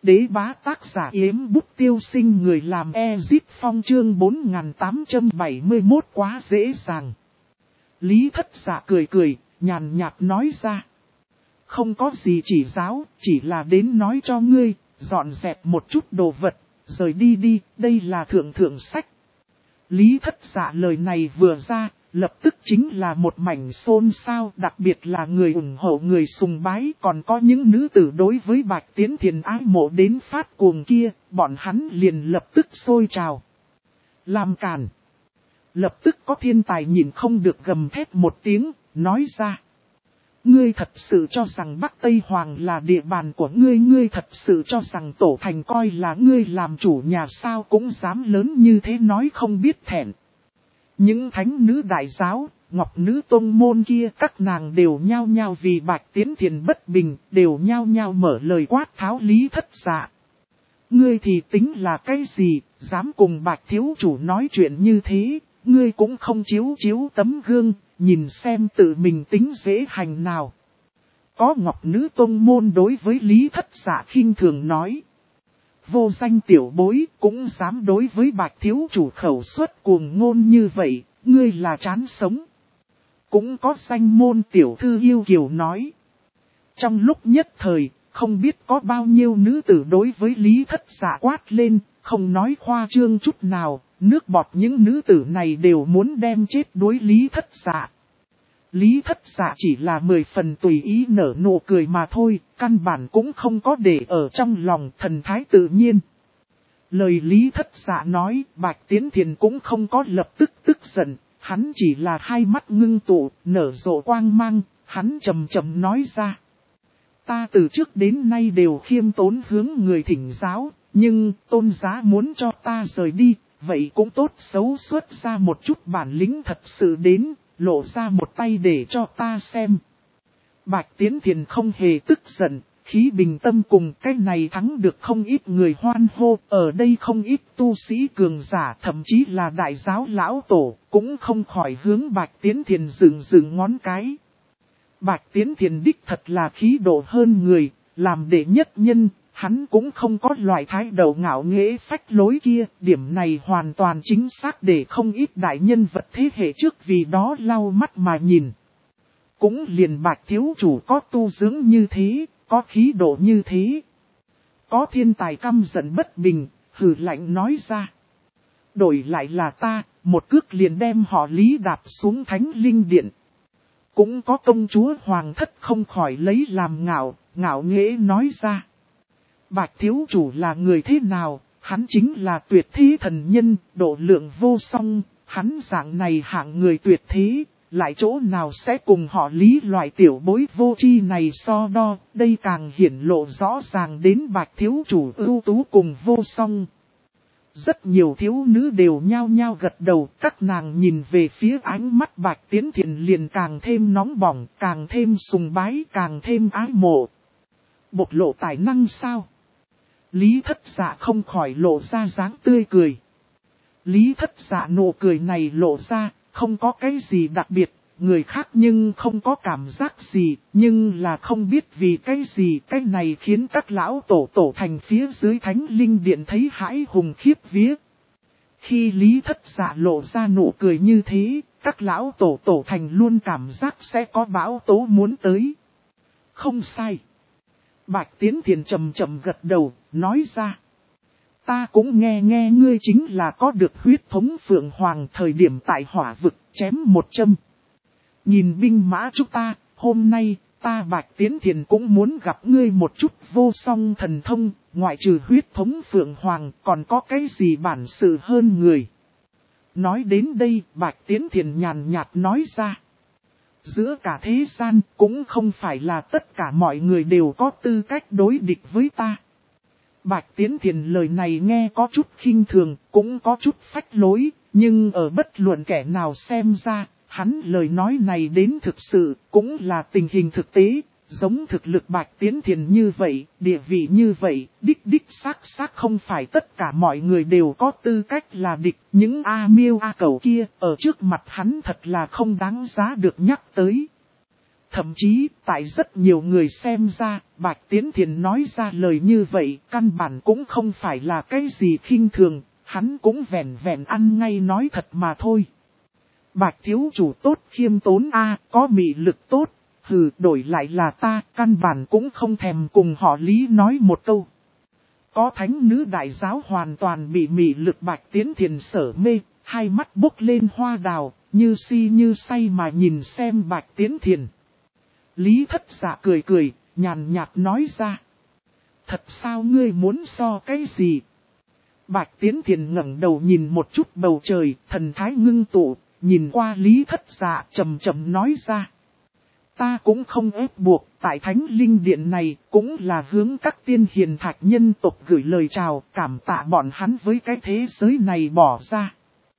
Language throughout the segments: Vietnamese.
đế bá tác giả Yếm Bút Tiêu Sinh, người làm Ezip Phong, chương 4871 quá dễ dàng. Lý Thất Dạ cười cười, nhàn nhạt nói ra. Không có gì chỉ giáo, chỉ là đến nói cho ngươi, dọn dẹp một chút đồ vật, rời đi đi, đây là thượng sách. Lý Thất Dạ lời này vừa ra, lập tức chính là một mảnh xôn xao, đặc biệt là người ủng hộ người sùng bái, còn có những nữ tử đối với Bạch Tiến Thiền ái mộ đến phát cuồng kia, bọn hắn liền lập tức sôi trào. Làm cản. Lập tức có thiên tài nhìn không được gầm thét một tiếng, nói ra. Ngươi thật sự cho rằng Bắc Tây Hoàng là địa bàn của ngươi, ngươi thật sự cho rằng Tổ Thành coi là ngươi làm chủ nhà sao cũng dám lớn như thế nói không biết thẹn. Những thánh nữ đại giáo, ngọc nữ tôn môn kia, các nàng đều nhao nhao vì Bạch Tiến Thiền bất bình, đều nhao nhao mở lời quát tháo Lý Thất Dạ. Ngươi thì tính là cái gì, dám cùng Bạch thiếu chủ nói chuyện như thế, ngươi cũng không chiếu tấm gương, nhìn xem tự mình tính dễ hành nào. Có ngọc nữ tôn môn đối với Lý Thất Dạ khinh thường nói. Vô danh tiểu bối cũng dám đối với Bạch thiếu chủ khẩu suất cuồng ngôn như vậy, ngươi là chán sống. Cũng có danh môn tiểu thư yêu kiều nói. Trong lúc nhất thời, không biết có bao nhiêu nữ tử đối với Lý Thất Dạ quát lên, không nói khoa trương chút nào, nước bọt những nữ tử này đều muốn đem chết đuối Lý Thất Dạ. Lý Thất Dạ chỉ là 10 phần tùy ý nở nụ cười mà thôi, căn bản cũng không có để ở trong lòng, thần thái tự nhiên. Lời Lý Thất Dạ nói, Bạch Tiến Thiền cũng không có lập tức tức giận, hắn chỉ là hai mắt ngưng tụ, nở rộ quang mang, hắn trầm trầm nói ra. Ta từ trước đến nay đều khiêm tốn hướng người thỉnh giáo, nhưng tôn giá muốn cho ta rời đi, vậy cũng tốt xấu xuất ra một chút bản lĩnh thật sự đến, lộ ra một tay để cho ta xem. Bạch Tiến Thiền không hề tức giận, khí bình tâm cùng cái này thắng được không ít người hoan hô, ở đây không ít tu sĩ cường giả, thậm chí là đại giáo lão tổ, cũng không khỏi hướng Bạch Tiến Thiền dựng ngón cái. Bạch Tiến Thiền đích thật là khí độ hơn người, làm đệ nhất nhân, hắn cũng không có loại thái độ ngạo nghễ phách lối kia, điểm này hoàn toàn chính xác để không ít đại nhân vật thế hệ trước vì đó lau mắt mà nhìn. Cũng liền Bạch thiếu chủ có tu dưỡng như thế, có khí độ như thế. Có thiên tài căm giận bất bình, hừ lạnh nói ra. Đổi lại là ta, một cước liền đem họ Lý đạp xuống Thánh Linh Điện. Cũng có công chúa hoàng thất không khỏi lấy làm ngạo nghễ nói ra. Bạch thiếu chủ là người thế nào, hắn chính là tuyệt thế thần nhân, độ lượng vô song, hắn dạng này hạng người tuyệt thế, lại chỗ nào sẽ cùng họ Lý loại tiểu bối vô tri này so đo, đây càng hiển lộ rõ ràng đến Bạch thiếu chủ ưu tú cùng vô song. Rất nhiều thiếu nữ đều nhao nhao gật đầu, các nàng nhìn về phía ánh mắt Bạch Tiến Thiền liền càng thêm nóng bỏng, càng thêm sùng bái, càng thêm ái mộ. Bộc lộ tài năng sao? Lý Thất Dạ không khỏi lộ ra dáng tươi cười. Lý Thất Dạ nụ cười này lộ ra, không có cái gì đặc biệt, người khác nhưng không có cảm giác gì, nhưng là không biết vì cái gì cái này khiến các lão tổ thành phía dưới Thánh Linh Điện thấy hãi hùng khiếp vía. Khi Lý Thất Dạ lộ ra nụ cười như thế, các lão tổ thành luôn cảm giác sẽ có bão tố muốn tới. Không sai. Bạch Tiến Thiền trầm gật đầu, nói ra. Ta cũng nghe ngươi chính là có được huyết thống Phượng Hoàng thời điểm tại hỏa vực chém một châm. Nhìn binh mã chúng ta, hôm nay, ta Bạch Tiến Thiền cũng muốn gặp ngươi một chút vô song thần thông, ngoại trừ huyết thống Phượng Hoàng còn có cái gì bản sự hơn người. Nói đến đây, Bạch Tiến Thiền nhàn nhạt nói ra. Giữa cả thế gian cũng không phải là tất cả mọi người đều có tư cách đối địch với ta. Bạch Tiến Thiền lời này nghe có chút khinh thường, cũng có chút phách lối, nhưng ở bất luận kẻ nào xem ra, hắn lời nói này đến thực sự, cũng là tình hình thực tế, giống thực lực Bạch Tiến Thiền như vậy, địa vị như vậy, đích xác không phải tất cả mọi người đều có tư cách là địch, những A miêu A cầu kia, ở trước mặt hắn thật là không đáng giá được nhắc tới. Thậm chí, tại rất nhiều người xem ra, Bạch Tiến Thiền nói ra lời như vậy, căn bản cũng không phải là cái gì khinh thường, hắn cũng vẹn vẹn ăn ngay nói thật mà thôi. Bạch thiếu chủ tốt khiêm tốn có mị lực tốt, đổi lại là ta, căn bản cũng không thèm cùng họ Lý nói một câu. Có thánh nữ đại giáo hoàn toàn bị mị lực Bạch Tiến Thiền sở mê, hai mắt bốc lên hoa đào, như si như say mà nhìn xem Bạch Tiến Thiền. Lý Thất Dạ cười cười, nhàn nhạt nói ra. Thật sao ngươi muốn so cái gì? Bạch Tiến Thiền ngẩng đầu nhìn một chút bầu trời, thần thái ngưng tụ, nhìn qua Lý Thất Dạ chậm chậm nói ra. Ta cũng không ép buộc, tại Thánh Linh Điện này cũng là hướng các tiên hiền thạch nhân tộc gửi lời chào, cảm tạ bọn hắn với cái thế giới này bỏ ra.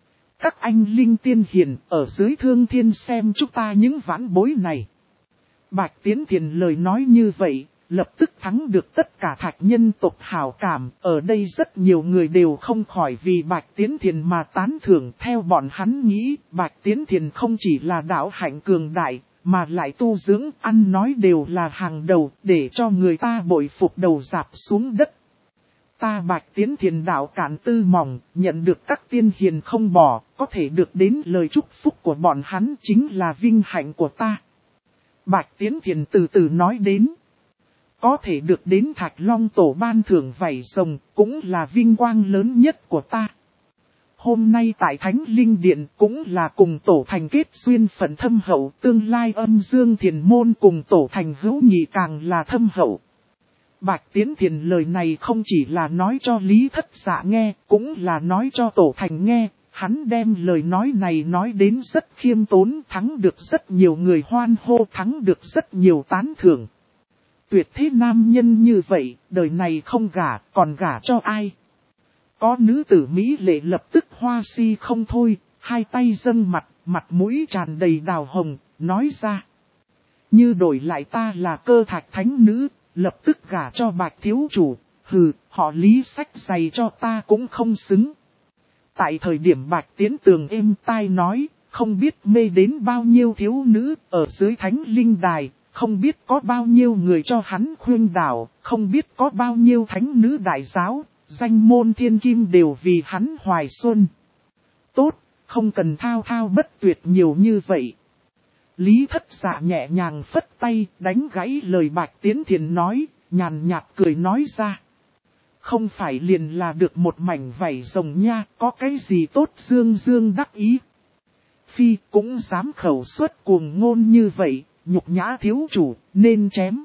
Các anh linh tiên hiền ở dưới thương thiên xem chúng ta những vãn bối này. Bạch Tiến Thiền lời nói như vậy, lập tức thắng được tất cả thạch nhân tộc hảo cảm. Ở đây rất nhiều người đều không khỏi vì Bạch Tiến Thiền mà tán thưởng. Theo bọn hắn nghĩ, Bạch Tiến Thiền không chỉ là đạo hạnh cường đại, mà lại tu dưỡng ăn nói đều là hàng đầu, để cho người ta bội phục đầu rạp xuống đất. Ta Bạch Tiến Thiền đạo cản tư mỏng, nhận được các tiên hiền không bỏ, có thể được đến lời chúc phúc của bọn hắn chính là vinh hạnh của ta. Bạch Tiến Thiền từ từ nói đến. Có thể được đến Thạch Long Tổ ban thưởng vảy rồng cũng là vinh quang lớn nhất của ta. Hôm nay tại Thánh Linh Điện cũng là cùng Tổ Thành kết duyên phận thâm hậu, tương lai Âm Dương Thiền Môn cùng Tổ Thành hữu nghị càng là thâm hậu. Bạch Tiến Thiền lời này không chỉ là nói cho Lý Thất Dạ nghe, cũng là nói cho Tổ Thành nghe. Hắn đem lời nói này nói đến rất khiêm tốn, thắng được rất nhiều người hoan hô, thắng được rất nhiều tán thưởng. Tuyệt thế nam nhân như vậy, đời này không gả, còn gả cho ai? Có nữ tử Mỹ lệ lập tức hoa si không thôi, hai tay dâng mặt mũi tràn đầy đào hồng, nói ra. Như đổi lại ta là Cơ Thạch thánh nữ, lập tức gả cho Bạch thiếu chủ, họ Lý sách giày cho ta cũng không xứng. Tại thời điểm Bạch Tiến Tường êm tai nói, không biết mê đến bao nhiêu thiếu nữ ở dưới Thánh Linh Đài, không biết có bao nhiêu người cho hắn khuyên đảo, không biết có bao nhiêu thánh nữ đại giáo, danh môn thiên kim đều vì hắn hoài xuân. Tốt, không cần thao thao bất tuyệt nhiều như vậy. Lý Thất Dạ nhẹ nhàng phất tay, đánh gãy lời Bạch Tiến Thiền nói, nhàn nhạt cười nói ra. Không phải liền là được một mảnh vảy rồng nha, có cái gì tốt dương dương đắc ý. Phi cũng dám khẩu xuất cuồng ngôn như vậy, nhục nhã thiếu chủ, nên chém.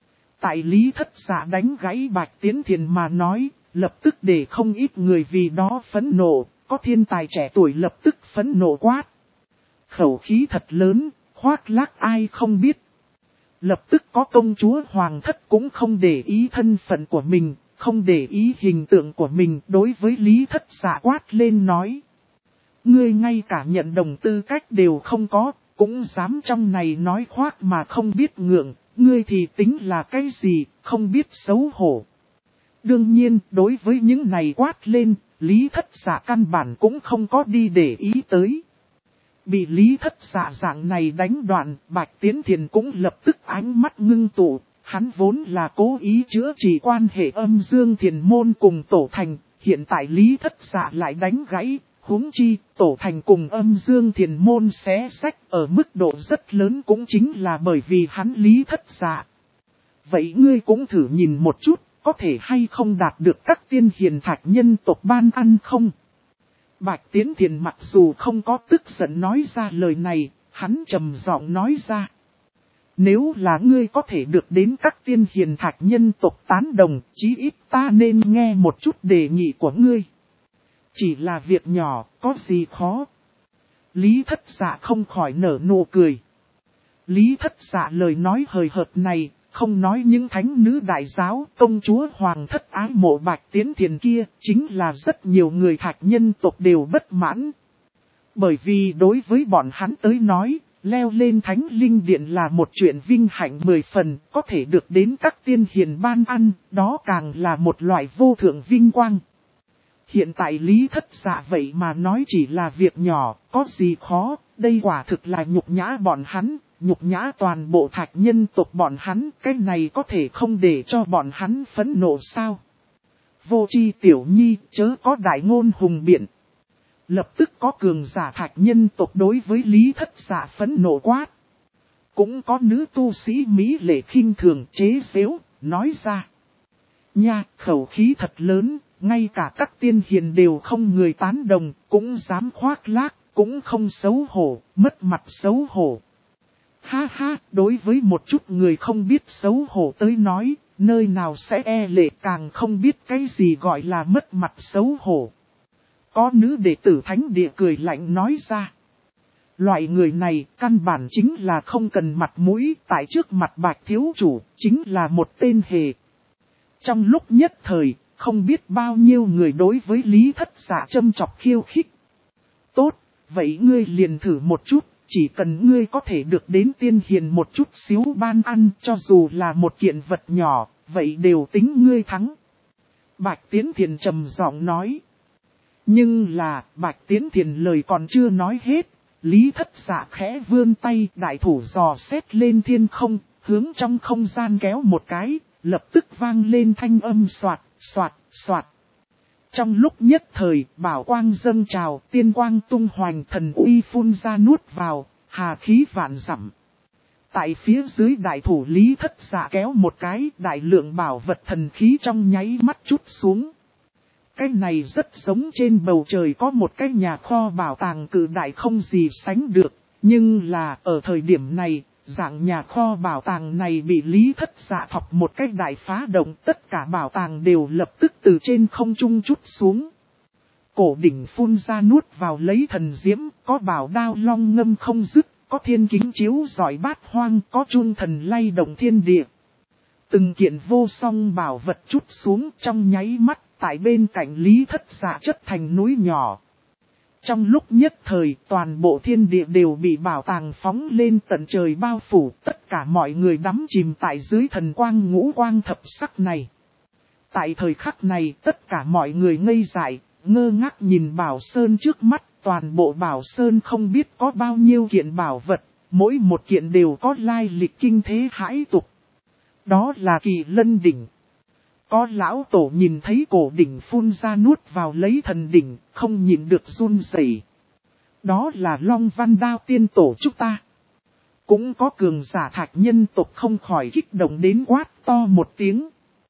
Tại Lý Thất Dạ đánh gãy Bạch Tiến Thiền mà nói, lập tức để không ít người vì đó phẫn nộ, có thiên tài trẻ tuổi lập tức phẫn nộ quát. Khẩu khí thật lớn, khoác lác ai không biết. Lập tức có công chúa hoàng thất cũng không để ý thân phận của mình, không để ý hình tượng của mình, đối với Lý Thất Dạ quát lên nói. Ngươi ngay cả nhận đồng tư cách đều không có, cũng dám trong này nói khoác mà không biết ngượng, ngươi thì tính là cái gì, không biết xấu hổ. Đương nhiên, đối với những này quát lên, Lý Thất Dạ căn bản cũng không có đi để ý tới. Bị Lý Thất Dạ dạng này đánh đoạn, Bạch Tiến Thiền cũng lập tức ánh mắt ngưng tụ. Hắn vốn là cố ý chữa trị quan hệ Âm Dương Thiền Môn cùng Tổ Thành, hiện tại Lý Thất Dạ lại đánh gãy, huống chi Tổ Thành cùng Âm Dương Thiền Môn xé xách ở mức độ rất lớn cũng chính là bởi vì hắn Lý Thất Dạ. Vậy ngươi cũng thử nhìn một chút, có thể hay không đạt được các tiên hiền thạch nhân tộc ban ăn không? Bạch Tiến Thiền mặc dù không có tức giận nói ra lời này, hắn trầm giọng nói ra. Nếu là ngươi có thể được đến các tiên hiền thạch nhân tộc tán đồng, chí ít ta nên nghe một chút đề nghị của ngươi. Chỉ là việc nhỏ, có gì khó. Lý Thất Dạ không khỏi nở nụ cười. Lý Thất Dạ lời nói hời hợt này, không nói những thánh nữ đại giáo, công chúa hoàng thất ái mộ Bạch Tiến Thiền kia, chính là rất nhiều người thạch nhân tộc đều bất mãn. Bởi vì đối với bọn hắn tới nói, leo lên Thánh Linh Điện là một chuyện vinh hạnh 10 phần, có thể được đến các tiên hiền ban ăn, đó càng là một loại vô thượng vinh quang. Hiện tại Lý Thất Dạ vậy mà nói chỉ là việc nhỏ, có gì khó, đây quả thực là nhục nhã bọn hắn, nhục nhã toàn bộ thạch nhân tộc bọn hắn, cái này có thể không để cho bọn hắn phẫn nộ sao? Vô chi tiểu nhi, chớ có đại ngôn hùng biện. Lập tức có cường giả thạch nhân tộc đối với Lý Thất Dạ phẫn nộ quát. Cũng có nữ tu sĩ Mỹ lệ khinh thường chế giễu, nói ra. Nha, khẩu khí thật lớn, ngay cả các tiên hiền đều không người tán đồng, cũng dám khoác lác, cũng không xấu hổ, mất mặt xấu hổ. Ha ha, đối với một chút người không biết xấu hổ tới nói, nơi nào sẽ e lệ, càng không biết cái gì gọi là mất mặt xấu hổ. Có nữ đệ tử thánh địa cười lạnh nói ra. Loại người này căn bản chính là không cần mặt mũi, tại trước mặt Bạch thiếu chủ, chính là một tên hề. Trong lúc nhất thời, không biết bao nhiêu người đối với Lý Thất Dạ châm chọc khiêu khích. Tốt, vậy ngươi liền thử một chút, chỉ cần ngươi có thể được đến tiên hiền một chút xíu ban ăn, cho dù là một kiện vật nhỏ, vậy đều tính ngươi thắng. Bạch Tiến Thiền trầm giọng nói. Nhưng là, Bạch Tiến Thiền lời còn chưa nói hết, Lý Thất Dạ khẽ vươn tay, đại thủ dò xét lên thiên không, hướng trong không gian kéo một cái, lập tức vang lên thanh âm soạt, soạt, soạt. Trong lúc nhất thời, bảo quang dâng trào, tiên quang tung hoành, thần uy phun ra nuốt vào, hà khí vạn dặm. Tại phía dưới đại thủ Lý Thất Dạ kéo một cái, đại lượng bảo vật thần khí trong nháy mắt chút xuống. Cái này rất giống trên bầu trời có một cái nhà kho bảo tàng cự đại không gì sánh được, nhưng là ở thời điểm này, dạng nhà kho bảo tàng này bị Lý Thất Dạ thọc một cái đại phá động, tất cả bảo tàng đều lập tức từ trên không trung chút xuống. Cổ đỉnh phun ra nuốt vào lấy thần diễm, có bảo đao long ngâm không dứt, có thiên kính chiếu rọi bát hoang, có chun thần lay động thiên địa. Từng kiện vô song bảo vật chút xuống trong nháy mắt, tại bên cạnh Lý Thất Dạ chất thành núi nhỏ. Trong lúc nhất thời, toàn bộ thiên địa đều bị bảo tàng phóng lên tận trời bao phủ, tất cả mọi người đắm chìm tại dưới thần quang ngũ quang thập sắc này. Tại thời khắc này, tất cả mọi người ngây dại, ngơ ngác nhìn Bảo Sơn trước mắt, toàn bộ Bảo Sơn không biết có bao nhiêu kiện bảo vật, mỗi một kiện đều có lai lịch kinh thế hãi tục. Đó là Kỳ Lân đỉnh. Có lão tổ nhìn thấy cổ đỉnh phun ra nuốt vào lấy thần đỉnh, không nhìn được run rẩy. Đó là Long Văn Đao tiên tổ chúng ta. Cũng có cường giả thạch nhân tộc không khỏi kích động đến quát to một tiếng.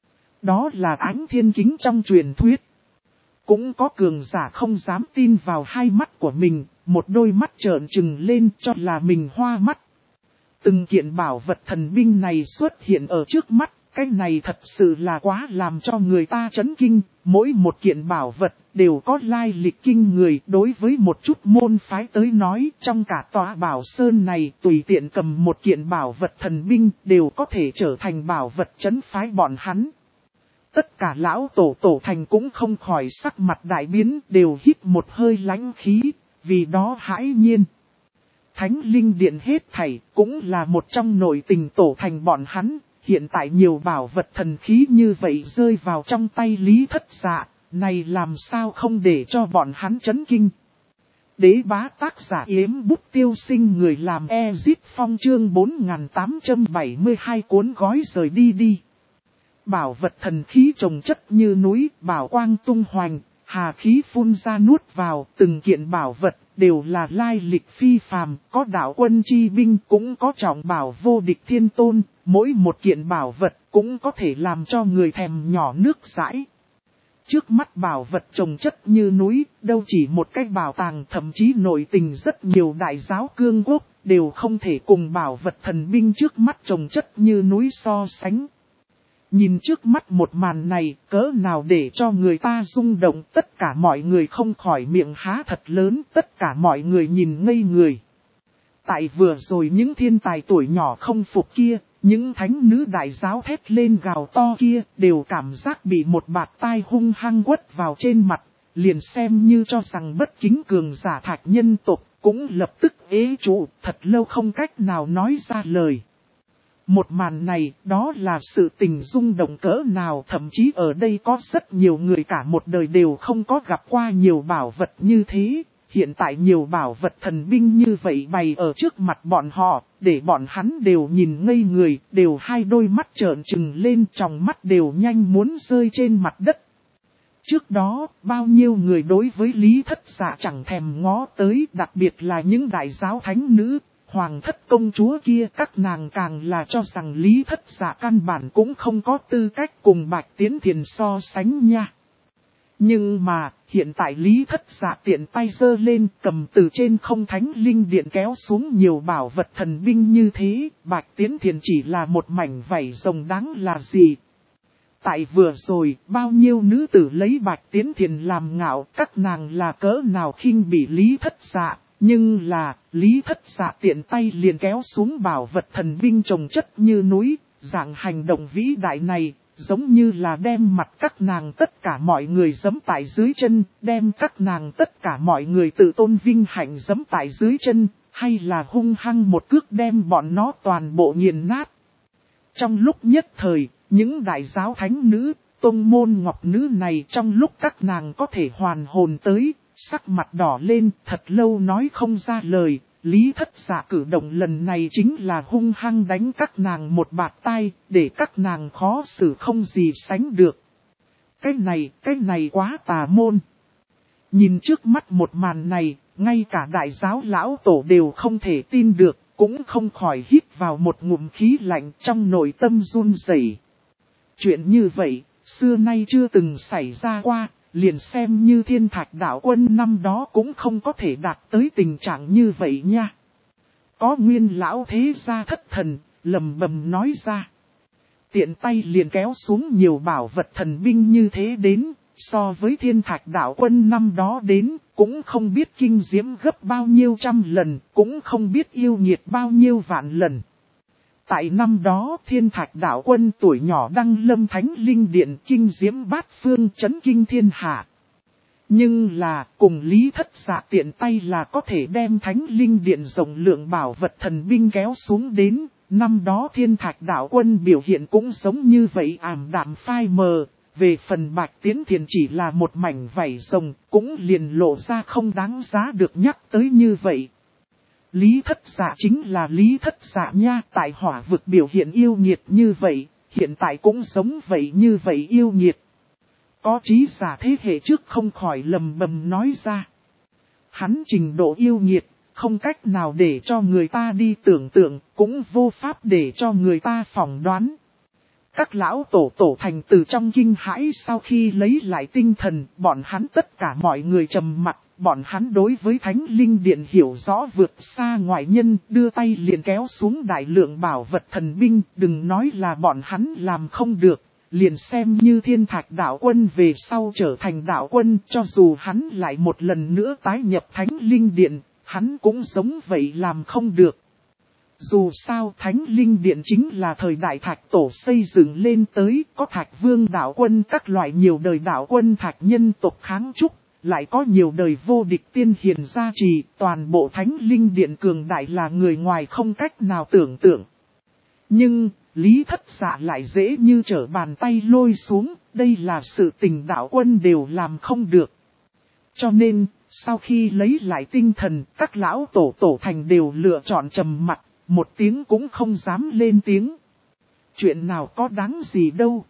Đó là Ánh Thiên Kính trong truyền thuyết. Cũng có cường giả không dám tin vào hai mắt của mình, một đôi mắt trợn trừng lên cho là mình hoa mắt. Từng kiện bảo vật thần binh này xuất hiện ở trước mắt. Cái này thật sự là quá làm cho người ta chấn kinh, mỗi một kiện bảo vật đều có lai lịch kinh người. Đối với một chút môn phái tới nói, trong cả tòa Bảo Sơn này tùy tiện cầm một kiện bảo vật thần binh đều có thể trở thành bảo vật trấn phái bọn hắn. Tất cả lão tổ thành cũng không khỏi sắc mặt đại biến, đều hít một hơi lãnh khí, vì đó hãi nhiên. Thánh Linh Điện hết thảy cũng là một trong nội tình tổ thành bọn hắn. Hiện tại nhiều bảo vật thần khí như vậy rơi vào trong tay Lý Thất Dạ, này làm sao không để cho bọn hắn chấn kinh. Đế bá tác giả Yếm Bút Tiêu Sinh, người làm Ezit Phong, chương 4872 cuốn gói rời đi đi. Bảo vật thần khí trồng chất như núi, bảo quang tung hoành, hà khí phun ra nuốt vào, từng kiện bảo vật đều là lai lịch phi phàm, có đạo quân chi binh, cũng có trọng bảo vô địch thiên tôn, mỗi một kiện bảo vật cũng có thể làm cho người thèm nhỏ nước dãi. Trước mắt bảo vật trồng chất như núi, đâu chỉ một cái bảo tàng, thậm chí nội tình rất nhiều đại giáo cương quốc, đều không thể cùng bảo vật thần binh trước mắt trồng chất như núi so sánh. Nhìn trước mắt một màn này, cỡ nào để cho người ta rung động, tất cả mọi người không khỏi miệng há thật lớn, tất cả mọi người nhìn ngây người. Tại vừa rồi những thiên tài tuổi nhỏ không phục kia, những thánh nữ đại giáo thét lên gào to kia, đều cảm giác bị một bạt tai hung hăng quất vào trên mặt, liền xem như cho rằng bất kính cường giả thạch nhân tộc, cũng lập tức ế trụ, thật lâu không cách nào nói ra lời. Một màn này, đó là sự tình rung động cỡ nào, thậm chí ở đây có rất nhiều người cả một đời đều không có gặp qua nhiều bảo vật như thế, hiện tại nhiều bảo vật thần binh như vậy bày ở trước mặt bọn họ, để bọn hắn đều nhìn ngây người, đều hai đôi mắt trợn trừng lên, tròng mắt đều nhanh muốn rơi trên mặt đất. Trước đó, bao nhiêu người đối với Lý Thất Dạ chẳng thèm ngó tới, đặc biệt là những đại giáo thánh nữ, hoàng thất công chúa kia, các nàng càng là cho rằng Lý Thất Dạ căn bản cũng không có tư cách cùng Bạch Tiến Thiền so sánh nha. Nhưng mà, hiện tại Lý Thất Dạ tiện tay giơ lên, cầm từ trên không thánh linh điện kéo xuống nhiều bảo vật thần binh như thế, Bạch Tiến Thiền chỉ là một mảnh vảy rồng đáng là gì. Tại vừa rồi, bao nhiêu nữ tử lấy Bạch Tiến Thiền làm ngạo, các nàng là cỡ nào khinh bị Lý Thất Dạ, nhưng là, Lý Thất Dạ tiện tay liền kéo xuống bảo vật thần binh chồng chất như núi, dạng hành động vĩ đại này, giống như là đem mặt các nàng tất cả mọi người giẫm tại dưới chân, đem các nàng tất cả mọi người tự tôn vinh hạnh giẫm tại dưới chân, hay là hung hăng một cước đem bọn nó toàn bộ nghiền nát. Trong lúc nhất thời, những đại giáo thánh nữ, tông môn ngọc nữ này trong lúc các nàng có thể hoàn hồn tới, sắc mặt đỏ lên, thật lâu nói không ra lời. Lý Thất Dạ cử động lần này chính là hung hăng đánh các nàng một bạt tai, để các nàng khó xử không gì sánh được. Cái này quá tà môn. Nhìn trước mắt một màn này, ngay cả đại giáo lão tổ đều không thể tin được, cũng không khỏi hít vào một ngụm khí lạnh trong nội tâm run rẩy. Chuyện như vậy, xưa nay chưa từng xảy ra qua, liền xem như Thiên Thạch Đạo Quân năm đó cũng không có thể đạt tới tình trạng như vậy nha. Có Nguyên lão thế gia thất thần, lầm bầm nói ra. Tiện tay liền kéo xuống nhiều bảo vật thần binh như thế đến, so với Thiên Thạch Đạo Quân năm đó đến, cũng không biết kinh diễm gấp bao nhiêu trăm lần, cũng không biết yêu nghiệt bao nhiêu vạn lần. Tại năm đó Thiên Thạch Đạo Quân tuổi nhỏ đăng lâm thánh linh điện kinh diễm bát phương chấn kinh thiên hạ. Nhưng là cùng Lý Thất Dạ tiện tay là có thể đem thánh linh điện rộng lượng bảo vật thần binh kéo xuống đến. Năm đó Thiên Thạch Đạo Quân biểu hiện cũng giống như vậy ảm đạm phai mờ. Về phần Bạch Tiến Thiền chỉ là một mảnh vảy rồng cũng liền lộ ra không đáng giá được nhắc tới như vậy. Lý Thất Dạ chính là Lý Thất Dạ nha, tại hỏa vực biểu hiện yêu nghiệt như vậy, hiện tại cũng giống vậy như vậy yêu nghiệt. Có trí giả thế hệ trước không khỏi lầm bầm nói ra. Hắn trình độ yêu nghiệt, không cách nào để cho người ta đi tưởng tượng, cũng vô pháp để cho người ta phỏng đoán. Các lão tổ thành từ trong kinh hãi sau khi lấy lại tinh thần, bọn hắn tất cả mọi người trầm mặc. Bọn hắn đối với Thánh Linh Điện hiểu rõ vượt xa ngoại nhân, đưa tay liền kéo xuống đại lượng bảo vật thần binh, đừng nói là bọn hắn làm không được, liền xem như Thiên Thạch Đạo Quân về sau trở thành đạo quân, cho dù hắn lại một lần nữa tái nhập Thánh Linh Điện, hắn cũng giống vậy làm không được. Dù sao Thánh Linh Điện chính là thời đại Thạch Tổ xây dựng lên tới, có Thạch Vương đạo quân các loại nhiều đời đạo quân Thạch nhân tộc kháng trúc. Lại có nhiều đời vô địch tiên hiền gia trì, toàn bộ Thánh Linh Điện cường đại là người ngoài không cách nào tưởng tượng. Nhưng, Lý Thất Dạ lại dễ như trở bàn tay lôi xuống, đây là sự tình đạo quân đều làm không được. Cho nên, sau khi lấy lại tinh thần, các lão tổ thành đều lựa chọn trầm mặc, một tiếng cũng không dám lên tiếng. Chuyện nào có đáng gì đâu.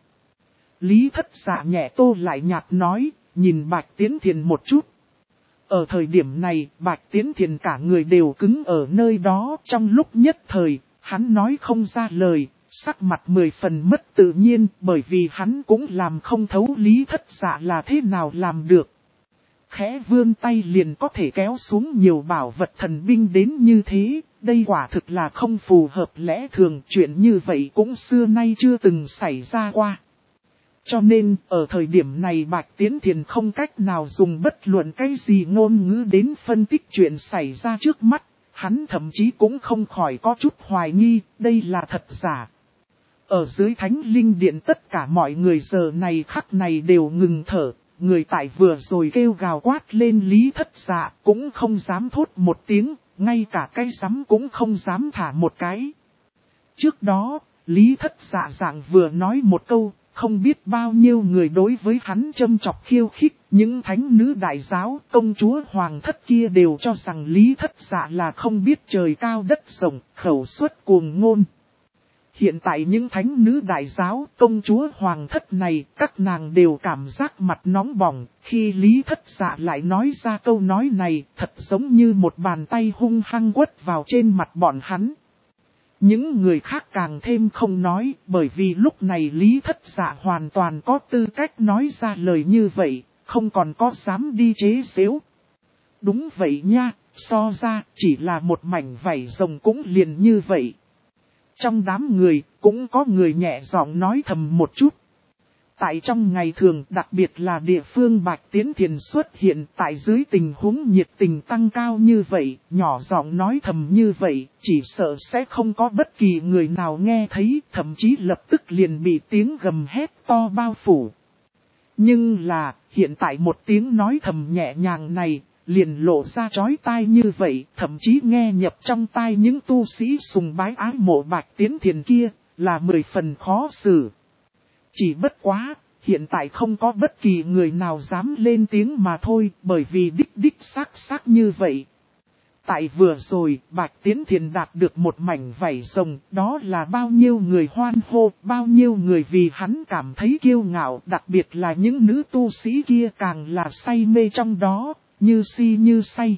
Lý Thất Dạ nhẹ tô lại nhạt nói. Nhìn Bạch Tiến Thiền một chút. Ở thời điểm này, Bạch Tiến Thiền cả người đều cứng ở nơi đó. Trong lúc nhất thời, hắn nói không ra lời, sắc mặt 10 phần mất tự nhiên, bởi vì hắn cũng làm không thấu Lý Thất Dạ là thế nào làm được. Khẽ vươn tay liền có thể kéo xuống nhiều bảo vật thần binh đến như thế, đây quả thực là không phù hợp lẽ thường, chuyện như vậy cũng xưa nay chưa từng xảy ra qua. Cho nên, ở thời điểm này Bạch Tiến Thiền không cách nào dùng bất luận cái gì ngôn ngữ đến phân tích chuyện xảy ra trước mắt, hắn thậm chí cũng không khỏi có chút hoài nghi, đây là thật giả. Ở dưới Thánh Linh Điện tất cả mọi người giờ này khắc này đều ngừng thở, người tại vừa rồi kêu gào quát lên Lý Thất Dạ cũng không dám thốt một tiếng, ngay cả cái rắm cũng không dám thả một cái. Trước đó, Lý Thất Dạ dạng vừa nói một câu, không biết bao nhiêu người đối với hắn châm chọc khiêu khích, những thánh nữ đại giáo, công chúa hoàng thất kia đều cho rằng Lý Thất Dạ là không biết trời cao đất rộng, khẩu suất cuồng ngôn. Hiện tại những thánh nữ đại giáo, công chúa hoàng thất này, các nàng đều cảm giác mặt nóng bỏng, khi Lý Thất Dạ lại nói ra câu nói này, thật giống như một bàn tay hung hăng quất vào trên mặt bọn hắn. Những người khác càng thêm không nói, bởi vì lúc này Lý Thất Dạ hoàn toàn có tư cách nói ra lời như vậy, không còn có dám đi chế giễu. Đúng vậy nha, so ra chỉ là một mảnh vảy rồng cũng liền như vậy. Trong đám người, cũng có người nhẹ giọng nói thầm một chút. Tại trong ngày thường, đặc biệt là địa phương Bạch Tiến Thiền xuất hiện tại dưới tình huống nhiệt tình tăng cao như vậy, nhỏ giọng nói thầm như vậy, chỉ sợ sẽ không có bất kỳ người nào nghe thấy, thậm chí lập tức liền bị tiếng gầm hét to bao phủ. Nhưng là, hiện tại một tiếng nói thầm nhẹ nhàng này, liền lộ ra chói tai như vậy, thậm chí nghe nhập trong tai những tu sĩ sùng bái ái mộ Bạch Tiến Thiền kia, là 10 phần khó xử. Chỉ bất quá, hiện tại không có bất kỳ người nào dám lên tiếng mà thôi, bởi vì đích xác như vậy. Tại vừa rồi, Bạch Tiến Thiền đạt được một mảnh vảy rồng, đó là bao nhiêu người hoan hô, bao nhiêu người vì hắn cảm thấy kiêu ngạo, đặc biệt là những nữ tu sĩ kia càng là say mê trong đó, như si như say.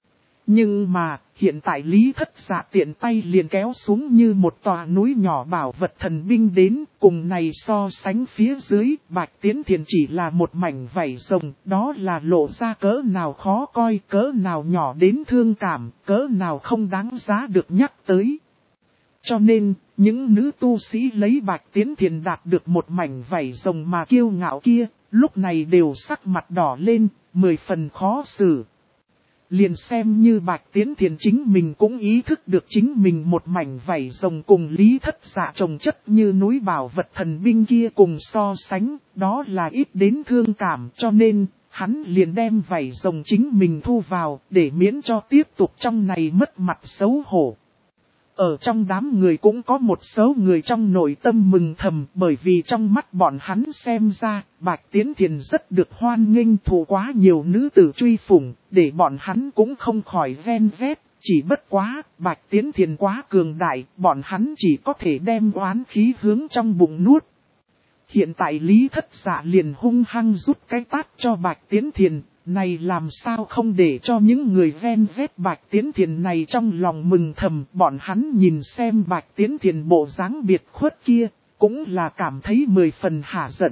Nhưng mà, hiện tại Lý Thất Dạ tiện tay liền kéo xuống như một tòa núi nhỏ bảo vật thần binh đến, cùng này so sánh phía dưới, Bạch Tiến Thiền chỉ là một mảnh vảy rồng, đó là lộ ra cỡ nào khó coi, cỡ nào nhỏ đến thương cảm, cỡ nào không đáng giá được nhắc tới. Cho nên, những nữ tu sĩ lấy Bạch Tiến Thiền đạt được một mảnh vảy rồng mà kiêu ngạo kia, lúc này đều sắc mặt đỏ lên, 10 phần khó xử. Liền xem như Bạch Tiến Thiền chính mình cũng ý thức được chính mình một mảnh vảy rồng cùng Lý Thất Dạ trồng chất như núi bảo vật thần binh kia cùng so sánh, đó là ít đến thương cảm, cho nên, hắn liền đem vảy rồng chính mình thu vào, để miễn cho tiếp tục trong này mất mặt xấu hổ. Ở trong đám người cũng có một số người trong nội tâm mừng thầm, bởi vì trong mắt bọn hắn xem ra, Bạch Tiến Thiền rất được hoan nghênh, thù quá nhiều nữ tử truy phủng, để bọn hắn cũng không khỏi ghen ghét. Chỉ bất quá, Bạch Tiến Thiền quá cường đại, bọn hắn chỉ có thể đem oán khí hướng trong bụng nuốt. Hiện tại Lý Thất Dạ liền hung hăng rút cái tát cho Bạch Tiến Thiền. Này làm sao không để cho những người ghen ghét Bạch Tiến Thiền này trong lòng mừng thầm, bọn hắn nhìn xem Bạch Tiến Thiền bộ dáng biệt khuất kia, cũng là cảm thấy 10 phần hả giận.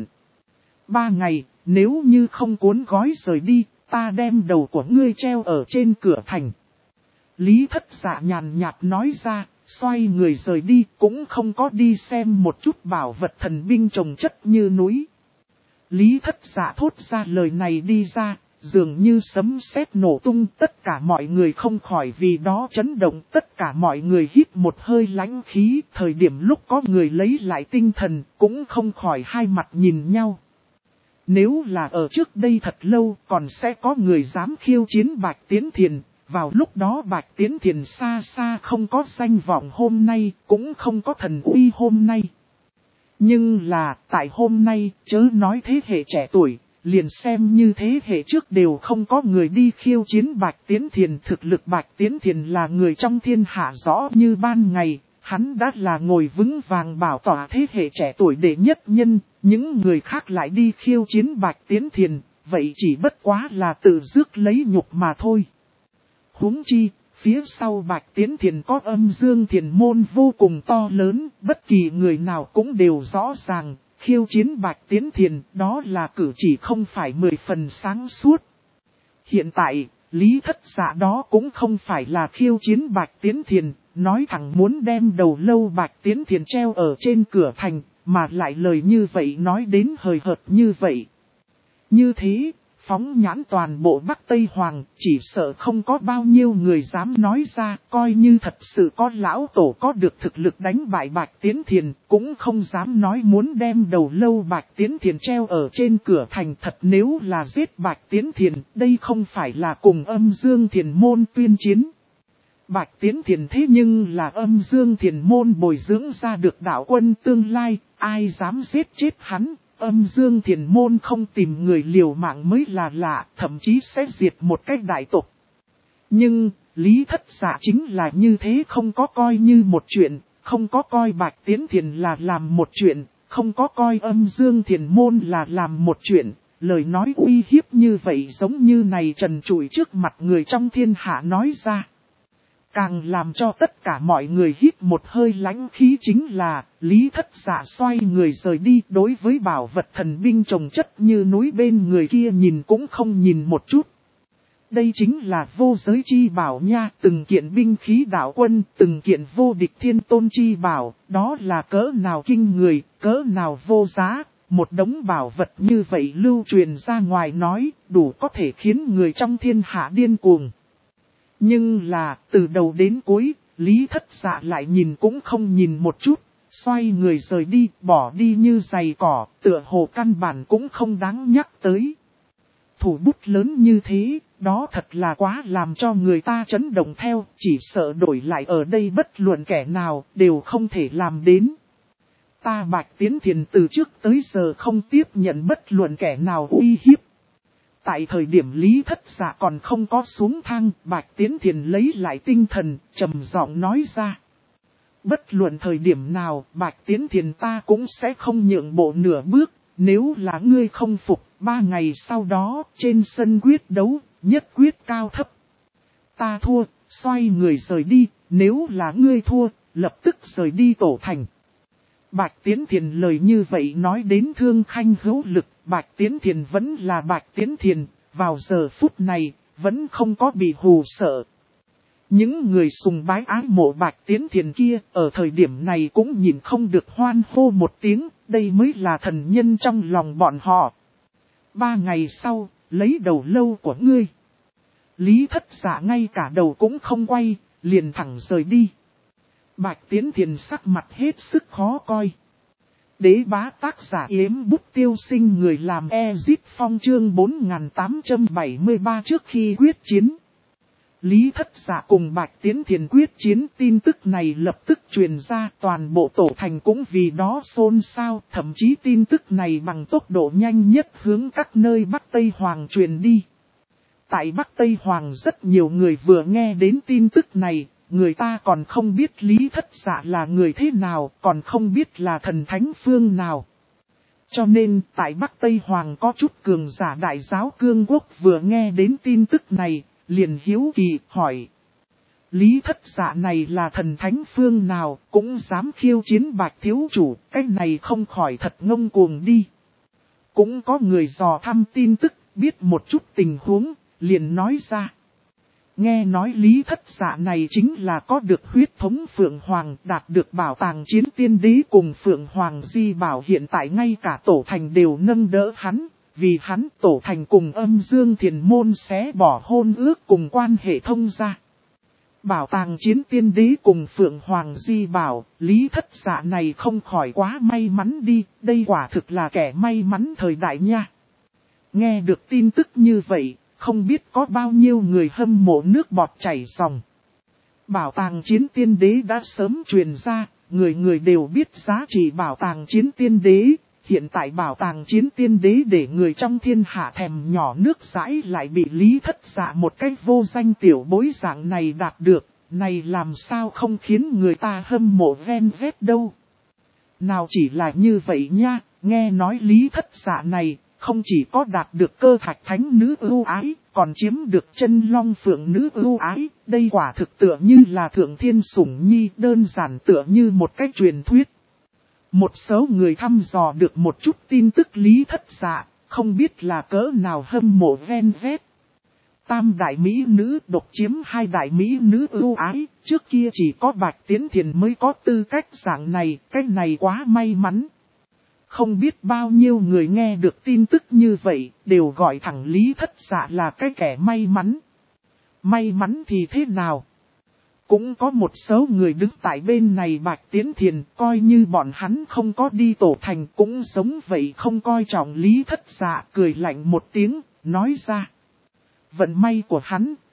3 ngày, nếu như không cuốn gói rời đi, ta đem đầu của ngươi treo ở trên cửa thành. Lý Thất Dạ nhàn nhạt nói ra, xoay người rời đi, cũng không có đi xem một chút bảo vật thần binh trồng chất như núi. Lý Thất Dạ thốt ra lời này đi ra, dường như sấm sét nổ tung, tất cả mọi người không khỏi vì đó chấn động, tất cả mọi người hít một hơi lãnh khí, thời điểm lúc có người lấy lại tinh thần, cũng không khỏi hai mặt nhìn nhau. Nếu là ở trước đây thật lâu, còn sẽ có người dám khiêu chiến Bạch Tiến Thiền, vào lúc đó Bạch Tiến Thiền xa xa không có danh vọng hôm nay, cũng không có thần uy hôm nay. Nhưng là, tại hôm nay, chớ nói thế hệ trẻ tuổi, liền xem như thế hệ trước đều không có người đi khiêu chiến Bạch Tiến Thiền. Thực lực Bạch Tiến Thiền là người trong thiên hạ rõ như ban ngày, hắn đã là ngồi vững vàng bảo tỏa thế hệ trẻ tuổi đệ nhất nhân, những người khác lại đi khiêu chiến Bạch Tiến Thiền, vậy chỉ bất quá là tự rước lấy nhục mà thôi. Huống chi, phía sau Bạch Tiến Thiền có Âm Dương Thiền môn vô cùng to lớn, bất kỳ người nào cũng đều rõ ràng. Khiêu chiến Bạch Tiến Thiền, đó là cử chỉ không phải 10 phần sáng suốt. Hiện tại, Lý Thất Dạ đó cũng không phải là khiêu chiến Bạch Tiến Thiền, nói thẳng muốn đem đầu lâu Bạch Tiến Thiền treo ở trên cửa thành, mà lại lời như vậy nói đến hời hợt như vậy. Như thế, phóng nhãn toàn bộ Bắc Tây Hoàng, chỉ sợ không có bao nhiêu người dám nói ra, coi như thật sự có lão tổ có được thực lực đánh bại Bạch Tiến Thiền, cũng không dám nói muốn đem đầu lâu Bạch Tiến Thiền treo ở trên cửa thành. Thật nếu là giết Bạch Tiến Thiền, đây không phải là cùng Âm Dương Thiền môn tuyên chiến. Bạch Tiến Thiền thế nhưng là Âm Dương Thiền môn bồi dưỡng ra được đạo quân tương lai, ai dám giết chết hắn, Âm Dương Thiền môn không tìm người liều mạng mới là lạ, thậm chí sẽ diệt một cách đại tộc. Nhưng, Lý Thất Dạ chính là như thế, không có coi như một chuyện, không có coi Bạch Tiến Thiền là làm một chuyện, không có coi Âm Dương Thiền môn là làm một chuyện. Lời nói uy hiếp như vậy giống như này trần trụi trước mặt người trong thiên hạ nói ra. Càng làm cho tất cả mọi người hít một hơi lãnh khí chính là, Lý Thất Dạ xoay người rời đi, đối với bảo vật thần binh chồng chất như núi bên người kia nhìn cũng không nhìn một chút. Đây chính là vô giới chi bảo nha, từng kiện binh khí đạo quân, từng kiện vô địch thiên tôn chi bảo, đó là cỡ nào kinh người, cỡ nào vô giá. Một đống bảo vật như vậy lưu truyền ra ngoài nói, đủ có thể khiến người trong thiên hạ điên cuồng. Nhưng là, từ đầu đến cuối, Lý Thất Dạ lại nhìn cũng không nhìn một chút, xoay người rời đi, bỏ đi như giày cỏ, tựa hồ căn bản cũng không đáng nhắc tới. Thủ bút lớn như thế, đó thật là quá làm cho người ta chấn động theo, chỉ sợ đổi lại ở đây bất luận kẻ nào, đều không thể làm đến. Ta Bạch Tiến Thiền từ trước tới giờ không tiếp nhận bất luận kẻ nào uy hiếp. Tại thời điểm Lý Thất Dạ còn không có xuống thang, Bạch Tiến Thiền lấy lại tinh thần, trầm giọng nói ra. Bất luận thời điểm nào, Bạch Tiến Thiền ta cũng sẽ không nhượng bộ nửa bước, nếu là ngươi không phục, 3 ngày sau đó, trên sân quyết đấu, nhất quyết cao thấp. Ta thua, xoay người rời đi, nếu là ngươi thua, lập tức rời đi tổ thành. Bạch Tiến Thiền lời như vậy nói đến thương khanh hữu lực, Bạch Tiến Thiền vẫn là Bạch Tiến Thiền, vào giờ phút này, vẫn không có bị hù sợ. Những người sùng bái ái mộ Bạch Tiến Thiền kia, ở thời điểm này cũng nhìn không được hoan hô một tiếng, đây mới là thần nhân trong lòng bọn họ. 3 ngày sau, lấy đầu lâu của ngươi. Lý Thất Dạ ngay cả đầu cũng không quay, liền thẳng rời đi. Bạch Tiến Thiền sắc mặt hết sức khó coi. Đế bá tác giả Yếm Bút Tiêu Sinh người làm Ezit Phong chương 4873 trước khi quyết chiến. Lý Thất Dạ cùng Bạch Tiến Thiền quyết chiến, tin tức này lập tức truyền ra, toàn bộ tổ thành cũng vì đó xôn xao, thậm chí tin tức này bằng tốc độ nhanh nhất hướng các nơi Bắc Tây Hoàng truyền đi. Tại Bắc Tây Hoàng rất nhiều người vừa nghe đến tin tức này, người ta còn không biết Lý Thất Dạ là người thế nào, còn không biết là thần thánh phương nào. Cho nên, tại Bắc Tây Hoàng có chút cường giả đại giáo cương quốc vừa nghe đến tin tức này, liền hiếu kỳ hỏi. Lý Thất Dạ này là thần thánh phương nào, cũng dám khiêu chiến Bạch thiếu chủ, cái này không khỏi thật ngông cuồng đi. Cũng có người dò thăm tin tức, biết một chút tình huống, liền nói ra. Nghe nói Lý Thất Dạ này chính là có được huyết thống Phượng Hoàng, đạt được bảo tàng chiến tiên đế cùng Phượng Hoàng di bảo, hiện tại ngay cả tổ thành đều nâng đỡ hắn, vì hắn tổ thành cùng Âm Dương Thiền môn sẽ bỏ hôn ước cùng quan hệ thông ra. Bảo tàng chiến tiên đế cùng Phượng Hoàng di bảo, Lý Thất Dạ này không khỏi quá may mắn đi, đây quả thực là kẻ may mắn thời đại nha. Nghe được tin tức như vậy, không biết có bao nhiêu người hâm mộ nước bọt chảy ròng. Bảo tàng chiến tiên đế đã sớm truyền ra, người người đều biết giá trị bảo tàng chiến tiên đế. Hiện tại bảo tàng chiến tiên đế để người trong thiên hạ thèm nhỏ nước dãi lại bị Lý Thất Dạ một cách vô danh tiểu bối dạng này đạt được, này làm sao không khiến người ta hâm mộ ven vét đâu. Nào chỉ là như vậy nha, nghe nói Lý Thất Dạ này không chỉ có đạt được cơ thạch thánh nữ ưu ái, còn chiếm được chân long phượng nữ ưu ái, đây quả thực tựa như là thượng thiên sủng nhi, đơn giản tựa như một cách truyền thuyết. Một số người thăm dò được một chút tin tức Lý Thất Dạ, không biết là cỡ nào hâm mộ ven vét. Tam đại mỹ nữ độc chiếm 2 đại mỹ nữ ưu ái, trước kia chỉ có Bạch Tiến Thiền mới có tư cách dạng này, cái này quá may mắn. Không biết bao nhiêu người nghe được tin tức như vậy, đều gọi thẳng Lý Thất Dạ là cái kẻ may mắn. May mắn thì thế nào? Cũng có một số người đứng tại bên này Bạch Tiến Thiền, coi như bọn hắn không có đi tổ thành cũng giống vậy, không coi trọng Lý Thất Dạ, cười lạnh một tiếng, nói ra. Vận may của hắn,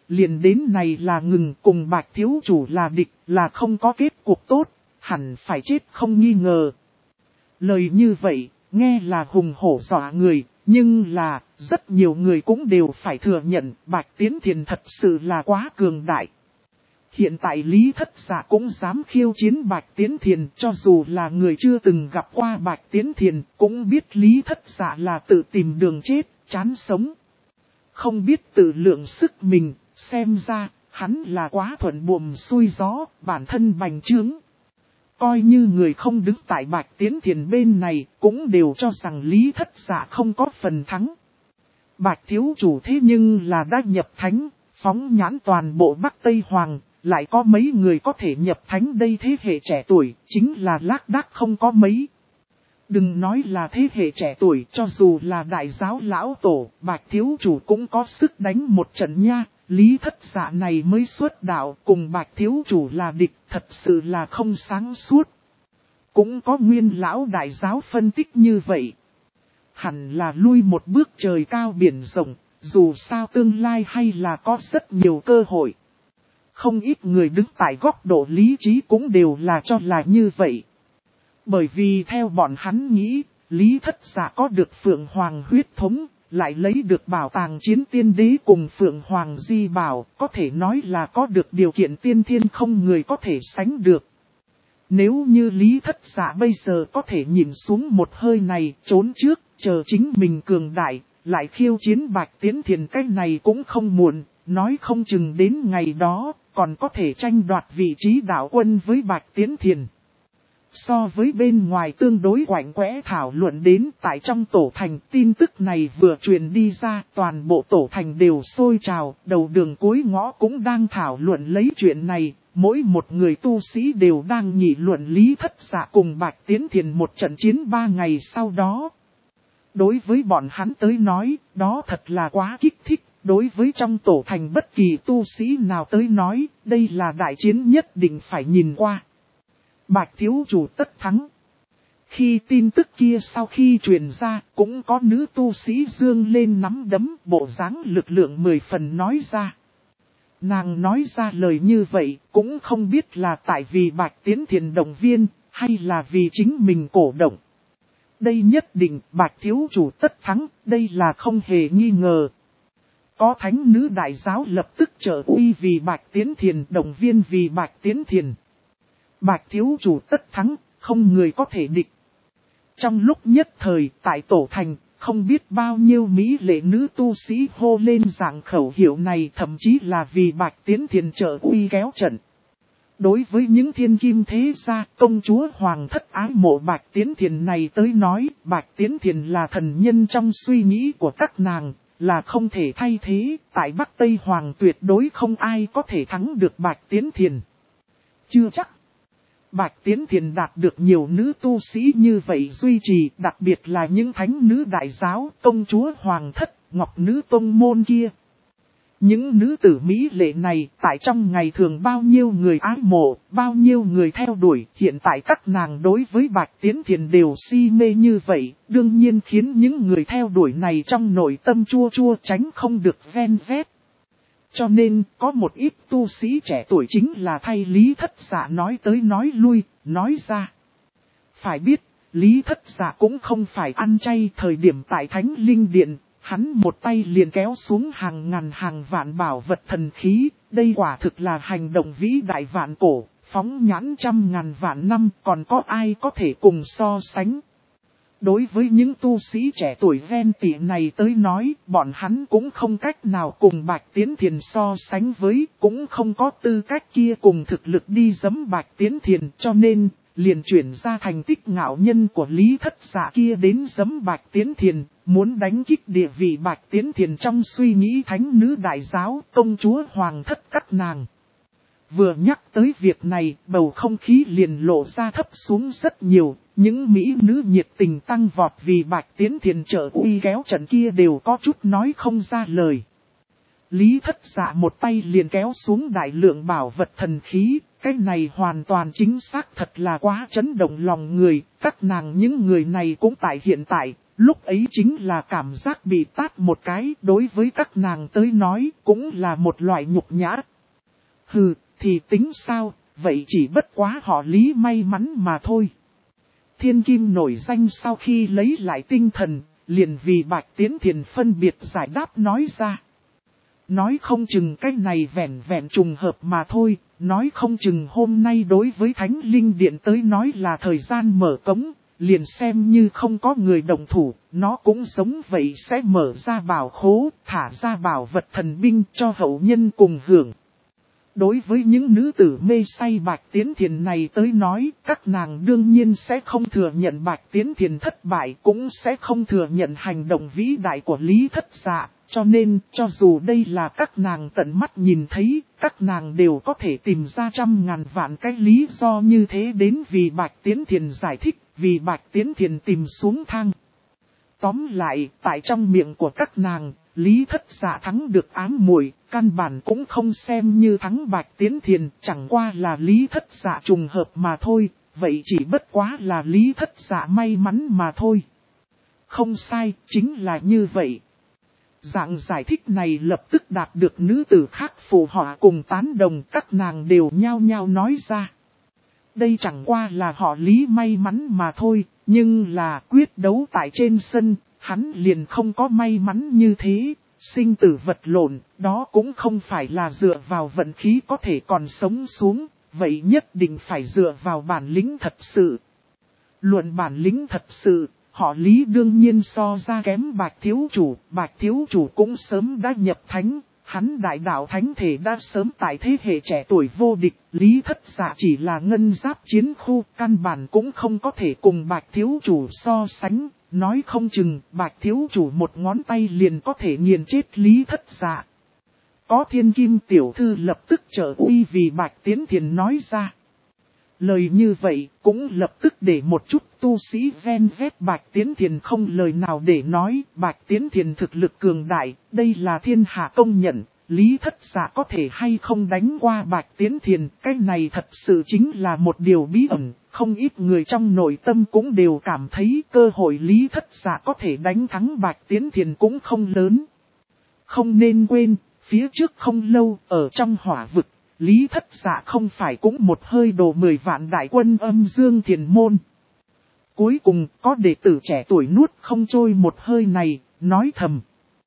liền đến này là ngừng, cùng Bạch thiếu chủ là địch, là không có kết cục tốt, hẳn phải chết không nghi ngờ. Lời như vậy, nghe là hùng hổ dọa người, nhưng là, rất nhiều người cũng đều phải thừa nhận Bạch Tiến Thiền thật sự là quá cường đại. Hiện tại Lý Thất Dạ cũng dám khiêu chiến Bạch Tiến Thiền, cho dù là người chưa từng gặp qua Bạch Tiến Thiền, cũng biết Lý Thất Dạ là tự tìm đường chết, chán sống. Không biết tự lượng sức mình, xem ra, hắn là quá thuận buồm xuôi gió, bản thân bành trướng. Coi như người không đứng tại Bạch Tiến Thiền bên này, cũng đều cho rằng Lý Thất Dạ không có phần thắng. Bạch thiếu chủ thế nhưng là đã nhập thánh, phóng nhãn toàn bộ Bắc Tây Hoàng, lại có mấy người có thể nhập thánh đây, thế hệ trẻ tuổi, chính là lác đác không có mấy. Đừng nói là thế hệ trẻ tuổi, cho dù là đại giáo lão tổ, Bạch thiếu chủ cũng có sức đánh một trận nha. Lý Thất Dạ này mới xuất đạo, cùng Bạch thiếu chủ là địch, thật sự là không sáng suốt. Cũng có nguyên lão đại giáo phân tích như vậy. Hẳn là lui một bước trời cao biển rộng, dù sao tương lai hay là có rất nhiều cơ hội. Không ít người đứng tại góc độ lý trí cũng đều là cho là như vậy. Bởi vì theo bọn hắn nghĩ, Lý Thất Dạ có được Phượng Hoàng huyết thống, lại lấy được bảo tàng chiến tiên đế cùng Phượng Hoàng di bảo, có thể nói là có được điều kiện tiên thiên không người có thể sánh được. Nếu như Lý Thất Dạ bây giờ có thể nhìn xuống một hơi này, trốn trước, chờ chính mình cường đại, lại khiêu chiến Bạch Tiến Thiền, cái này cũng không muộn, nói không chừng đến ngày đó, còn có thể tranh đoạt vị trí đạo quân với Bạch Tiến Thiền. So với bên ngoài tương đối quạnh quẽ thảo luận đến, tại trong tổ thành, tin tức này vừa truyền đi ra, toàn bộ tổ thành đều sôi trào, đầu đường cuối ngõ cũng đang thảo luận lấy chuyện này, mỗi một người tu sĩ đều đang nghị luận Lý Thất Dạ cùng Bạch Tiến Thiền một trận chiến 3 ngày sau đó. Đối với bọn hắn tới nói, đó thật là quá kích thích, đối với trong tổ thành bất kỳ tu sĩ nào tới nói, đây là đại chiến nhất định phải nhìn qua. Bạch thiếu chủ tất thắng. Khi tin tức kia sau khi truyền ra, cũng có nữ tu sĩ dương lên nắm đấm, bộ dáng lực lượng 10 phần nói ra. Nàng nói ra lời như vậy, cũng không biết là tại vì Bạch Tiến Thiền động viên, hay là vì chính mình cổ động. Đây nhất định Bạch thiếu chủ tất thắng, đây là không hề nghi ngờ. Có thánh nữ đại giáo lập tức trợ uy vì Bạch Tiến Thiền, động viên vì Bạch Tiến Thiền. Bạch thiếu chủ tất thắng, không người có thể địch. Trong lúc nhất thời, tại tổ thành, không biết bao nhiêu mỹ lệ nữ tu sĩ hô lên dạng khẩu hiệu này, thậm chí là vì Bạch Tiến Thiền trợ uy kéo trận. Đối với những thiên kim thế gia, công chúa hoàng thất ái mộ Bạch Tiến Thiền này tới nói, Bạch Tiến Thiền là thần nhân trong suy nghĩ của các nàng, là không thể thay thế, tại Bắc Tây Hoàng tuyệt đối không ai có thể thắng được Bạch Tiến Thiền. Chưa chắc. Bạch Tiến Thiền đạt được nhiều nữ tu sĩ như vậy duy trì, đặc biệt là những thánh nữ đại giáo, công chúa hoàng thất, ngọc nữ tông môn kia. Những nữ tử mỹ lệ này, tại trong ngày thường bao nhiêu người ái mộ, bao nhiêu người theo đuổi, hiện tại các nàng đối với Bạch Tiến Thiền đều si mê như vậy, đương nhiên khiến những người theo đuổi này trong nội tâm chua chua tránh không được ven vét. Cho nên, có một ít tu sĩ trẻ tuổi chính là thay Lý Thất Dạ nói tới nói lui, nói ra. Phải biết, Lý Thất Dạ cũng không phải ăn chay, thời điểm tại Thánh Linh Điện, hắn một tay liền kéo xuống hàng ngàn hàng vạn bảo vật thần khí, đây quả thực là hành động vĩ đại vạn cổ, phóng nhãn trăm ngàn vạn năm, còn có ai có thể cùng so sánh. Đối với những tu sĩ trẻ tuổi ven tị này tới nói, bọn hắn cũng không cách nào cùng Bạch Tiến Thiền so sánh với, cũng không có tư cách kia cùng thực lực đi giẫm Bạch Tiến Thiền, cho nên, liền chuyển ra thành tích ngạo nhân của Lý Thất Dạ kia đến giẫm Bạch Tiến Thiền, muốn đánh kích địa vị Bạch Tiến Thiền trong suy nghĩ thánh nữ đại giáo, công chúa hoàng thất các nàng. Vừa nhắc tới việc này, bầu không khí liền lộ ra thấp xuống rất nhiều, những mỹ nữ nhiệt tình tăng vọt vì Bạch Tiến Thiền trợ uy kéo trận kia đều có chút nói không ra lời. Lý Thất Dạ một tay liền kéo xuống đại lượng bảo vật thần khí, cái này hoàn toàn chính xác thật là quá chấn động lòng người, các nàng những người này cũng tại hiện tại, Lúc ấy chính là cảm giác bị tát một cái, đối với các nàng tới nói cũng là một loại nhục nhã. Hừ, thì tính sao, vậy chỉ bất quá họ Lý may mắn mà thôi. Thiên Kim nổi danh sau khi lấy lại tinh thần, liền vì Bạch Tiến Thiền phân biệt giải đáp nói ra. Nói không chừng cái này vẹn vẹn trùng hợp mà thôi, nói không chừng hôm nay đối với Thánh Linh Điện tới nói là thời gian mở cống, liền xem như không có người đồng thủ, nó cũng giống vậy sẽ mở ra bảo khố, thả ra bảo vật thần binh cho hậu nhân cùng hưởng. Đối với những nữ tử mê say Bạch Tiến Thiền này tới nói, các nàng đương nhiên sẽ không thừa nhận Bạch Tiến Thiền thất bại, cũng sẽ không thừa nhận hành động vĩ đại của Lý Thất Dạ. Cho nên, cho dù đây là các nàng tận mắt nhìn thấy, các nàng đều có thể tìm ra trăm ngàn vạn cái lý do như thế đến vì Bạch Tiến Thiền giải thích, vì Bạch Tiến Thiền tìm xuống thang. Tóm lại, tại trong miệng của các nàng, Lý Thất Dạ thắng được ám muội, căn bản cũng không xem như thắng Bạch Tiến Thiền, chẳng qua là Lý Thất Dạ trùng hợp mà thôi, vậy chỉ bất quá là Lý Thất Dạ may mắn mà thôi. Không sai, chính là như vậy. Dạng giải thích này lập tức đạt được nữ tử khác phù họ cùng tán đồng, các nàng đều nhao nhao nói ra. Đây chẳng qua là họ Lý may mắn mà thôi, nhưng là quyết đấu tại trên sân, hắn liền không có may mắn như thế. Sinh tử vật lộn, đó cũng không phải là dựa vào vận khí có thể còn sống xuống, vậy nhất định phải dựa vào bản lĩnh thật sự. Luận bản lĩnh thật sự, họ Lý đương nhiên so ra kém Bạch Thiếu Chủ cũng sớm đã nhập thánh, hắn đại đạo thánh thể đã sớm tại thế hệ trẻ tuổi vô địch, Lý Thất Dạ chỉ là ngân giáp chiến khu, căn bản cũng không có thể cùng Bạch Thiếu Chủ so sánh, nói không chừng Bạch Thiếu Chủ một ngón tay liền có thể nghiền chết Lý Thất Dạ. Có Thiên Kim tiểu thư lập tức trợ uy vì Bạch Tiến Thiền nói ra. Lời như vậy cũng lập tức để một chút tu sĩ ven vét Bạch Tiến Thiền không lời nào để nói. Bạch Tiến Thiền thực lực cường đại, đây là thiên hạ công nhận. Lý Thất Dạ có thể hay không đánh qua Bạch Tiến Thiền, cái này thật sự chính là một điều bí ẩn. Không ít người trong nội tâm cũng đều cảm thấy cơ hội Lý Thất Dạ có thể đánh thắng Bạch Tiến Thiền cũng không lớn. Không nên quên, phía trước không lâu ở trong hỏa vực, Lý Thất Dạ không phải cũng một hơi đổ 10 vạn đại quân Âm Dương Thiền Môn. Cuối cùng có đệ tử trẻ tuổi nuốt không trôi một hơi này, nói thầm.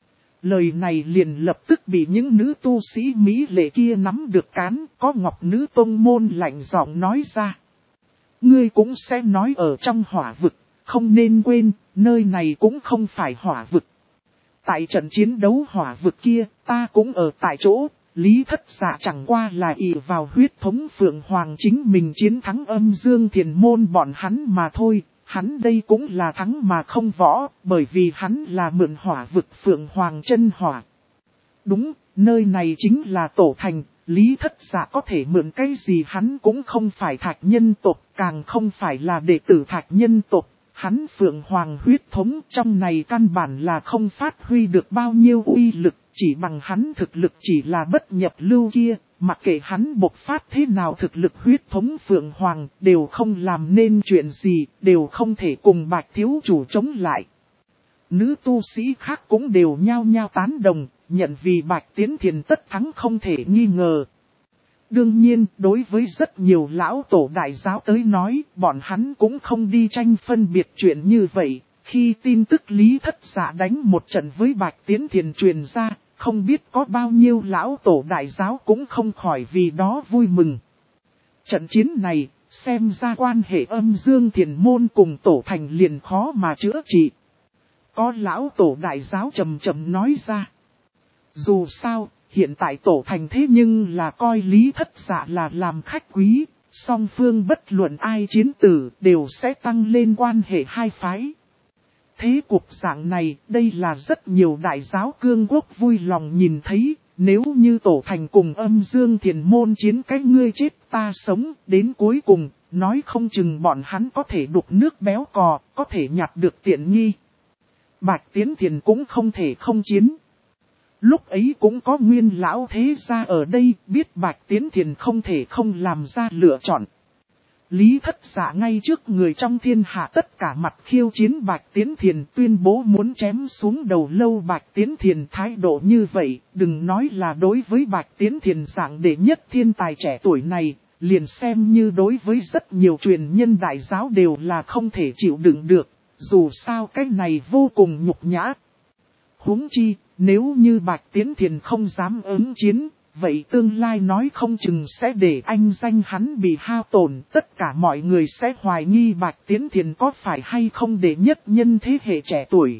Lời này liền lập tức bị những nữ tu sĩ Mỹ lệ kia nắm được cán, có Ngọc Nữ Tông Môn lạnh giọng nói ra. Ngươi cũng sẽ nói ở trong hỏa vực, không nên quên, nơi này cũng không phải hỏa vực. Tại trận chiến đấu hỏa vực kia, ta cũng ở tại chỗ. Lý Thất Dạ chẳng qua là ỷ vào huyết thống Phượng Hoàng chính mình chiến thắng Âm Dương Thiền Môn bọn hắn mà thôi. Hắn đây cũng là thắng mà không võ, bởi vì hắn là mượn hỏa vực Phượng Hoàng chân hỏa. Đúng, nơi này chính là tổ thành, Lý Thất Dạ có thể mượn cái gì hắn cũng không phải Thạch nhân tộc, càng không phải là đệ tử Thạch nhân tộc. Hắn Phượng Hoàng huyết thống trong này căn bản là không phát huy được bao nhiêu uy lực, chỉ bằng hắn thực lực chỉ là bất nhập lưu kia, mặc kệ hắn bộc phát thế nào thực lực huyết thống Phượng Hoàng đều không làm nên chuyện gì, đều không thể cùng Bạch Thiếu Chủ chống lại. Nữ tu sĩ khác cũng đều nhao nhao tán đồng, nhận vì Bạch Tiến Thiền tất thắng không thể nghi ngờ. Đương nhiên, đối với rất nhiều lão tổ đại giáo tới nói, bọn hắn cũng không đi tranh phân biệt chuyện như vậy. Khi tin tức Lý Thất Dạ đánh một trận với Bạch Tiến Thiền truyền ra, không biết có bao nhiêu lão tổ đại giáo cũng không khỏi vì đó vui mừng. Trận chiến này, xem ra quan hệ Âm Dương Thiền Môn cùng tổ thành liền khó mà chữa trị. Có lão tổ đại giáo trầm trầm nói ra. Dù sao, hiện tại tổ thành thế nhưng là coi Lý Thất Dạ là làm khách quý, song phương bất luận ai chiến tử đều sẽ tăng lên quan hệ hai phái. Thế cục dạng này, đây là rất nhiều đại giáo cương quốc vui lòng nhìn thấy, nếu như tổ thành cùng Âm Dương Thiền Môn chiến cái ngươi chết ta sống, đến cuối cùng, nói không chừng bọn hắn có thể đục nước béo cò, có thể nhặt được tiện nghi. Bạch Tiến Thiền cũng không thể không chiến. Lúc ấy cũng có nguyên lão thế gia ở đây biết Bạch Tiến Thiền không thể không làm ra lựa chọn. Lý Thất Dạ ngay trước người trong thiên hạ tất cả mặt khiêu chiến Bạch Tiến Thiền, tuyên bố muốn chém xuống đầu lâu Bạch Tiến Thiền. Thái độ như vậy, đừng nói là đối với Bạch Tiến Thiền dạng đệ nhất thiên tài trẻ tuổi này, liền xem như đối với rất nhiều truyền nhân đại giáo đều là không thể chịu đựng được, dù sao cái này vô cùng nhục nhã. Huống chi, nếu như Bạch Tiến Thiền không dám ứng chiến, vậy tương lai nói không chừng sẽ để anh danh hắn bị hao tổn, tất cả mọi người sẽ hoài nghi Bạch Tiến Thiền có phải hay không đệ nhất nhân thế hệ trẻ tuổi.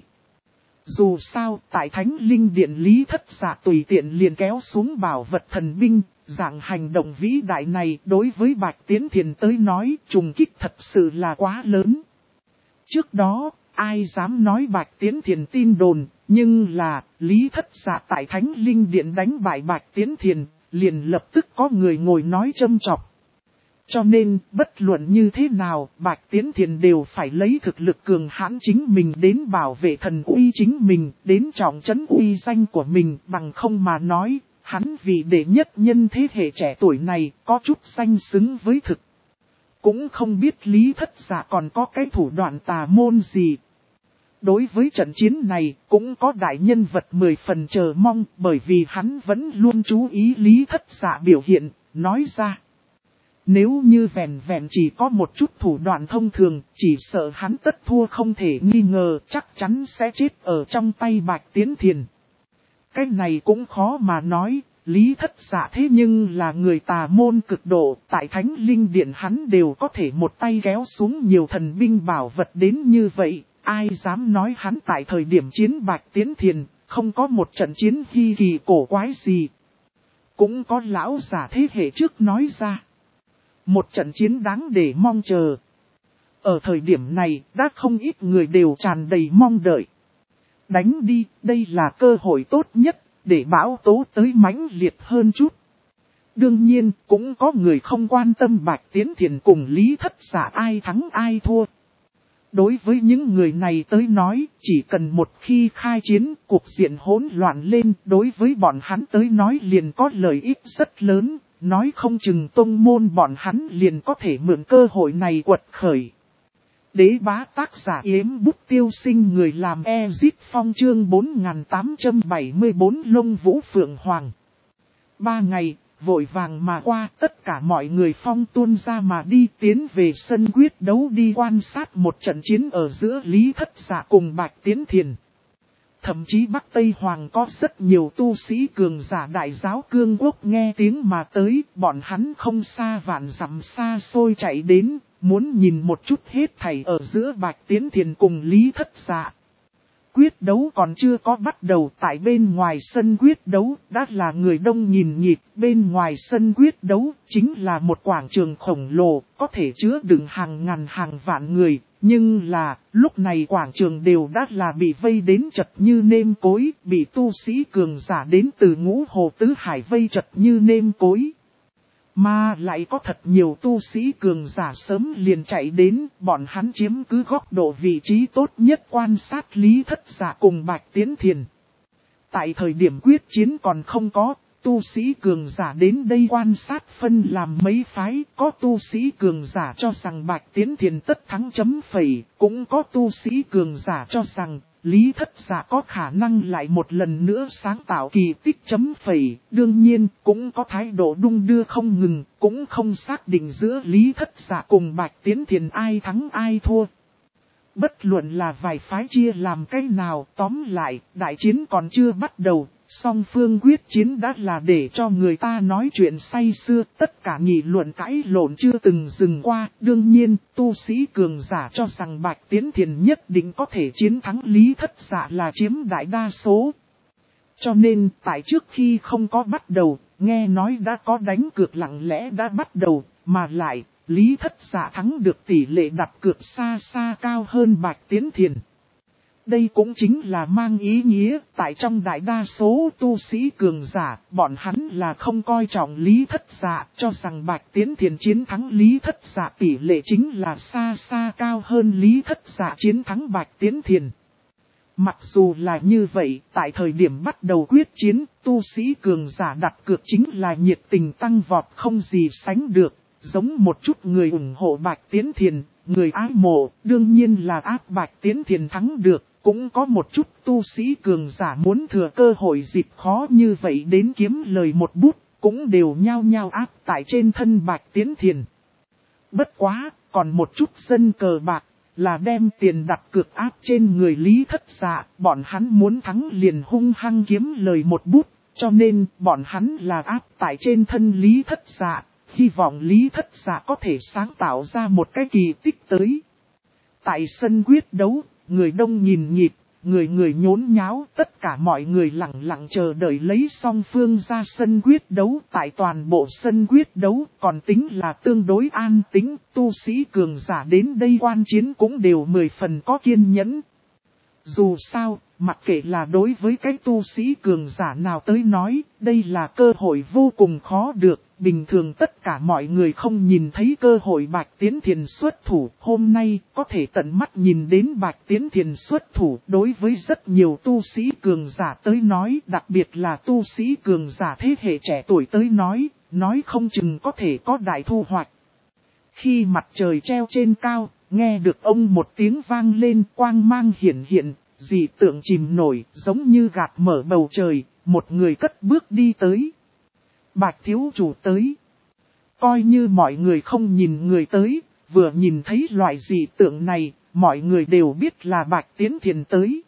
Dù sao, tại Thánh Linh Điện Lý Thất Dạ tùy tiện liền kéo xuống bảo vật thần binh, dạng hành động vĩ đại này đối với Bạch Tiến Thiền tới nói trùng kích thật sự là quá lớn. Trước đó, ai dám nói Bạch Tiến Thiền tin đồn, nhưng là, Lý Thất Dạ tại Thánh Linh Điện đánh bại Bạch Tiến Thiền, liền lập tức có người ngồi nói châm chọc. Cho nên, bất luận như thế nào, Bạch Tiến Thiền đều phải lấy thực lực cường hãn chính mình đến bảo vệ thần uy chính mình, đến trọng trấn uy danh của mình, bằng không mà nói, hắn vì đệ nhất nhân thế hệ trẻ tuổi này có chút danh xứng với thực. Cũng không biết Lý Thất Dạ còn có cái thủ đoạn tà môn gì. Đối với trận chiến này cũng có đại nhân vật 10 phần chờ mong, bởi vì hắn vẫn luôn chú ý Lý Thất Dạ biểu hiện, nói ra. Nếu như vẹn vẹn chỉ có một chút thủ đoạn thông thường, chỉ sợ hắn tất thua không thể nghi ngờ, chắc chắn sẽ chết ở trong tay Bạch Tiến Thiền. Cái này cũng khó mà nói, Lý Thất Dạ thế nhưng là người tà môn cực độ, tại Thánh Linh Điện hắn đều có thể một tay kéo xuống nhiều thần binh bảo vật đến như vậy, ai dám nói hắn tại thời điểm chiến Bạch Tiến Thiền, không có một trận chiến hi kỳ cổ quái gì. Cũng có lão giả thế hệ trước nói ra. Một trận chiến đáng để mong chờ. Ở thời điểm này, đã không ít người đều tràn đầy mong đợi. Đánh đi, đây là cơ hội tốt nhất, để bão tố tới mãnh liệt hơn chút. Đương nhiên, cũng có người không quan tâm Bạch Tiến Thiền cùng Lý Thất Dạ ai thắng ai thua. Đối với những người này tới nói, chỉ cần một khi khai chiến, cuộc diện hỗn loạn lên, đối với bọn hắn tới nói liền có lợi ích rất lớn. Nói không chừng tông môn bọn hắn liền có thể mượn cơ hội này quật khởi. Đế bá tác giả Yếm Bút Tiêu Sinh, người làm Ezit Phong, chương 4874 Lông Vũ Phượng Hoàng. 3 ngày, vội vàng mà qua, tất cả mọi người phong tuôn ra mà đi tiến về sân quyết đấu đi quan sát một trận chiến ở giữa Lý Thất Dạ cùng Bạch Tiến Thiền. Thậm chí Bắc Tây Hoàng có rất nhiều tu sĩ cường giả đại giáo cương quốc nghe tiếng mà tới, bọn hắn không xa vạn dặm xa xôi chạy đến, muốn nhìn một chút hết thảy ở giữa Bạch Tiến Thiền cùng Lý Thất Dạ. Quyết đấu còn chưa có bắt đầu, tại bên ngoài sân quyết đấu đã là người đông nghìn nghịt, bên ngoài sân quyết đấu chính là một quảng trường khổng lồ, có thể chứa đựng hàng ngàn hàng vạn người, nhưng là lúc này quảng trường đều đã là bị vây đến chật như nêm cối, bị tu sĩ cường giả đến từ Ngũ Hồ Tứ Hải vây chật như nêm cối. Mà lại có thật nhiều tu sĩ cường giả sớm liền chạy đến, bọn hắn chiếm cứ góc độ vị trí tốt nhất quan sát Lý Thất Dạ cùng Bạch Tiến Thiền. Tại thời điểm quyết chiến còn không có, tu sĩ cường giả đến đây quan sát phân làm mấy phái, có tu sĩ cường giả cho rằng Bạch Tiến Thiền tất thắng chấm phẩy, cũng có tu sĩ cường giả cho rằng Lý Thất Dạ có khả năng lại một lần nữa sáng tạo kỳ tích chấm phẩy, đương nhiên cũng có thái độ đung đưa không ngừng, cũng không xác định giữa Lý Thất Dạ cùng Bạch Tiến Thiền ai thắng ai thua. Bất luận là vài phái chia làm cái nào, tóm lại, đại chiến còn chưa bắt đầu, song phương quyết chiến đã là để cho người ta nói chuyện say sưa, tất cả nghị luận cãi lộn chưa từng dừng qua. Đương nhiên, tu sĩ cường giả cho rằng Bạch Tiến Thiền nhất định có thể chiến thắng Lý Thất Dạ là chiếm đại đa số. Cho nên, tại trước khi không có bắt đầu, nghe nói đã có đánh cược lặng lẽ đã bắt đầu, mà lại, Lý Thất Dạ thắng được tỷ lệ đặt cược xa xa cao hơn Bạch Tiến Thiền. Đây cũng chính là mang ý nghĩa, tại trong đại đa số tu sĩ cường giả, bọn hắn là không coi trọng Lý Thất Dạ, cho rằng Bạch Tiến Thiền chiến thắng Lý Thất Dạ tỷ lệ chính là xa xa cao hơn Lý Thất Dạ chiến thắng Bạch Tiến Thiền. Mặc dù là như vậy, tại thời điểm bắt đầu quyết chiến, tu sĩ cường giả đặt cược chính là nhiệt tình tăng vọt không gì sánh được. giống một chút người ủng hộ Bạch Tiến Thiền, người ái mộ, đương nhiên là áp Bạch Tiến Thiền thắng được, cũng có một chút tu sĩ cường giả muốn thừa cơ hội dịp khó như vậy đến kiếm lời một bút, cũng đều nhao nhao áp tại trên thân Bạch Tiến Thiền. Bất quá, còn một chút dân cờ bạc, là đem tiền đặt cược áp trên người Lý Thất Dạ, bọn hắn muốn thắng liền hung hăng kiếm lời một bút, cho nên bọn hắn là áp tại trên thân Lý Thất Dạ, hy vọng Lý Thất Dạ có thể sáng tạo ra một cái kỳ tích tới. Tại sân quyết đấu, người đông nhìn nhịp, người người nhốn nháo, tất cả mọi người lặng lặng chờ đợi lấy song phương ra sân quyết đấu. Tại toàn bộ sân quyết đấu còn tính là tương đối an tĩnh, tu sĩ cường giả đến đây quan chiến cũng đều 10 phần có kiên nhẫn. Dù sao, mặc kệ là đối với cái tu sĩ cường giả nào tới nói, đây là cơ hội vô cùng khó được. Bình thường tất cả mọi người không nhìn thấy cơ hội Bạch Tiến Thiền xuất thủ. Hôm nay có thể tận mắt nhìn đến Bạch Tiến Thiền xuất thủ. Đối với rất nhiều tu sĩ cường giả tới nói, đặc biệt là tu sĩ cường giả thế hệ trẻ tuổi tới nói không chừng có thể có đại thu hoạch. Khi mặt trời treo trên cao, nghe được ông một tiếng vang lên, quang mang hiển hiện, dị tượng chìm nổi, giống như gạt mở bầu trời, một người cất bước đi tới. Bạch thiếu chủ tới. Coi như mọi người không nhìn người tới, vừa nhìn thấy loại dị tượng này, mọi người đều biết là Bạch Tiến Thiền tới.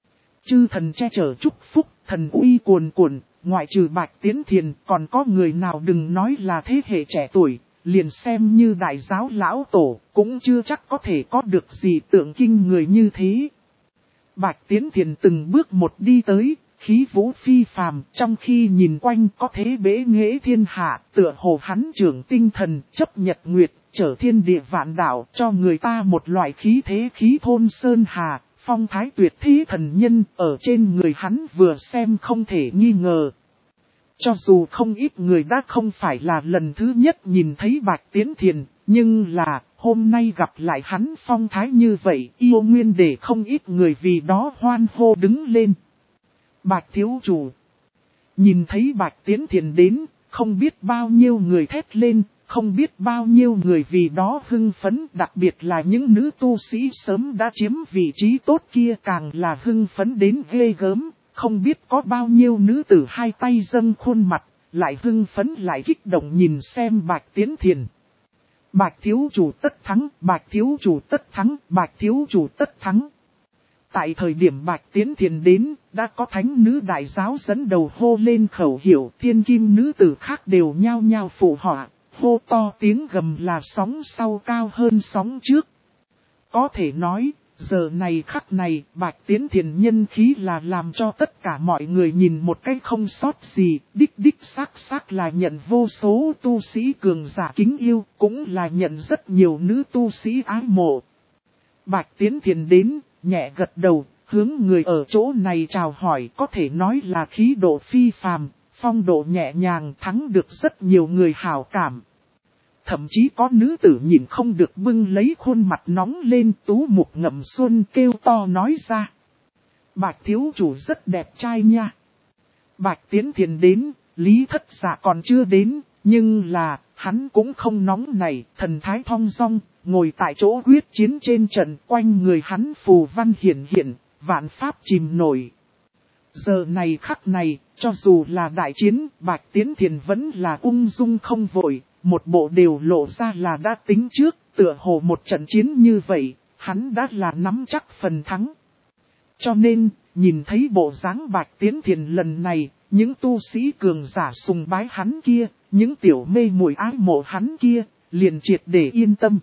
Chư thần che chở chúc phúc, thần uy cuồn cuộn, ngoại trừ Bạch Tiến Thiền còn có người nào đừng nói là thế hệ trẻ tuổi, liền xem như đại giáo lão tổ, cũng chưa chắc có thể có được dị tượng kinh người như thế. Bạch Tiến Thiền từng bước một đi tới, khí vũ phi phàm, trong khi nhìn quanh có thế bế nghệ thiên hạ, tựa hồ hắn trưởng tinh thần, chấp nhật nguyệt, trở thiên địa vạn đạo, cho người ta một loại khí thế khí thôn sơn hà, phong thái tuyệt thế thần nhân, ở trên người hắn vừa xem không thể nghi ngờ. Cho dù không ít người đã không phải là lần thứ nhất nhìn thấy Bạch Tiến Thiền, nhưng là, hôm nay gặp lại hắn phong thái như vậy, yêu nguyên để không ít người vì đó hoan hô đứng lên. Bạch thiếu chủ. Nhìn thấy Bạch Tiến Thiền đến, không biết bao nhiêu người thét lên, không biết bao nhiêu người vì đó hưng phấn, đặc biệt là những nữ tu sĩ sớm đã chiếm vị trí tốt kia càng là hưng phấn đến ghê gớm, không biết có bao nhiêu nữ tử hai tay dâng khuôn mặt, lại hưng phấn lại kích động nhìn xem Bạch Tiến Thiền. Bạch thiếu chủ tất thắng, Bạch thiếu chủ tất thắng, Bạch thiếu chủ tất thắng. Tại thời điểm Bạch Tiến Thiền đến, đã có thánh nữ đại giáo dẫn đầu hô lên khẩu hiệu, thiên kim nữ tử khác đều nhao nhao phụ họa, hô to tiếng gầm là sóng sau cao hơn sóng trước. Có thể nói, giờ này khắc này, Bạch Tiến Thiền nhân khí là làm cho tất cả mọi người nhìn một cách không sót gì, đích xác là nhận vô số tu sĩ cường giả kính yêu, cũng là nhận rất nhiều nữ tu sĩ ái mộ. Bạch Tiến Thiền đến, nhẹ gật đầu, hướng người ở chỗ này chào hỏi, có thể nói là khí độ phi phàm, phong độ nhẹ nhàng, thắng được rất nhiều người hảo cảm. Thậm chí có nữ tử nhìn không được bưng lấy khuôn mặt nóng lên, tú mục ngậm xuân kêu to nói ra. Bạch thiếu chủ rất đẹp trai nha. Bạch Tiến Thiền đến, Lý Thất Dạ còn chưa đến, nhưng là, hắn cũng không nóng nảy, thần thái thong dong, ngồi tại chỗ quyết chiến trên trận, quanh người hắn phù văn hiển hiện, vạn pháp chìm nổi. Giờ này khắc này, cho dù là đại chiến, Bạch Tiến Thiền vẫn là ung dung không vội, một bộ đều lộ ra là đã tính trước, tựa hồ một trận chiến như vậy, hắn đã là nắm chắc phần thắng. Cho nên, nhìn thấy bộ dáng Bạch Tiến Thiền lần này, những tu sĩ cường giả sùng bái hắn kia, những tiểu mê muội ái mộ hắn kia, liền triệt để yên tâm.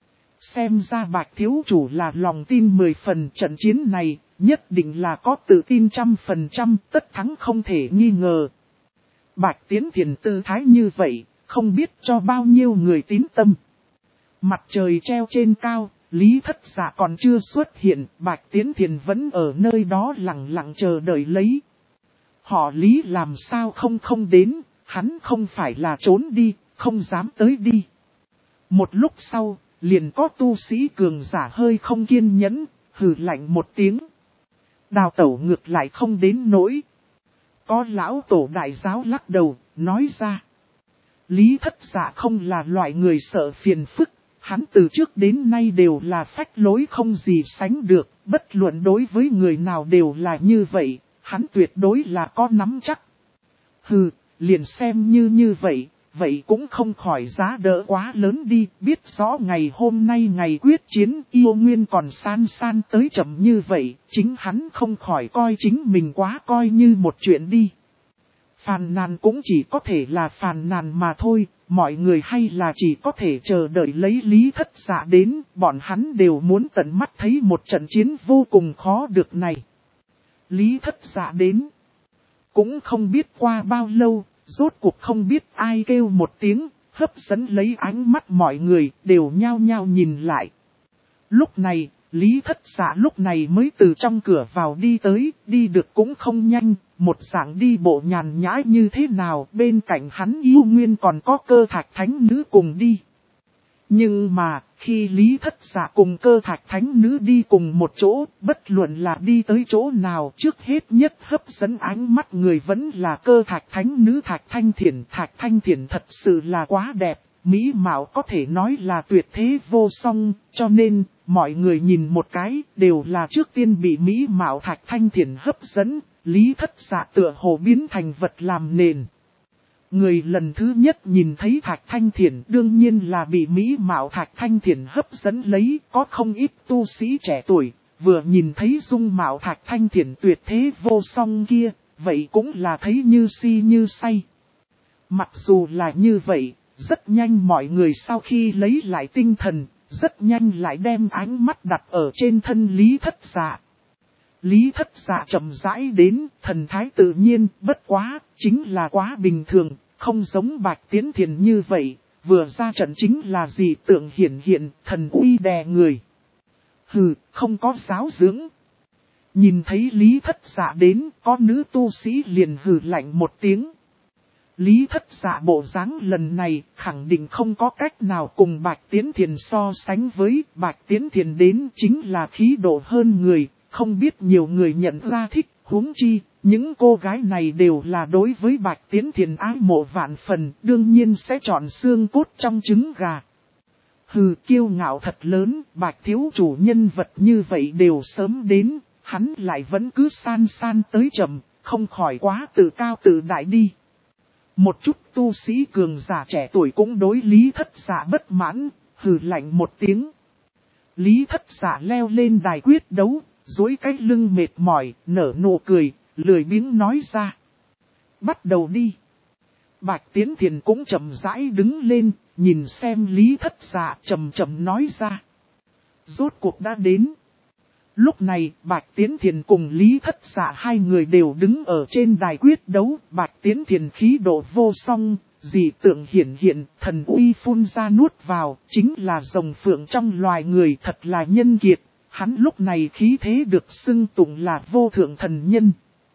Xem ra Bạch thiếu chủ là lòng tin 10 phần, trận chiến này, nhất định là có tự tin 100%, tất thắng không thể nghi ngờ. Bạch Tiến Thiền tư thái như vậy, không biết cho bao nhiêu người tín tâm. Mặt trời treo trên cao, Lý Thất Dạ còn chưa xuất hiện, Bạch Tiến Thiền vẫn ở nơi đó lặng lặng chờ đợi lấy. Họ Lý làm sao không đến, hắn không phải là trốn đi, không dám tới đi. Một lúc sau, liền có tu sĩ cường giả hơi không kiên nhẫn, hừ lạnh một tiếng. Đào tẩu ngược lại không đến nỗi. Có lão tổ đại giáo lắc đầu, nói ra. Lý Thất Dạ không là loại người sợ phiền phức, hắn từ trước đến nay đều là phách lối không gì sánh được, bất luận đối với người nào đều là như vậy, hắn tuyệt đối là có nắm chắc. Hừ, liền xem như vậy, vậy cũng không khỏi giá đỡ quá lớn đi, biết rõ ngày hôm nay ngày quyết chiến yêu nguyên còn san tới chậm như vậy, chính hắn không khỏi coi chính mình quá coi như một chuyện đi. Phàn nàn cũng chỉ có thể là phàn nàn mà thôi, mọi người hay là chỉ có thể chờ đợi lấy Lý Thất Dạ đến, bọn hắn đều muốn tận mắt thấy một trận chiến vô cùng khó được này. Lý Thất Dạ đến, cũng không biết qua bao lâu, rốt cuộc không biết ai kêu một tiếng, hấp dẫn lấy ánh mắt mọi người, đều nhao nhao nhìn lại. Lúc này, Lý Thất Dạ lúc này mới từ trong cửa vào đi tới, đi được cũng không nhanh, một dạng đi bộ nhàn nhã như thế nào, bên cạnh hắn yêu nguyên còn có Cơ Thạch Thánh Nữ cùng đi. Nhưng mà, khi Lý Thất Dạ cùng Cơ Thạch Thánh Nữ đi cùng một chỗ, bất luận là đi tới chỗ nào, trước hết nhất hấp dẫn ánh mắt người vẫn là Cơ Thạch Thánh Nữ Thạch Thanh Thiển. Thạch Thanh Thiển thật sự là quá đẹp, mỹ mạo có thể nói là tuyệt thế vô song, cho nên, mọi người nhìn một cái, đều là trước tiên bị mỹ mạo Thạch Thanh Thiển hấp dẫn, Lý Thất Dạ tựa hồ biến thành vật làm nền. Người lần thứ nhất nhìn thấy Thạch Thanh Thiển đương nhiên là bị mỹ mạo Thạch Thanh Thiển hấp dẫn lấy, có không ít tu sĩ trẻ tuổi, vừa nhìn thấy dung mạo Thạch Thanh Thiển tuyệt thế vô song kia, vậy cũng là thấy như si như say. Mặc dù là như vậy, rất nhanh mọi người sau khi lấy lại tinh thần, rất nhanh lại đem ánh mắt đặt ở trên thân Lý Thất Dạ. Lý Thất Dạ chậm rãi đến, thần thái tự nhiên, bất quá, chính là quá bình thường, không giống Bạch Tiến Thiền như vậy, vừa ra trận chính là dị tượng hiển hiện, thần uy đè người. Hừ, không có giáo dưỡng. Nhìn thấy Lý Thất Dạ đến, có nữ tu sĩ liền hừ lạnh một tiếng. Lý Thất Dạ bộ dáng lần này khẳng định không có cách nào cùng Bạch Tiến Thiền so sánh với, Bạch Tiến Thiền đến chính là khí độ hơn người. Không biết nhiều người nhận ra thích, huống chi, những cô gái này đều là đối với Bạch Tiến Thiền ái mộ vạn phần, đương nhiên sẽ chọn xương cốt trong trứng gà. Hừ, kiêu ngạo thật lớn, Bạch thiếu chủ nhân vật như vậy đều sớm đến, hắn lại vẫn cứ san tới chậm, không khỏi quá tự cao tự đại đi. Một chút tu sĩ cường giả trẻ tuổi cũng đối Lý Thất Dạ bất mãn, hừ lạnh một tiếng. Lý Thất Dạ leo lên đài quyết đấu. Dối cái lưng mệt mỏi, nở nụ cười, lười biếng nói ra. Bắt đầu đi. Bạch Tiến Thiền cũng chậm rãi đứng lên, nhìn xem Lý Thất Dạ chậm nói ra. Rốt cuộc đã đến. Lúc này, Bạch Tiến Thiền cùng Lý Thất Dạ hai người đều đứng ở trên đài quyết đấu. Bạch Tiến Thiền khí độ vô song, dị tượng hiển hiện, thần uy phun ra nuốt vào, chính là rồng phượng trong loài người, thật là nhân kiệt. Hắn lúc này khí thế được xưng tụng là vô thượng thần nhân.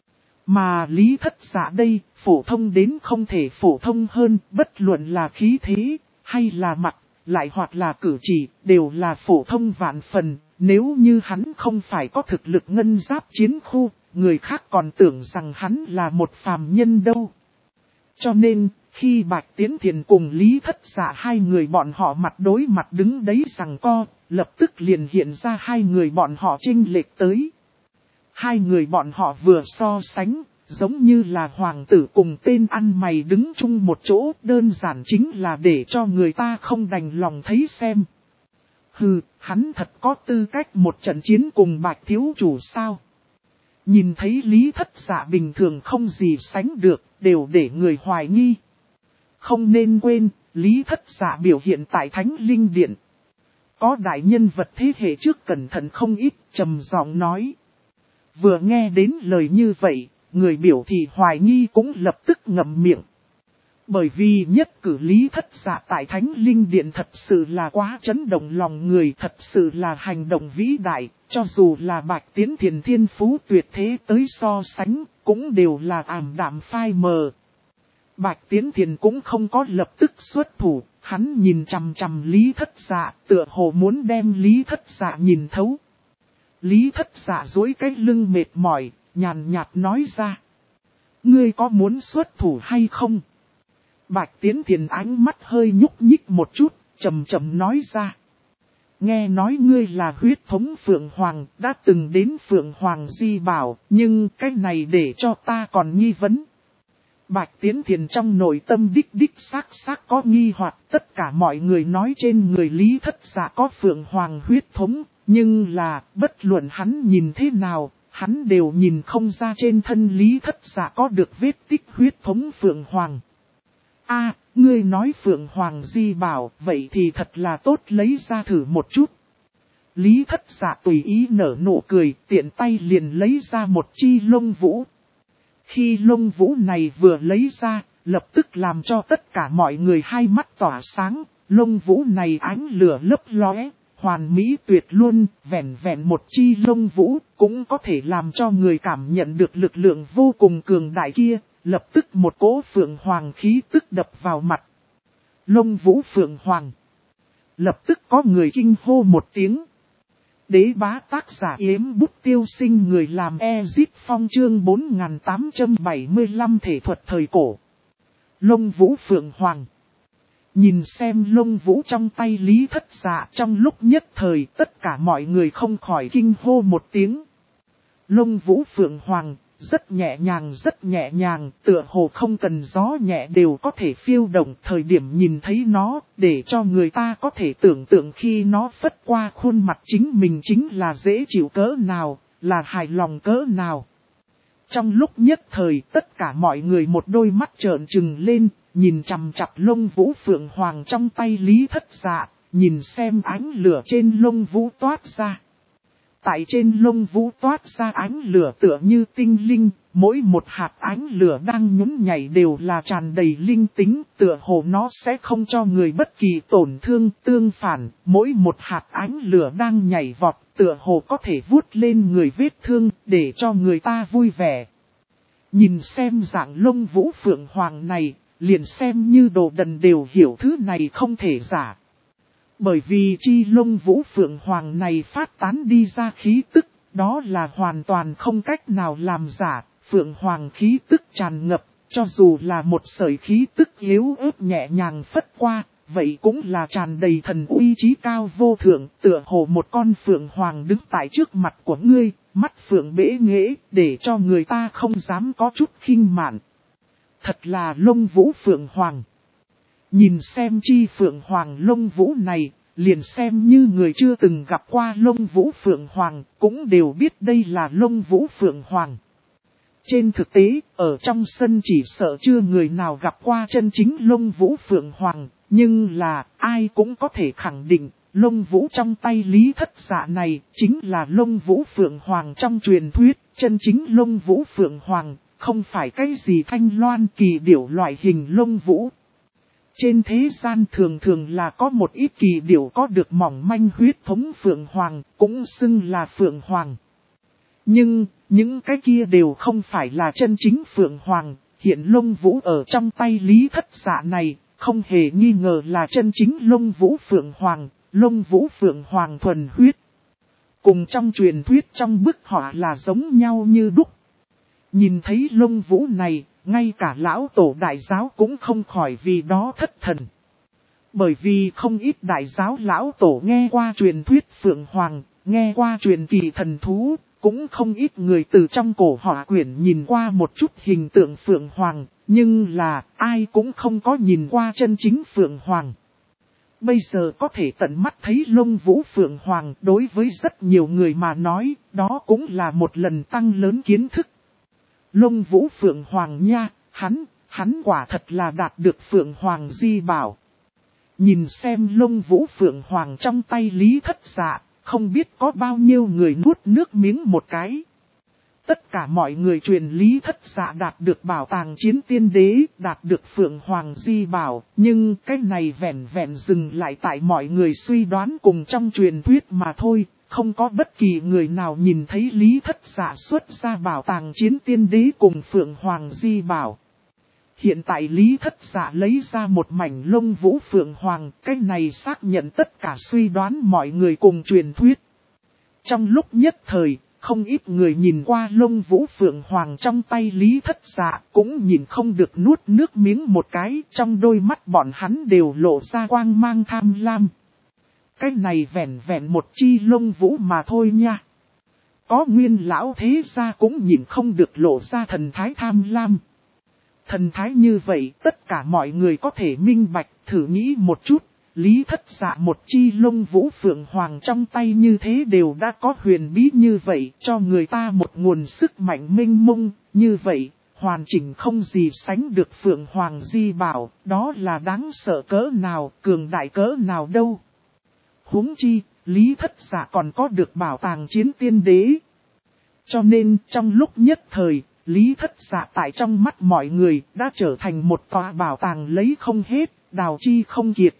Mà Lý Thất Dạ đây, phổ thông đến không thể phổ thông hơn, bất luận là khí thế, hay là mặt, lại hoặc là cử chỉ, đều là phổ thông vạn phần. Nếu như hắn không phải có thực lực ngân giáp chiến khu, người khác còn tưởng rằng hắn là một phàm nhân đâu. Cho nên, khi Bạch Tiến Thiền cùng Lý Thất Dạ hai người bọn họ mặt đối mặt đứng đấy giằng co, lập tức liền hiện ra hai người bọn họ chênh lệch tới. Hai người bọn họ vừa so sánh, giống như là hoàng tử cùng tên ăn mày đứng chung một chỗ, đơn giản chính là để cho người ta không đành lòng thấy xem. Hừ, hắn thật có tư cách một trận chiến cùng Bạch thiếu chủ sao? Nhìn thấy Lý Thất Dạ bình thường không gì sánh được, đều để người hoài nghi. Không nên quên, Lý Thất Dạ biểu hiện tại Thánh Linh Điện. Có đại nhân vật thế hệ trước cẩn thận không ít, trầm giọng nói. Vừa nghe đến lời như vậy, người biểu thị hoài nghi cũng lập tức ngậm miệng. Bởi vì nhất cử Lý Thất Dạ tại Thánh Linh Điện thật sự là quá chấn động lòng người, thật sự là hành động vĩ đại, cho dù là Bạch Tiến Thiền thiên phú tuyệt thế tới so sánh, cũng đều là ảm đạm phai mờ. Bạch Tiến Thiền cũng không có lập tức xuất thủ, hắn nhìn chằm chằm Lý Thất Dạ, tựa hồ muốn đem Lý Thất Dạ nhìn thấu. Lý Thất Dạ duỗi cái lưng mệt mỏi, nhàn nhạt nói ra. Ngươi có muốn xuất thủ hay không? Bạch Tiến Thiền ánh mắt hơi nhúc nhích một chút, chậm chậm nói ra. Nghe nói ngươi là huyết thống Phượng Hoàng, đã từng đến Phượng Hoàng Di Bảo, nhưng cái này để cho ta còn nghi vấn. Bạch Tiến Thiền trong nội tâm đích xác có nghi hoặc, tất cả mọi người nói trên người Lý Thất Dạ có Phượng Hoàng huyết thống, nhưng là bất luận hắn nhìn thế nào, hắn đều nhìn không ra trên thân Lý Thất Dạ có được vết tích huyết thống Phượng Hoàng. Ngươi nói Phượng Hoàng Di Bảo, vậy thì thật là tốt, lấy ra thử một chút. Lý Thất Dạ tùy ý nở nụ cười, tiện tay liền lấy ra một chi lông vũ. Khi lông vũ này vừa lấy ra, lập tức làm cho tất cả mọi người hai mắt tỏa sáng, lông vũ này ánh lửa lấp lóe, hoàn mỹ tuyệt luôn, vẹn một chi lông vũ, cũng có thể làm cho người cảm nhận được lực lượng vô cùng cường đại kia, lập tức một cỗ Phượng Hoàng khí tức đập vào mặt. Lông vũ Phượng Hoàng. Lập tức có người kinh hô một tiếng. Đế bá tác giả Yếm Bút Tiêu Sinh, người làm Ezit Phong, chương 4875 thể thuật thời cổ. Lông vũ Phượng Hoàng. Nhìn xem lông vũ trong tay Lý Thất Dạ, trong lúc nhất thời tất cả mọi người không khỏi kinh hô một tiếng. Lông vũ Phượng Hoàng, rất nhẹ nhàng, tựa hồ không cần gió nhẹ đều có thể phiêu động. Thời điểm nhìn thấy nó, để cho người ta có thể tưởng tượng khi nó phất qua khuôn mặt chính mình chính là dễ chịu cỡ nào, là hài lòng cỡ nào. Trong lúc nhất thời tất cả mọi người một đôi mắt trợn trừng lên, nhìn chằm chằm lông vũ Phượng Hoàng trong tay Lý Thất Dạ, nhìn xem ánh lửa trên lông vũ toát ra. Tại trên lông vũ toát ra ánh lửa tựa như tinh linh, mỗi một hạt ánh lửa đang nhún nhảy đều là tràn đầy linh tính, tựa hồ nó sẽ không cho người bất kỳ tổn thương. Tương phản, mỗi một hạt ánh lửa đang nhảy vọt, tựa hồ có thể vuốt lên người vết thương, để cho người ta vui vẻ. Nhìn xem dạng lông vũ Phượng Hoàng này, liền xem như đồ đần đều hiểu thứ này không thể giả. Bởi vì chi lông vũ Phượng Hoàng này phát tán đi ra khí tức, đó là hoàn toàn không cách nào làm giả. Phượng Hoàng khí tức tràn ngập, cho dù là một sợi khí tức yếu ớt nhẹ nhàng phất qua, vậy cũng là tràn đầy thần uy chí cao vô thượng, tựa hồ một con Phượng Hoàng đứng tại trước mặt của ngươi, mắt Phượng bể nghễ, để cho người ta không dám có chút khinh mạn. Thật là lông vũ Phượng Hoàng. Nhìn xem chi Phượng Hoàng lông vũ này, liền xem như người chưa từng gặp qua lông vũ Phượng Hoàng, cũng đều biết đây là lông vũ Phượng Hoàng. Trên thực tế, ở trong sân chỉ sợ chưa người nào gặp qua chân chính lông vũ Phượng Hoàng, nhưng là ai cũng có thể khẳng định, lông vũ trong tay Lý Thất Dạ này chính là lông vũ Phượng Hoàng trong truyền thuyết, chân chính lông vũ Phượng Hoàng, không phải cái gì thanh loan kỳ điểu loại hình lông vũ. Trên thế gian thường thường là có một ít kỳ điểu có được mỏng manh huyết thống Phượng Hoàng, cũng xưng là Phượng Hoàng. Nhưng, những cái kia đều không phải là chân chính Phượng Hoàng, hiện lông vũ ở trong tay Lý Thất Dạ này, không hề nghi ngờ là chân chính lông vũ Phượng Hoàng, lông vũ Phượng Hoàng thuần huyết. Cùng trong truyền thuyết trong bức họa là giống nhau như đúc. Nhìn thấy lông vũ này, ngay cả lão tổ đại giáo cũng không khỏi vì đó thất thần. Bởi vì không ít đại giáo lão tổ nghe qua truyền thuyết Phượng Hoàng, nghe qua truyền kỳ thần thú, cũng không ít người từ trong cổ họa quyển nhìn qua một chút hình tượng Phượng Hoàng, nhưng là ai cũng không có nhìn qua chân chính Phượng Hoàng. Bây giờ có thể tận mắt thấy lông vũ Phượng Hoàng, đối với rất nhiều người mà nói, đó cũng là một lần tăng lớn kiến thức. Lông vũ Phượng Hoàng nha, hắn quả thật là đạt được Phượng Hoàng Di Bảo. Nhìn xem lông vũ Phượng Hoàng trong tay Lý Thất Dạ, không biết có bao nhiêu người nuốt nước miếng một cái. Tất cả mọi người truyền Lý Thất Dạ đạt được bảo tàng chiến tiên đế, đạt được Phượng Hoàng Di Bảo, nhưng cái này vẹn dừng lại tại mọi người suy đoán cùng trong truyền thuyết mà thôi. Không có bất kỳ người nào nhìn thấy Lý Thất Dạ xuất ra bảo tàng chiến tiên đế cùng Phượng Hoàng Di Bảo. Hiện tại Lý Thất Dạ lấy ra một mảnh lông vũ Phượng Hoàng, cái này xác nhận tất cả suy đoán mọi người cùng truyền thuyết. Trong lúc nhất thời, Không ít người nhìn qua lông vũ phượng hoàng trong tay Lý Thất Dạ cũng nhìn không được nuốt nước miếng một cái, trong đôi mắt bọn hắn đều lộ ra quang mang tham lam. Cái này vẹn vẹn một chi lông vũ mà thôi nha. Có nguyên lão thế gia cũng nhìn không được lộ ra thần thái tham lam. Thần thái như vậy tất cả mọi người có thể minh bạch, thử nghĩ một chút. Lý Thất Dạ một chi lông vũ phượng hoàng trong tay như thế đều đã có huyền bí như vậy, cho người ta một nguồn sức mạnh mênh mông, như vậy, hoàn chỉnh không gì sánh được phượng hoàng di bảo, đó là đáng sợ cỡ nào, cường đại cỡ nào đâu. Huống chi, Lý Thất Dạ còn có được bảo tàng chiến tiên đế. Cho nên, trong lúc nhất thời, Lý Thất Dạ tại trong mắt mọi người đã trở thành một tòa bảo tàng lấy không hết, đào chi không kiệt.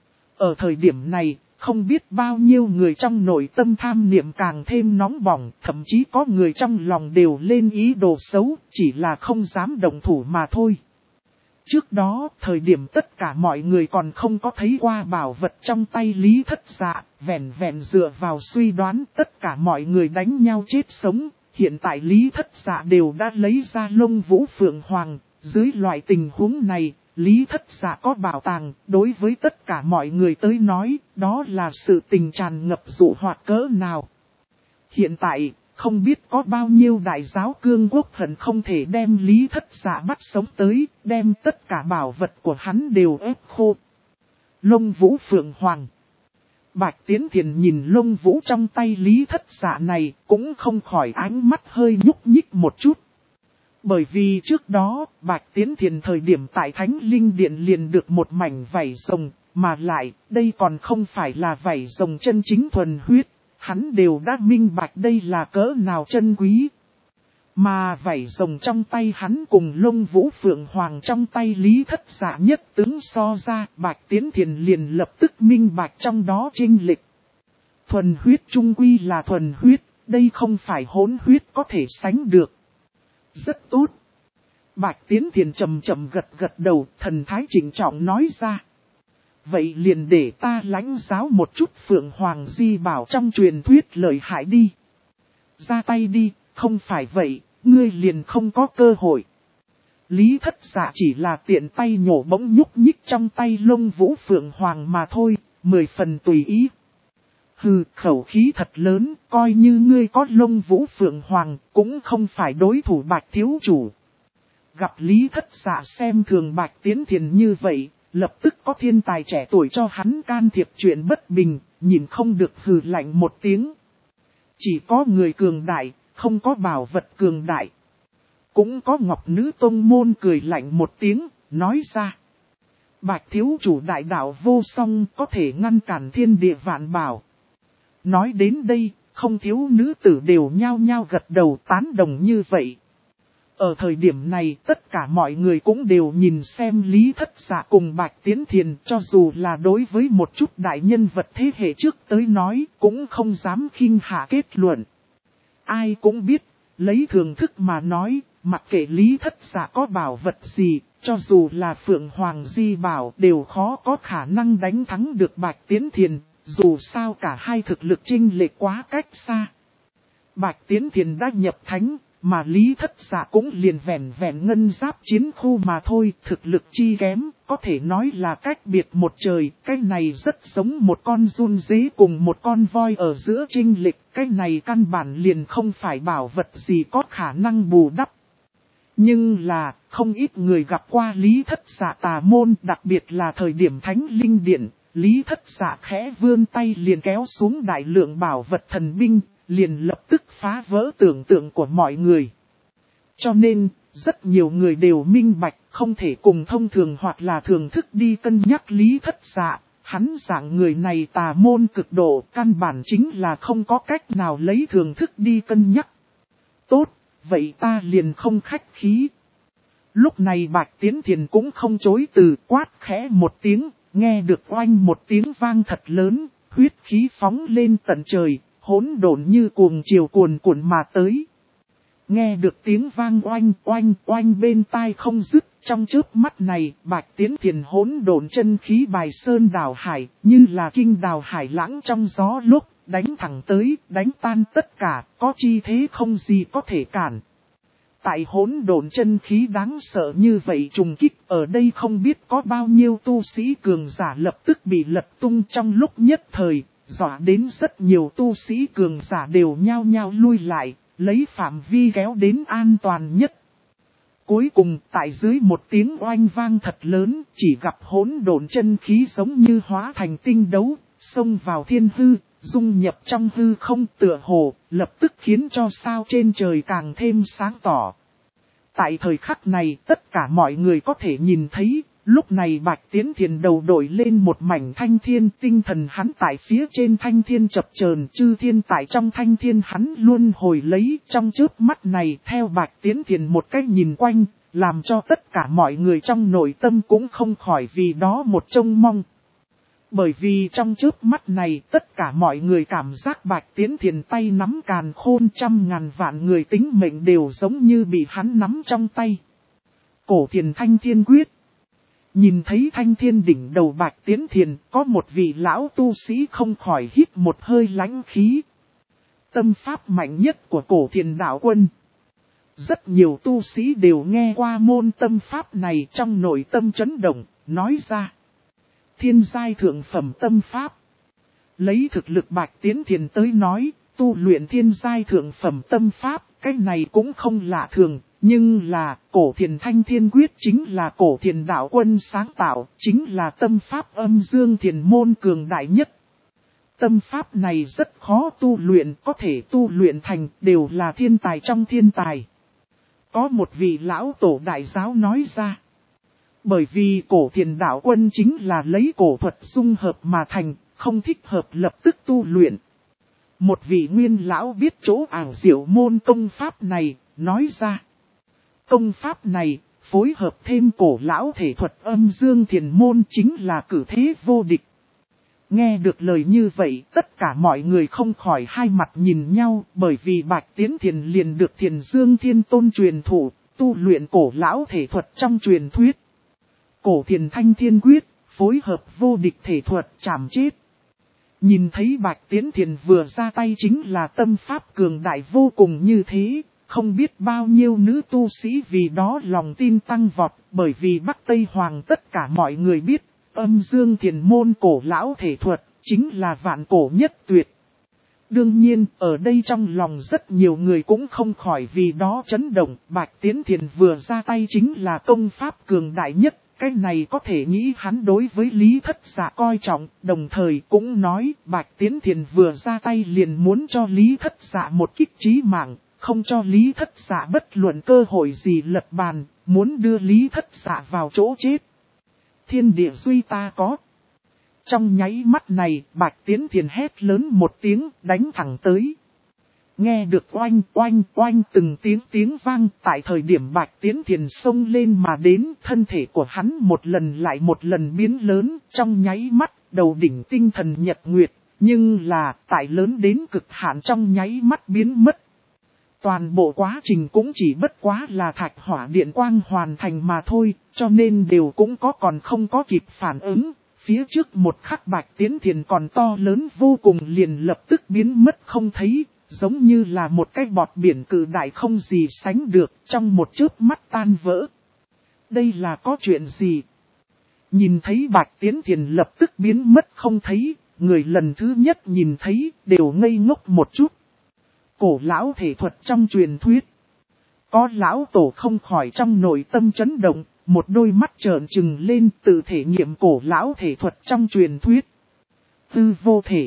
Ở thời điểm này, không biết bao nhiêu người trong nội tâm tham niệm càng thêm nóng bỏng, thậm chí có người trong lòng đều lên ý đồ xấu, chỉ là không dám động thủ mà thôi. Trước đó, thời điểm tất cả mọi người còn không có thấy qua bảo vật trong tay Lý Thất Dạ, vẹn vẹn dựa vào suy đoán tất cả mọi người đánh nhau chết sống. Hiện tại Lý Thất Dạ đều đã lấy ra lông vũ phượng hoàng, dưới loại tình huống này, Lý Thất Dạ có bảo tàng, đối với tất cả mọi người tới nói, đó là sự tình tràn ngập dụ hoặc cỡ nào. Hiện tại, không biết có bao nhiêu đại giáo cương quốc hận không thể đem Lý Thất Dạ bắt sống tới, đem tất cả bảo vật của hắn đều ép khô. Lông vũ phượng hoàng. Bạch Tiến Thiền nhìn lông vũ trong tay Lý Thất Dạ này, cũng không khỏi ánh mắt hơi nhúc nhích một chút. Bởi vì trước đó, Bạch Tiến Thiền thời điểm tại Thánh Linh Điện liền được một mảnh vảy rồng, mà lại, đây còn không phải là vảy rồng chân chính thuần huyết, hắn đều đã minh bạch đây là cỡ nào chân quý. Mà vảy rồng trong tay hắn cùng lông vũ phượng hoàng trong tay Lý Thất Dạ nhất tướng so ra, Bạch Tiến Thiền liền lập tức minh bạch trong đó chênh lệch. Thuần huyết chung quy là thuần huyết, đây không phải hỗn huyết có thể sánh được. Rất tốt. Bạch Tiến Thiền chậm chậm gật đầu, thần thái chỉnh trọng nói ra. Vậy liền để ta lãnh giáo một chút phượng hoàng di bảo trong truyền thuyết lợi hại đi. Ra tay đi, không phải vậy, ngươi liền không có cơ hội. Lý Thất Dạ chỉ là tiện tay nhổ bỗng nhúc nhích trong tay lông vũ phượng hoàng mà thôi, 10 phần tùy ý. Hừ, khẩu khí thật lớn, coi như ngươi có lông vũ phượng hoàng, cũng không phải đối thủ Bạch thiếu chủ. Gặp Lý Thất Dạ xem thường Bạch Tiến Thiền như vậy, lập tức có thiên tài trẻ tuổi cho hắn can thiệp chuyện bất bình, nhìn không được hừ lạnh một tiếng. Chỉ có người cường đại, không có bảo vật cường đại. Cũng có Ngọc Nữ Tông môn cười lạnh một tiếng, nói ra. Bạch thiếu chủ đại đạo vô song có thể ngăn cản thiên địa vạn bảo. Nói đến đây, không thiếu nữ tử đều nhao nhao gật đầu tán đồng như vậy. Ở thời điểm này tất cả mọi người cũng đều nhìn xem Lý Thất Dạ cùng Bạch Tiến Thiền, cho dù là đối với một chút đại nhân vật thế hệ trước tới nói cũng không dám khinh hạ kết luận. Ai cũng biết, lấy thường thức mà nói, mặc kệ Lý Thất Dạ có bảo vật gì, cho dù là Phượng Hoàng Di bảo đều khó có khả năng đánh thắng được Bạch Tiến Thiền, dù sao cả hai thực lực chênh lệch quá cách xa. Bạch Tiến Thiền đã nhập thánh, mà Lý Thất Dạ cũng liền vẹn ngân giáp chiến khu mà thôi, thực lực chi kém, có thể nói là cách biệt một trời, cái này rất giống một con giun dế cùng một con voi ở giữa chênh lệch, cái này căn bản liền không phải bảo vật gì có khả năng bù đắp. Nhưng là, không ít người gặp qua Lý Thất Dạ tà môn, đặc biệt là thời điểm Thánh Linh Điện, Lý Thất Dạ khẽ vươn tay liền kéo xuống đại lượng bảo vật thần binh, liền lập tức phá vỡ tưởng tượng của mọi người. Cho nên, rất nhiều người đều minh bạch, không thể cùng thông thường hoặc là thường thức đi cân nhắc Lý Thất Dạ. Hắn dạng người này tà môn cực độ, căn bản chính là không có cách nào lấy thường thức đi cân nhắc. Tốt, vậy ta liền không khách khí. Lúc này Bạch Tiến Thiền cũng không chối từ, quát khẽ một tiếng, nghe được oanh một tiếng vang thật lớn, huyết khí phóng lên tận trời. Hỗn độn như cuồng chiều cuồn cuộn mà tới. Nghe được tiếng vang oanh bên tai không dứt, trong chớp mắt này, Bạch Tiến Thiền hỗn độn chân khí bài sơn đảo hải, như là kinh đào hải lãng trong gió lúc, đánh thẳng tới, đánh tan tất cả, có chi thế không gì có thể cản. Tại hỗn độn chân khí đáng sợ như vậy trùng kích, ở đây không biết có bao nhiêu tu sĩ cường giả lập tức bị lật tung trong lúc nhất thời, dọa đến rất nhiều tu sĩ cường giả đều nhao nhao lui lại, lấy phạm vi kéo đến an toàn nhất. Cuối cùng, tại dưới một tiếng oanh vang thật lớn, chỉ gặp hỗn độn chân khí giống như hóa thành tinh đấu, xông vào thiên hư, dung nhập trong hư không tựa hồ, lập tức khiến cho sao trên trời càng thêm sáng tỏ. Tại thời khắc này, tất cả mọi người có thể nhìn thấy, lúc này Bạch Tiến Thiền đầu đội lên một mảnh thanh thiên, tinh thần hắn tại phía trên thanh thiên chập chờn, chư thiên tại trong thanh thiên hắn luôn hồi lấy, trong chớp mắt này theo Bạch Tiến Thiền một cách nhìn quanh, làm cho tất cả mọi người trong nội tâm cũng không khỏi vì đó một trông mong. Bởi vì trong chớp mắt này tất cả mọi người cảm giác Bạch Tiến Thiền tay nắm càn khôn, trăm ngàn vạn người tính mệnh đều giống như bị hắn nắm trong tay. Cổ Thiền Thanh Thiên Quyết. Nhìn thấy Thanh Thiên đỉnh đầu Bạch Tiến Thiền, có một vị lão tu sĩ không khỏi hít một hơi lãnh khí. Tâm pháp mạnh nhất của Cổ Thiền đạo quân. Rất nhiều tu sĩ đều nghe qua môn tâm pháp này, trong nội tâm chấn động, nói ra. Thiên giai thượng phẩm tâm pháp. Lấy thực lực Bạch Tiến Thiền tới nói, tu luyện thiên giai thượng phẩm tâm pháp, cái này cũng không lạ thường, nhưng là Cổ Thiền Thanh Thiên Quyết chính là Cổ Thiền đạo quân sáng tạo, chính là tâm pháp âm dương thiền môn cường đại nhất. Tâm pháp này rất khó tu luyện, có thể tu luyện thành đều là thiên tài trong thiên tài. Có một vị lão tổ đại giáo nói ra. Bởi vì Cổ Thiền đạo quân chính là lấy cổ thuật dung hợp mà thành, không thích hợp lập tức tu luyện. Một vị nguyên lão biết chỗ ảo diệu môn công pháp này, nói ra. Công pháp này, phối hợp thêm cổ lão thể thuật âm dương thiền môn chính là cử thế vô địch. Nghe được lời như vậy, tất cả mọi người không khỏi hai mặt nhìn nhau, bởi vì Bạch Tiến Thiền liền được Thiền Dương Thiên Tôn truyền thụ, tu luyện cổ lão thể thuật trong truyền thuyết. Cổ Thiền Thanh Thiên Quyết, phối hợp vô địch thể thuật chảm chết. Nhìn thấy Bạch Tiến Thiền vừa ra tay chính là tâm pháp cường đại vô cùng như thế, không biết bao nhiêu nữ tu sĩ vì đó lòng tin tăng vọt, bởi vì Bắc Tây Hoàng tất cả mọi người biết, âm dương thiền môn cổ lão thể thuật, chính là vạn cổ nhất tuyệt. Đương nhiên, ở đây trong lòng rất nhiều người cũng không khỏi vì đó chấn động, Bạch Tiến Thiền vừa ra tay chính là công pháp cường đại nhất. Cái này có thể nghĩ hắn đối với Lý Thất Dạ coi trọng, đồng thời cũng nói Bạch Tiến Thiền vừa ra tay liền muốn cho Lý Thất Dạ một kích chí mạng, không cho Lý Thất Dạ bất luận cơ hội gì lật bàn, muốn đưa Lý Thất Dạ vào chỗ chết. Thiên địa duy ta có. Trong nháy mắt này, Bạch Tiến Thiền hét lớn một tiếng, đánh thẳng tới. Nghe được oanh oanh oanh từng tiếng vang, tại thời điểm Bạch Tiến Thiền xông lên mà đến, thân thể của hắn một lần lại một lần biến lớn, trong nháy mắt, đầu đỉnh tinh thần nhật nguyệt, nhưng là, tại lớn đến cực hạn trong nháy mắt biến mất. Toàn bộ quá trình cũng chỉ bất quá là thạch hỏa điện quang hoàn thành mà thôi, cho nên đều cũng có còn không có kịp phản ứng. Phía trước một khắc Bạch Tiến Thiền còn to lớn vô cùng liền lập tức biến mất không thấy, giống như là một cái bọt biển cự đại không gì sánh được, trong một chớp mắt tan vỡ. Đây là có chuyện gì? Nhìn thấy Bạch Tiến Thiền lập tức biến mất không thấy, người lần thứ nhất nhìn thấy đều ngây ngốc một chút. Cổ lão thể thuật trong truyền thuyết. Có lão tổ không khỏi trong nội tâm chấn động, một đôi mắt trợn trừng lên tự thể nghiệm cổ lão thể thuật trong truyền thuyết. Tư vô thể.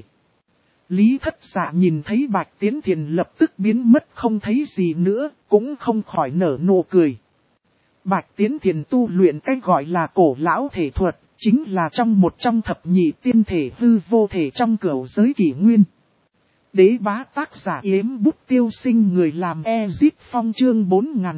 Lý Thất Dạ nhìn thấy Bạch Tiến Thiền lập tức biến mất không thấy gì nữa, cũng không khỏi nở nụ cười. Bạch Tiến Thiền tu luyện cách gọi là cổ lão thể thuật, chính là trong một trong thập nhị tiên thể hư vô thể trong cửu giới kỷ nguyên. Đế bá tác giả Yếm Bút Tiêu Sinh, người làm Ezit Phong, chương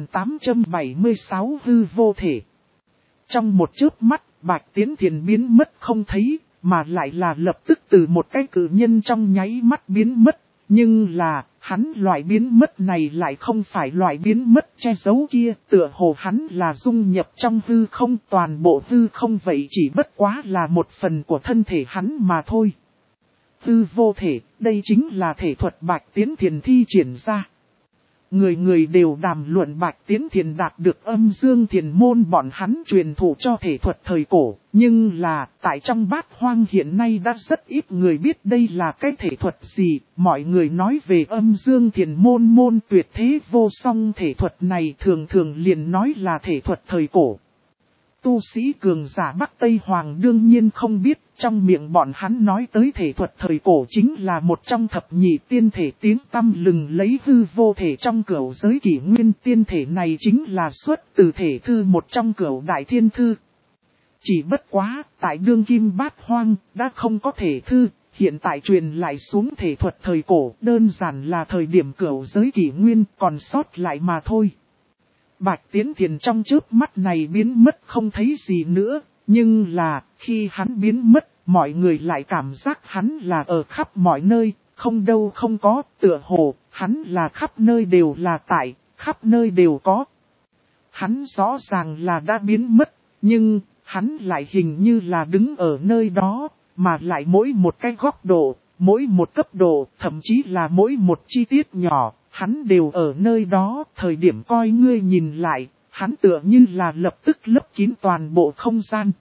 4876 hư vô thể. Trong một chớp mắt, Bạch Tiến Thiền biến mất không thấy, mà lại là lập tức từ một cái cự nhân trong nháy mắt biến mất. Nhưng là, hắn loại biến mất này lại không phải loại biến mất che giấu kia, tựa hồ hắn là dung nhập trong hư không, toàn bộ hư không vậy chỉ bất quá là một phần của thân thể hắn mà thôi. hư vô thể, đây chính là thể thuật Bạch Tiến Thiền thi triển ra. Người người đều đàm luận Bạch Tiến Thiền đạt được âm dương thiền môn bọn hắn truyền thụ cho thể thuật thời cổ. Nhưng là, tại trong Bát Hoang hiện nay đã rất ít người biết đây là cái thể thuật gì. Mọi người nói về âm dương thiền môn tuyệt thế vô song thể thuật này thường thường liền nói là thể thuật thời cổ. Tu sĩ cường giả Bắc Tây Hoàng đương nhiên không biết, trong miệng bọn hắn nói tới thể thuật thời cổ chính là một trong thập nhị tiên thể tiếng tăm lừng lấy hư vô thể trong cửu giới kỷ nguyên. Tiên thể này chính là xuất từ thể thư một trong cửu đại thiên thư. Chỉ bất quá, tại đương kim Bát Hoang, đã không có thể thư, hiện tại truyền lại xuống thể thuật thời cổ, đơn giản là thời điểm cửu giới kỷ nguyên còn sót lại mà thôi. Bạch Tiến Thiền trong chớp mắt này biến mất không thấy gì nữa, nhưng là, khi hắn biến mất, mọi người lại cảm giác hắn là ở khắp mọi nơi, không đâu không có, tựa hồ, hắn là khắp nơi đều là tại, khắp nơi đều có. Hắn rõ ràng là đã biến mất, nhưng, hắn lại hình như là đứng ở nơi đó, mà lại mỗi một cái góc độ, mỗi một cấp độ, thậm chí là mỗi một chi tiết nhỏ. Hắn đều ở nơi đó, thời điểm coi ngươi nhìn lại, hắn tựa như là lập tức lấp kín toàn bộ không gian.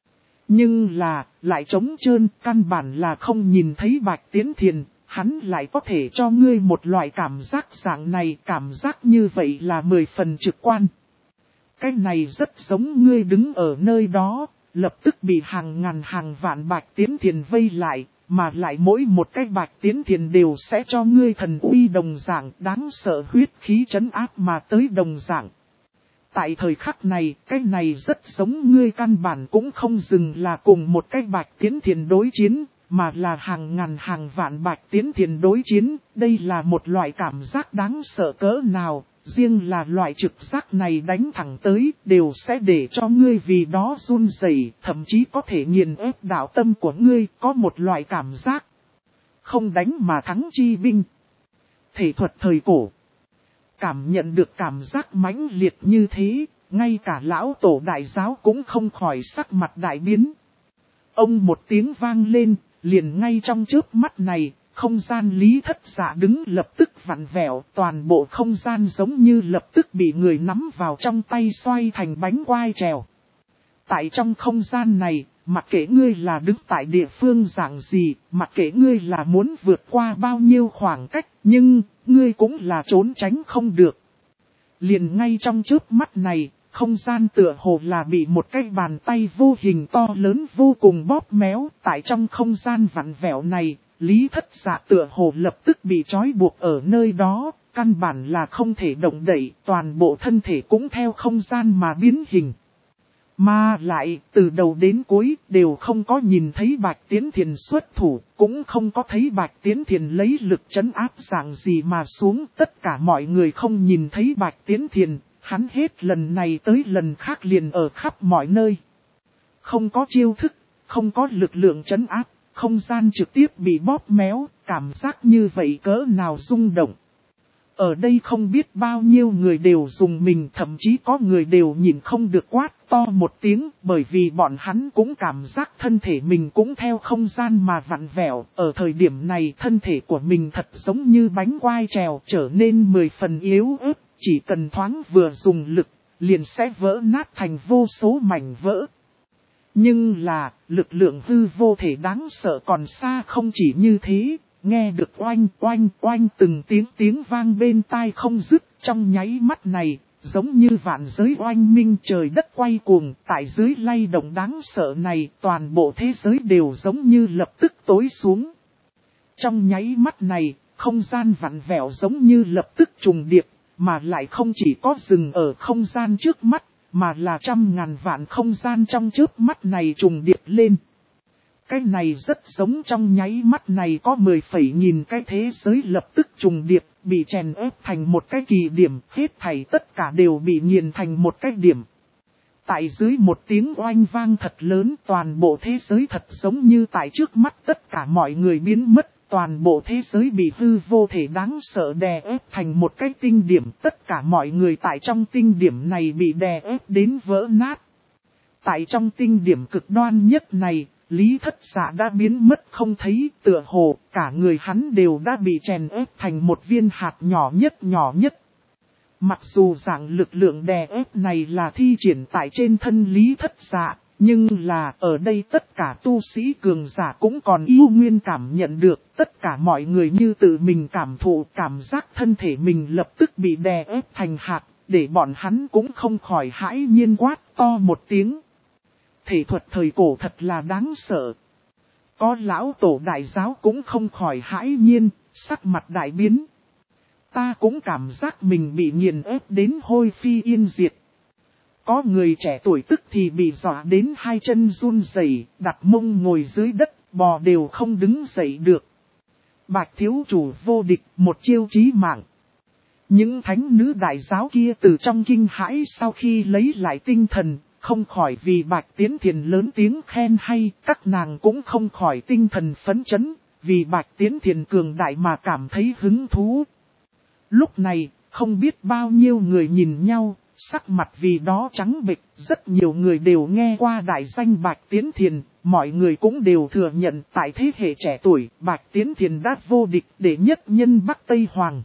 Nhưng là, lại trống trơn, căn bản là không nhìn thấy Bạch Tiến Thiền, hắn lại có thể cho ngươi một loại cảm giác dạng này, cảm giác như vậy là 10 phần trực quan. Cái này rất giống ngươi đứng ở nơi đó, lập tức bị hàng ngàn hàng vạn Bạch Tiến Thiền vây lại. Mà lại mỗi một cái Bạch Tiến Thiền đều sẽ cho ngươi thần uy đồng dạng đáng sợ huyết khí trấn áp mà tới đồng dạng. Tại thời khắc này, cái này rất giống ngươi căn bản cũng không dừng là cùng một cái Bạch Tiến Thiền đối chiến, mà là hàng ngàn hàng vạn Bạch Tiến Thiền đối chiến. Đây là một loại cảm giác đáng sợ cỡ nào, riêng là loại trực giác này đánh thẳng tới, đều sẽ để cho ngươi vì đó run rẩy, thậm chí có thể nghiền ép đạo tâm của ngươi, có một loại cảm giác. Không đánh mà thắng chi binh. Thể thuật thời cổ. Cảm nhận được cảm giác mãnh liệt như thế, ngay cả lão tổ đại giáo cũng không khỏi sắc mặt đại biến. Ông một tiếng vang lên, liền ngay trong chớp mắt này, không gian Lý Thất Dạ đứng lập tức vặn vẹo, toàn bộ không gian giống như lập tức bị người nắm vào trong tay xoay thành bánh quai trèo. Tại trong không gian này, mặc kệ ngươi là đứng tại địa phương dạng gì, mặc kệ ngươi là muốn vượt qua bao nhiêu khoảng cách, nhưng, ngươi cũng là trốn tránh không được. Liền ngay trong chớp mắt này, không gian tựa hồ là bị một cái bàn tay vô hình to lớn vô cùng bóp méo, tại trong không gian vặn vẹo này. Lý Thất Dạ tựa hồ lập tức bị trói buộc ở nơi đó, căn bản là không thể động đậy, toàn bộ thân thể cũng theo không gian mà biến hình. Mà lại, từ đầu đến cuối, đều không có nhìn thấy Bạch Tiến Thiền xuất thủ, cũng không có thấy Bạch Tiến Thiền lấy lực trấn áp dạng gì mà xuống. Tất cả mọi người không nhìn thấy Bạch Tiến Thiền, hắn hết lần này tới lần khác liền ở khắp mọi nơi. Không có chiêu thức, không có lực lượng trấn áp. Không gian trực tiếp bị bóp méo, cảm giác như vậy cỡ nào rung động. Ở đây không biết bao nhiêu người đều dùng mình, thậm chí có người đều nhìn không được quát to một tiếng, bởi vì bọn hắn cũng cảm giác thân thể mình cũng theo không gian mà vặn vẹo. Ở thời điểm này thân thể của mình thật giống như bánh quai trèo, trở nên 10 phần yếu ớt, chỉ cần thoáng vừa dùng lực, liền sẽ vỡ nát thành vô số mảnh vỡ. Nhưng là, lực lượng hư vô thể đáng sợ còn xa không chỉ như thế, nghe được oanh oanh oanh từng tiếng vang bên tai không dứt, trong nháy mắt này, giống như vạn giới oanh minh trời đất quay cuồng, tại dưới lay động đáng sợ này, toàn bộ thế giới đều giống như lập tức tối xuống. Trong nháy mắt này, không gian vặn vẹo giống như lập tức trùng điệp, mà lại không chỉ có dừng ở không gian trước mắt, mà là trăm ngàn vạn không gian trong chớp mắt này trùng điệp lên. Cái này rất giống trong nháy mắt này có 10.000 cái thế giới lập tức trùng điệp, bị chèn ép thành một cái kỳ điểm, hết thảy tất cả đều bị nghiền thành một cái điểm. Tại dưới một tiếng oanh vang thật lớn, toàn bộ thế giới thật giống như tại trước mắt tất cả mọi người biến mất. Toàn bộ thế giới bị hư vô thể đáng sợ đè ép thành một cái tinh điểm, tất cả mọi người tại trong tinh điểm này bị đè ép đến vỡ nát. Tại trong tinh điểm cực đoan nhất này, Lý Thất Dạ đã biến mất không thấy, tựa hồ cả người hắn đều đã bị chèn ép thành một viên hạt nhỏ nhất. Mặc dù dạng lực lượng đè ép này là thi triển tại trên thân Lý Thất Dạ, nhưng là ở đây tất cả tu sĩ cường giả cũng còn yêu nguyên cảm nhận được, tất cả mọi người như tự mình cảm thụ cảm giác thân thể mình lập tức bị đè ép thành hạt, để bọn hắn cũng không khỏi hãi nhiên quát to một tiếng. Thể thuật thời cổ thật là đáng sợ. Có lão tổ đại giáo cũng không khỏi hãi nhiên, sắc mặt đại biến. Ta cũng cảm giác mình bị nghiền ép đến hôi phi yên diệt. Có người trẻ tuổi tức thì bị dọa đến hai chân run rẩy, đặt mông ngồi dưới đất, bò đều không đứng dậy được. Bạch thiếu chủ vô địch, một chiêu chí mạng. Những thánh nữ đại giáo kia từ trong kinh hãi sau khi lấy lại tinh thần, không khỏi vì Bạch Tiến Thiền lớn tiếng khen hay, các nàng cũng không khỏi tinh thần phấn chấn, vì Bạch Tiến Thiền cường đại mà cảm thấy hứng thú. Lúc này, không biết bao nhiêu người nhìn nhau, sắc mặt vì đó trắng bệch, rất nhiều người đều nghe qua đại danh Bạch Tiến Thiền, mọi người cũng đều thừa nhận tại thế hệ trẻ tuổi, Bạch Tiến Thiền đã vô địch đệ nhất nhân Bắc Tây Hoàng.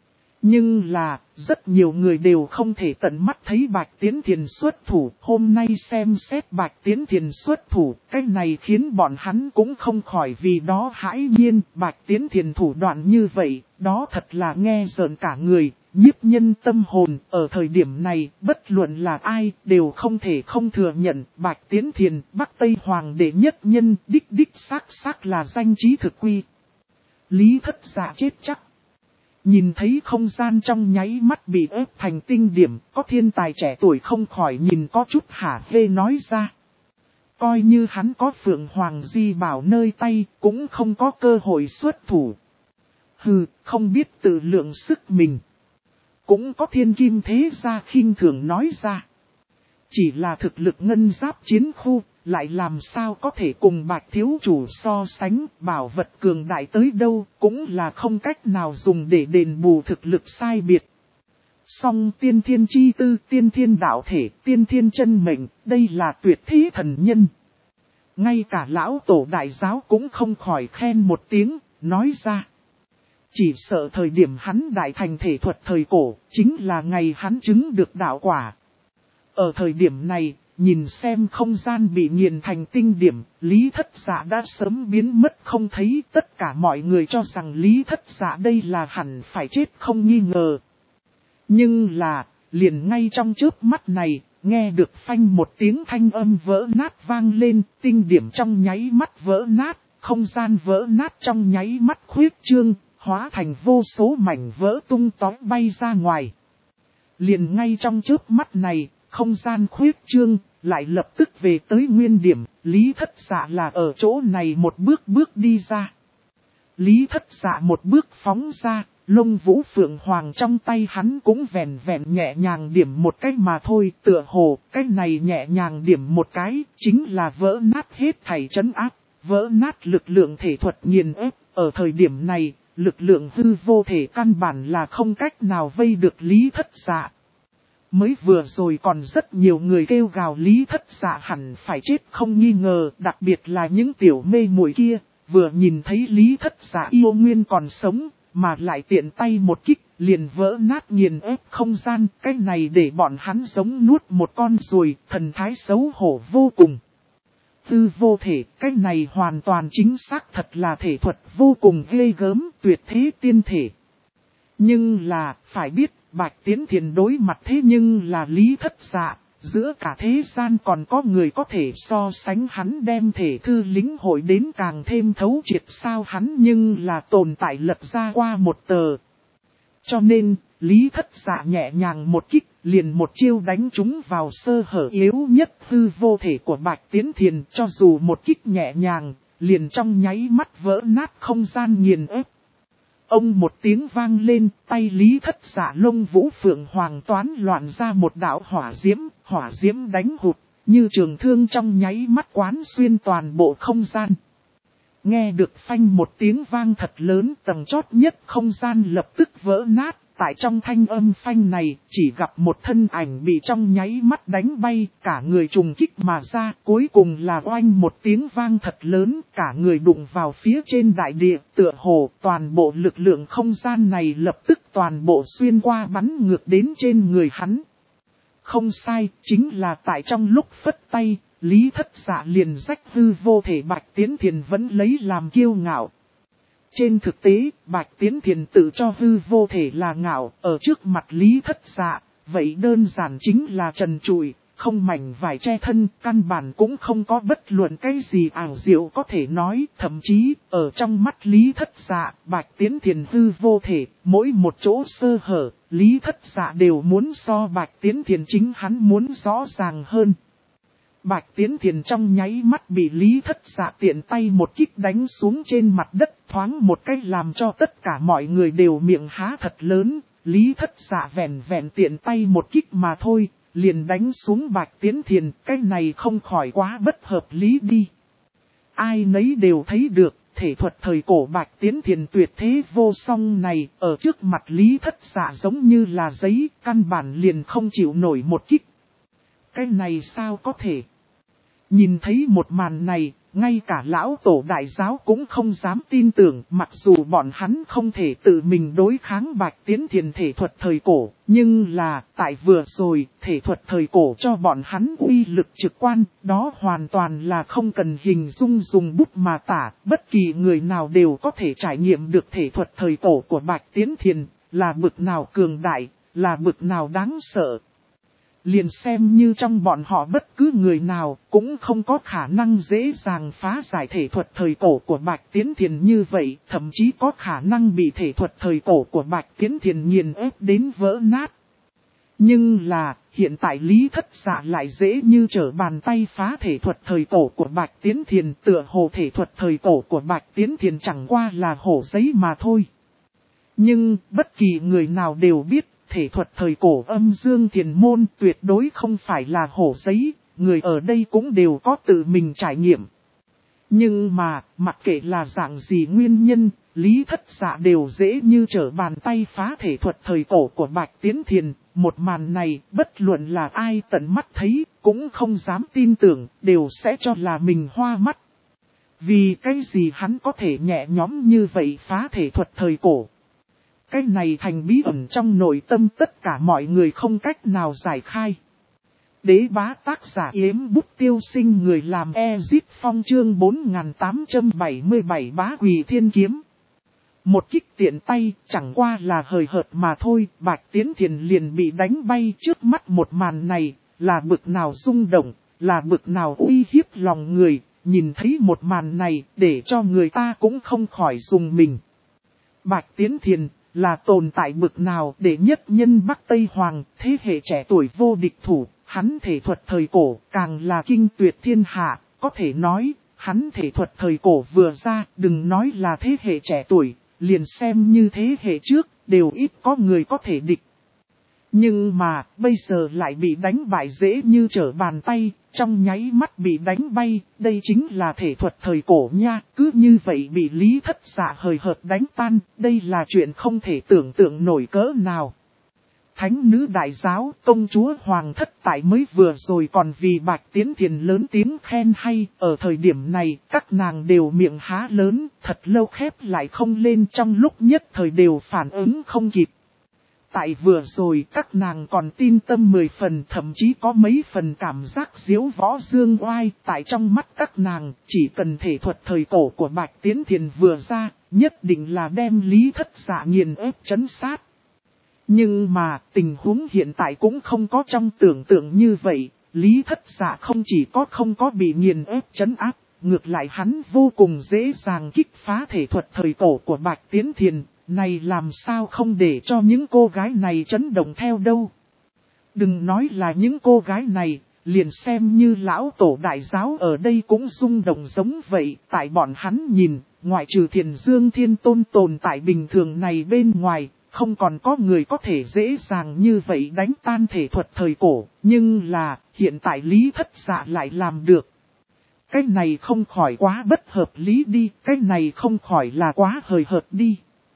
Nhưng là, rất nhiều người đều không thể tận mắt thấy Bạch Tiến Thiền xuất thủ, hôm nay xem xét Bạch Tiến Thiền xuất thủ, cái này khiến bọn hắn cũng không khỏi vì đó hãi nhiên, Bạch Tiến Thiền thủ đoạn như vậy, đó thật là nghe rợn cả người, nhiếp nhân tâm hồn, ở thời điểm này, bất luận là ai, đều không thể không thừa nhận, Bạch Tiến Thiền, Bắc Tây Hoàng đệ nhất nhân, đích xác là danh trí thực quy. Lý Thất Dạ chết chắc. Nhìn thấy không gian trong nháy mắt bị ép thành tinh điểm, có thiên tài trẻ tuổi không khỏi nhìn có chút hả hê nói ra. Coi như hắn có Phượng Hoàng Di Bảo nơi tay, cũng không có cơ hội xuất thủ. Hừ, không biết tự lượng sức mình. Cũng có thiên kim thế gia khinh thường nói ra. Chỉ là thực lực ngân giáp chiến khu, lại làm sao có thể cùng Bạch thiếu chủ so sánh, bảo vật cường đại tới đâu, cũng là không cách nào dùng để đền bù thực lực sai biệt. Song tiên thiên chi tư, tiên thiên đạo thể, tiên thiên chân mệnh, đây là tuyệt thế thần nhân. Ngay cả lão tổ đại giáo cũng không khỏi khen một tiếng, nói ra. Chỉ sợ thời điểm hắn đại thành thể thuật thời cổ, chính là ngày hắn chứng được đạo quả. Ở thời điểm này, nhìn xem không gian bị nghiền thành tinh điểm, Lý Thất Dạ đã sớm biến mất không thấy, tất cả mọi người cho rằng Lý Thất Dạ đây là hẳn phải chết không nghi ngờ. Nhưng là, liền ngay trong chớp mắt này, nghe được phanh một tiếng thanh âm vỡ nát vang lên, tinh điểm trong nháy mắt vỡ nát, không gian vỡ nát trong nháy mắt khuyết trương, hóa thành vô số mảnh vỡ tung tóe bay ra ngoài. Liền ngay trong chớp mắt này, không gian khuyết trương, lại lập tức về tới nguyên điểm, Lý Thất Dạ là ở chỗ này một bước đi ra. Lý Thất Dạ một bước phóng ra, Lông Vũ Phượng Hoàng trong tay hắn cũng vẹn nhẹ nhàng điểm một cái mà thôi, tựa hồ, cái này nhẹ nhàng điểm một cái, chính là vỡ nát hết thảy trấn áp, vỡ nát lực lượng thể thuật nghiền ép, ở thời điểm này, lực lượng hư vô thể căn bản là không cách nào vây được Lý Thất Dạ. Mới vừa rồi còn rất nhiều người kêu gào Lý Thất Dạ hẳn phải chết không nghi ngờ, đặc biệt là những tiểu mê muội kia, vừa nhìn thấy Lý Thất Dạ yêu nguyên còn sống, mà lại tiện tay một kích, liền vỡ nát nghiền ép không gian, cái này để bọn hắn giống nuốt một con ruồi, thần thái xấu hổ vô cùng. Hư vô thể, cái này hoàn toàn chính xác thật là thể thuật vô cùng ghê gớm, tuyệt thế tiên thể. Nhưng là, phải biết, Bạch Tiến Thiền đối mặt thế nhưng là Lý Thất Dạ, giữa cả thế gian còn có người có thể so sánh hắn đem thể thư lĩnh hội đến càng thêm thấu triệt sao hắn nhưng là tồn tại lật ra qua một tờ. Cho nên, Lý Thất Dạ nhẹ nhàng một kích, liền một chiêu đánh trúng vào sơ hở yếu nhất hư vô thể của Bạch Tiến Thiền, cho dù một kích nhẹ nhàng, liền trong nháy mắt vỡ nát không gian nghiền ép. Ông một tiếng vang lên, tay Lý Thất Dạ Lông Vũ Phượng Hoàng toán loạn ra một đạo hỏa diễm đánh hụt, như trường thương trong nháy mắt quán xuyên toàn bộ không gian. Nghe được phanh một tiếng vang thật lớn, tầng chót nhất không gian lập tức vỡ nát, tại trong thanh âm phanh này, chỉ gặp một thân ảnh bị trong nháy mắt đánh bay, cả người trùng kích mà ra, cuối cùng là oanh một tiếng vang thật lớn, cả người đụng vào phía trên đại địa, tựa hồ, toàn bộ lực lượng không gian này lập tức toàn bộ xuyên qua bắn ngược đến trên người hắn. Không sai, chính là tại trong lúc phất tay, Lý Thất Dạ liền rách hư vô thể Bạch Tiến Thiền vẫn lấy làm kiêu ngạo. Trên thực tế, Bạch Tiến Thiền tự cho hư vô thể là ngạo, ở trước mặt Lý Thất Dạ, vậy đơn giản chính là trần trụi, không mảnh vải che thân, căn bản cũng không có bất luận cái gì ảo diệu có thể nói, thậm chí, ở trong mắt Lý Thất Dạ, Bạch Tiến Thiền hư vô thể, mỗi một chỗ sơ hở, Lý Thất Dạ đều muốn so Bạch Tiến Thiền chính hắn muốn rõ ràng hơn. Bạch Tiến Thiền trong nháy mắt bị Lý Thất Dạ tiện tay một kích đánh xuống trên mặt đất, thoáng một cách làm cho tất cả mọi người đều miệng há thật lớn. Lý Thất Dạ vẹn tiện tay một kích mà thôi, liền đánh xuống Bạch Tiến Thiền, cái này không khỏi quá bất hợp lý đi. Ai nấy đều thấy được, thể thuật thời cổ Bạch Tiến Thiền tuyệt thế vô song này, ở trước mặt Lý Thất Dạ giống như là giấy, căn bản liền không chịu nổi một kích. Cái này sao có thể? Nhìn thấy một màn này, ngay cả lão tổ đại giáo cũng không dám tin tưởng, mặc dù bọn hắn không thể tự mình đối kháng Bạch Tiến Thiền thể thuật thời cổ, nhưng là, tại vừa rồi, thể thuật thời cổ cho bọn hắn uy lực trực quan, đó hoàn toàn là không cần hình dung dùng bút mà tả, bất kỳ người nào đều có thể trải nghiệm được thể thuật thời cổ của Bạch Tiến Thiền, là bực nào cường đại, là bực nào đáng sợ. Liền xem như trong bọn họ bất cứ người nào cũng không có khả năng dễ dàng phá giải thể thuật thời cổ của Bạch Tiến Thiền như vậy, thậm chí có khả năng bị thể thuật thời cổ của Bạch Tiến Thiền nghiền ép đến vỡ nát. Nhưng là, hiện tại Lý Thất Dạ lại dễ như trở bàn tay phá thể thuật thời cổ của Bạch Tiến Thiền, tựa hồ thể thuật thời cổ của Bạch Tiến Thiền chẳng qua là hổ giấy mà thôi. Nhưng, bất kỳ người nào đều biết, thể thuật thời cổ âm dương thiền môn tuyệt đối không phải là hổ giấy, người ở đây cũng đều có tự mình trải nghiệm. Nhưng mà, mặc kệ là dạng gì nguyên nhân, Lý Thất Dạ đều dễ như trở bàn tay phá thể thuật thời cổ của Bạch Tiến Thiền. Một màn này, bất luận là ai tận mắt thấy, cũng không dám tin tưởng, đều sẽ cho là mình hoa mắt. Vì cái gì hắn có thể nhẹ nhõm như vậy phá thể thuật thời cổ? Cái này thành bí ẩn trong nội tâm tất cả mọi người không cách nào giải khai. Đế bá tác giả Yếm Bút Tiêu Sinh, người làm Ezit Phong, chương 4877 Bá Quỳ Thiên Kiếm. Một kích tiện tay, chẳng qua là hời hợt mà thôi, Bạch Tiến Thiền liền bị đánh bay. Trước mắt một màn này, là bực nào rung động, là bực nào uy hiếp lòng người, nhìn thấy một màn này, để cho người ta cũng không khỏi rùng mình. Bạch Tiến Thiền là tồn tại bực nào để nhất nhân Bắc Tây Hoàng, thế hệ trẻ tuổi vô địch thủ, hắn thể thuật thời cổ càng là kinh tuyệt thiên hạ, có thể nói, hắn thể thuật thời cổ vừa ra, đừng nói là thế hệ trẻ tuổi, liền xem như thế hệ trước, đều ít có người có thể địch. Nhưng mà, bây giờ lại bị đánh bại dễ như trở bàn tay, trong nháy mắt bị đánh bay, đây chính là thể thuật thời cổ nha, cứ như vậy bị Lý Thất Dạ hời hợt đánh tan, đây là chuyện không thể tưởng tượng nổi cỡ nào. Thánh nữ đại giáo, công chúa hoàng thất tại mới vừa rồi còn vì Bạch Tiến Thiền lớn tiếng khen hay, ở thời điểm này, các nàng đều miệng há lớn, thật lâu khép lại không lên, trong lúc nhất thời đều phản ứng không kịp. Tại vừa rồi các nàng còn tin tâm 10 phần, thậm chí có mấy phần cảm giác diếu võ dương oai. Tại trong mắt các nàng, chỉ cần thể thuật thời cổ của Bạch Tiến Thiền vừa ra, nhất định là đem Lý Thất Dạ nghiền ép trấn sát. Nhưng mà, tình huống hiện tại cũng không có trong tưởng tượng như vậy. Lý Thất Dạ không chỉ không có bị nghiền ép trấn áp, ngược lại hắn vô cùng dễ dàng kích phá thể thuật thời cổ của Bạch Tiến Thiền. Này làm sao không để cho những cô gái này chấn động theo đâu. Đừng nói là những cô gái này, liền xem như lão tổ đại giáo ở đây cũng rung động giống vậy. Tại bọn hắn nhìn, ngoại trừ Thiền Dương Thiên Tôn tồn tại bình thường này bên ngoài, không còn có người có thể dễ dàng như vậy đánh tan thể thuật thời cổ. Nhưng là, hiện tại Lý Thất Dạ lại làm được. Cái này không khỏi quá bất hợp lý đi, cái này không khỏi là quá hời hợt đi.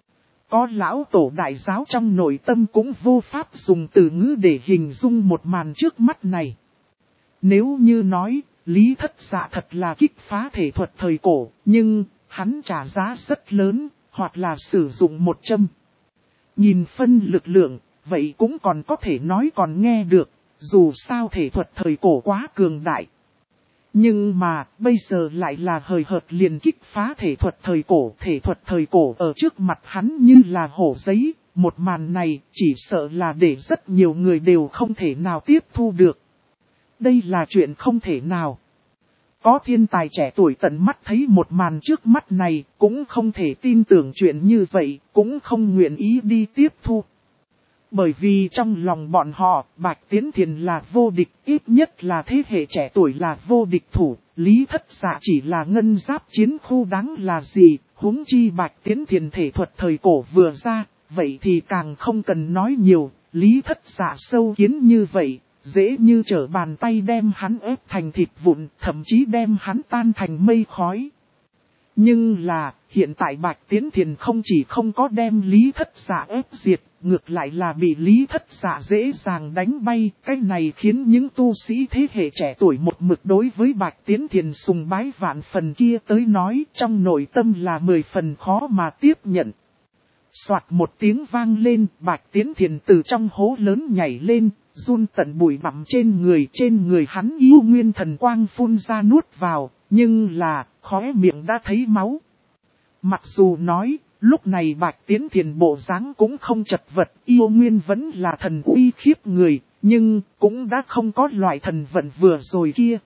Có lão tổ đại giáo trong nội tâm cũng vô pháp dùng từ ngữ để hình dung một màn trước mắt này. Nếu như nói, Lý Thất Dạ thật là kích phá thể thuật thời cổ, nhưng hắn trả giá rất lớn, hoặc là sử dụng một châm. Nhìn phân lực lượng, vậy cũng còn có thể nói còn nghe được, dù sao thể thuật thời cổ quá cường đại. Nhưng mà, bây giờ lại là hời hợt liền kích phá thể thuật thời cổ ở trước mặt hắn như là hổ giấy, một màn này chỉ sợ là để rất nhiều người đều không thể nào tiếp thu được. Đây là chuyện không thể nào. Có thiên tài trẻ tuổi tận mắt thấy một màn trước mắt này, cũng không thể tin tưởng chuyện như vậy, cũng không nguyện ý đi tiếp thu. Bởi vì trong lòng bọn họ, Bạch Tiến Thiền là vô địch, ít nhất là thế hệ trẻ tuổi là vô địch thủ, Lý Thất Dạ chỉ là ngân giáp chiến khu đáng là gì, huống chi Bạch Tiến Thiền thể thuật thời cổ vừa ra, vậy thì càng không cần nói nhiều, Lý Thất Dạ sâu kiến như vậy, dễ như trở bàn tay đem hắn ép thành thịt vụn, thậm chí đem hắn tan thành mây khói. Nhưng là, hiện tại Bạch Tiến Thiền không chỉ không có đem Lý Thất Dạ ép diệt, ngược lại là bị Lý Thất Dạ dễ dàng đánh bay. Cái này khiến những tu sĩ thế hệ trẻ tuổi một mực đối với Bạch Tiến Thiền sùng bái vạn phần kia tới nói trong nội tâm là 10 phần khó mà tiếp nhận. Soạt một tiếng vang lên, Bạch Tiến Thiền từ trong hố lớn nhảy lên, run tận bụi bặm trên người hắn yêu nguyên thần quang phun ra nuốt vào, nhưng là, khóe miệng đã thấy máu. Mặc dù nói, lúc này Bạch Tiến Thiền bộ dáng cũng không chật vật, yêu nguyên vẫn là thần uy khiếp người, nhưng cũng đã không có loại thần vận vừa rồi kia.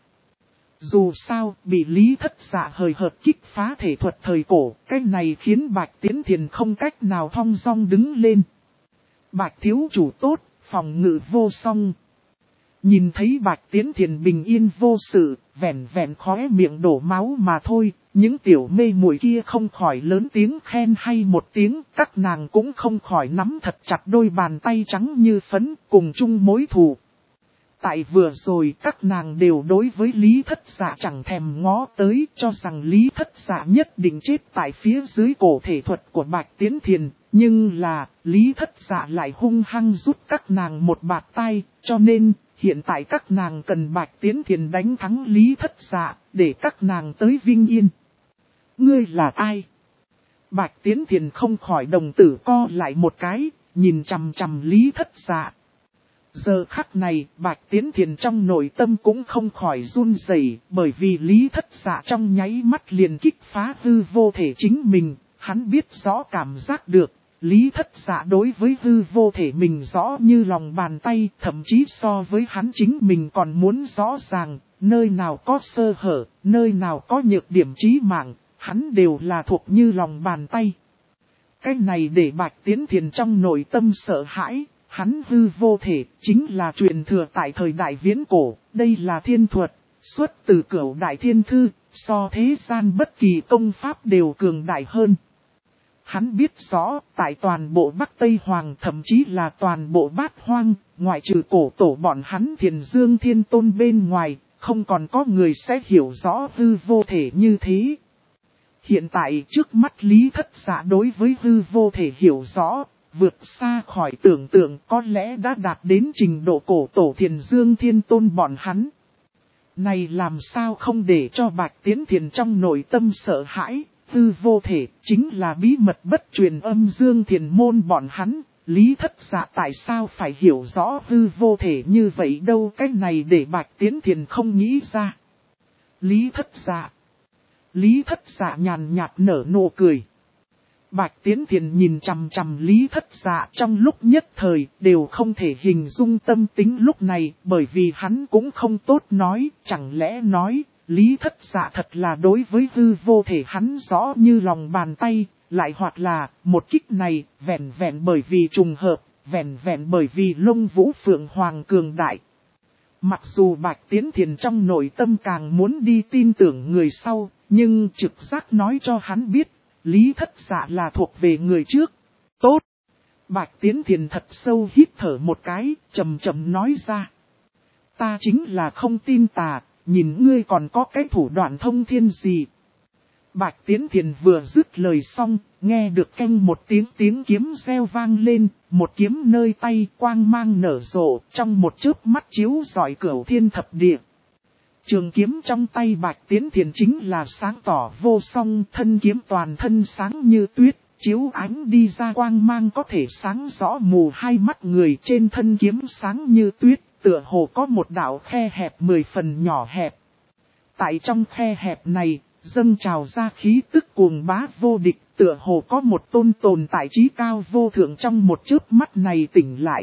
Dù sao, bị Lý Thất Dạ hời hợt kích phá thể thuật thời cổ, cái này khiến Bạch Tiến Thiền không cách nào thong dong đứng lên. Bạch thiếu chủ tốt, phòng ngự vô song. Nhìn thấy Bạch Tiến Thiền bình yên vô sự, vẹn vẹn khóe miệng đổ máu mà thôi, những tiểu mê muội kia không khỏi lớn tiếng khen hay một tiếng, các nàng cũng không khỏi nắm thật chặt đôi bàn tay trắng như phấn, cùng chung mối thù. Tại vừa rồi các nàng đều đối với Lý Thất Dạ chẳng thèm ngó tới, cho rằng Lý Thất Dạ nhất định chết tại phía dưới cổ thể thuật của Bạch Tiến Thiền. Nhưng là, Lý Thất Dạ lại hung hăng rút các nàng một bạt tay, cho nên, hiện tại các nàng cần Bạch Tiến Thiền đánh thắng Lý Thất Dạ, để các nàng tới vinh yên. Ngươi là ai? Bạch Tiến Thiền không khỏi đồng tử co lại một cái, nhìn chằm chằm Lý Thất Dạ. Giờ khắc này, Bạch Tiến Thiền trong nội tâm cũng không khỏi run rẩy, bởi vì Lý Thất Dạ trong nháy mắt liền kích phá hư vô thể chính mình, hắn biết rõ cảm giác được, Lý Thất Dạ đối với hư vô thể mình rõ như lòng bàn tay, thậm chí so với hắn chính mình còn muốn rõ ràng, nơi nào có sơ hở, nơi nào có nhược điểm chí mạng, hắn đều là thuộc như lòng bàn tay. Cái này để Bạch Tiến Thiền trong nội tâm sợ hãi. Hắn hư vô thể, chính là truyền thừa tại thời đại viễn cổ, đây là thiên thuật, xuất từ cửu đại thiên thư, so thế gian bất kỳ công pháp đều cường đại hơn. Hắn biết rõ, tại toàn bộ Bắc Tây Hoàng thậm chí là toàn bộ Bát Hoang, ngoại trừ cổ tổ bọn hắn Thiền Dương Thiên Tôn bên ngoài, không còn có người sẽ hiểu rõ hư vô thể như thế. Hiện tại trước mắt Lý Thất Dạ đối với hư vô thể hiểu rõ, vượt xa khỏi tưởng tượng có lẽ đã đạt đến trình độ cổ tổ Thiền Dương Thiên Tôn bọn hắn. Này làm sao không để cho Bạch Tiến Thiền trong nội tâm sợ hãi, hư vô thể chính là bí mật bất truyền âm Dương Thiền môn bọn hắn, Lý Thất Dạ tại sao phải hiểu rõ hư vô thể như vậy đâu, cái này để Bạch Tiến Thiền không nghĩ ra. Lý Thất Dạ nhàn nhạt nở nụ cười. Bạch Tiến Thiền nhìn chằm chằm Lý Thất Dạ trong lúc nhất thời đều không thể hình dung tâm tính lúc này, bởi vì hắn cũng không tốt nói, chẳng lẽ nói, Lý Thất Dạ thật là đối với hư vô thể hắn rõ như lòng bàn tay, lại hoặc là một kích này vẹn vẹn bởi vì trùng hợp, vẹn vẹn bởi vì Lông Vũ Phượng Hoàng cường đại. Mặc dù Bạch Tiến Thiền trong nội tâm càng muốn đi tin tưởng người sau, nhưng trực giác nói cho hắn biết, Lý Thất Dạ là thuộc về người trước. Tốt! Bạch Tiến Thiền thật sâu hít thở một cái, trầm trầm nói ra. Ta chính là không tin tà, nhìn ngươi còn có cái thủ đoạn thông thiên gì. Bạch Tiến Thiền vừa dứt lời xong, nghe được canh một tiếng kiếm reo vang lên, một kiếm nơi tay quang mang nở rộ, trong một chớp mắt chiếu rọi cửu thiên thập địa. Trường kiếm trong tay Bạch Tiến Thiền chính là sáng tỏ vô song, thân kiếm toàn thân sáng như tuyết, chiếu ánh đi ra quang mang có thể sáng rõ mù hai mắt người, trên thân kiếm sáng như tuyết, tựa hồ có một đạo khe hẹp 10 phần nhỏ hẹp. Tại trong khe hẹp này, dâng trào ra khí tức cuồng bá vô địch, tựa hồ có một tôn tồn tại trí cao vô thượng trong một chớp mắt này tỉnh lại.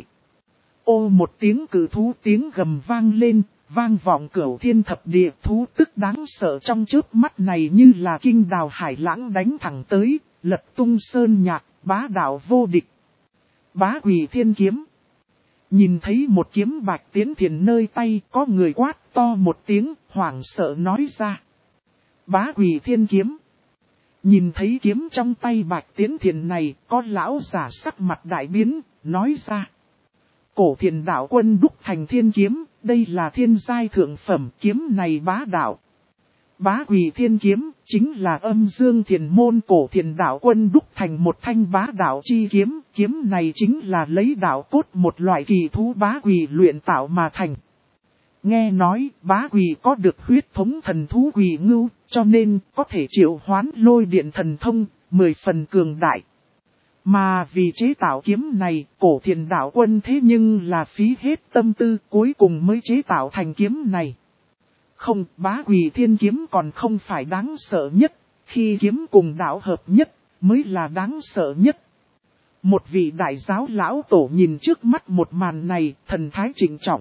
Ô một tiếng cử thú tiếng gầm vang lên, vang vọng cửu thiên thập địa, thú tức đáng sợ trong chớp mắt này như là kinh đào hải lãng đánh thẳng tới, lật tung sơn nhạc, bá đạo vô địch. Bá Quỳ Thiên Kiếm. Nhìn thấy một kiếm Bạch Tiến Thiền nơi tay, có người quát to một tiếng, hoảng sợ nói ra. Bá Quỳ Thiên Kiếm. Nhìn thấy kiếm trong tay Bạch Tiến Thiền này, có lão giả sắc mặt đại biến, nói ra. Cổ Thiền đạo quân đúc thành thiên kiếm, đây là thiên giai thượng phẩm, kiếm này bá đạo. Bá Quỳ Thiên Kiếm, chính là âm dương thiền môn cổ Thiền đạo quân đúc thành một thanh bá đạo chi kiếm, kiếm này chính là lấy đạo cốt một loại kỳ thú bá quỳ luyện tạo mà thành. Nghe nói, bá quỳ có được huyết thống thần thú quỳ ngưu, cho nên có thể triệu hoán lôi điện thần thông, 10 phần cường đại. Mà vì chế tạo kiếm này, cổ Thiền đạo quân thế nhưng là phí hết tâm tư cuối cùng mới chế tạo thành kiếm này. Không, Bá Quỳ Thiên Kiếm còn không phải đáng sợ nhất, khi kiếm cùng đạo hợp nhất, mới là đáng sợ nhất. Một vị đại giáo lão tổ nhìn trước mắt một màn này, thần thái trịnh trọng.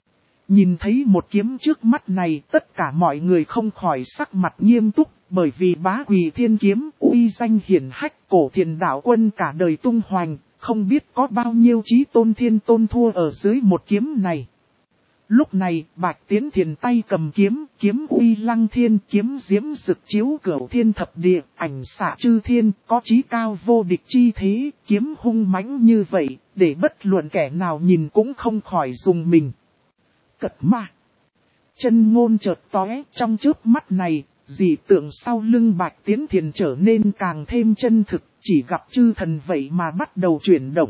Nhìn thấy một kiếm trước mắt này, tất cả mọi người không khỏi sắc mặt nghiêm túc, bởi vì Bá Quỳ Thiên Kiếm uy danh hiển hách, cổ Thiền đạo quân cả đời tung hoành, không biết có bao nhiêu chí tôn thiên tôn thua ở dưới một kiếm này. Lúc này, Bạch Tiến Thiền tay cầm kiếm, kiếm uy lăng thiên, kiếm diễm rực chiếu cửu thiên thập địa, ảnh xạ chư thiên, có chí cao vô địch chi thế, kiếm hung mãnh như vậy, để bất luận kẻ nào nhìn cũng không khỏi dùng mình. Cật ma. Chân ngôn chợt tóe, trong chớp mắt này, dị tượng sau lưng Bạch Tiến Thiền trở nên càng thêm chân thực, chỉ gặp chư thần vậy mà bắt đầu chuyển động.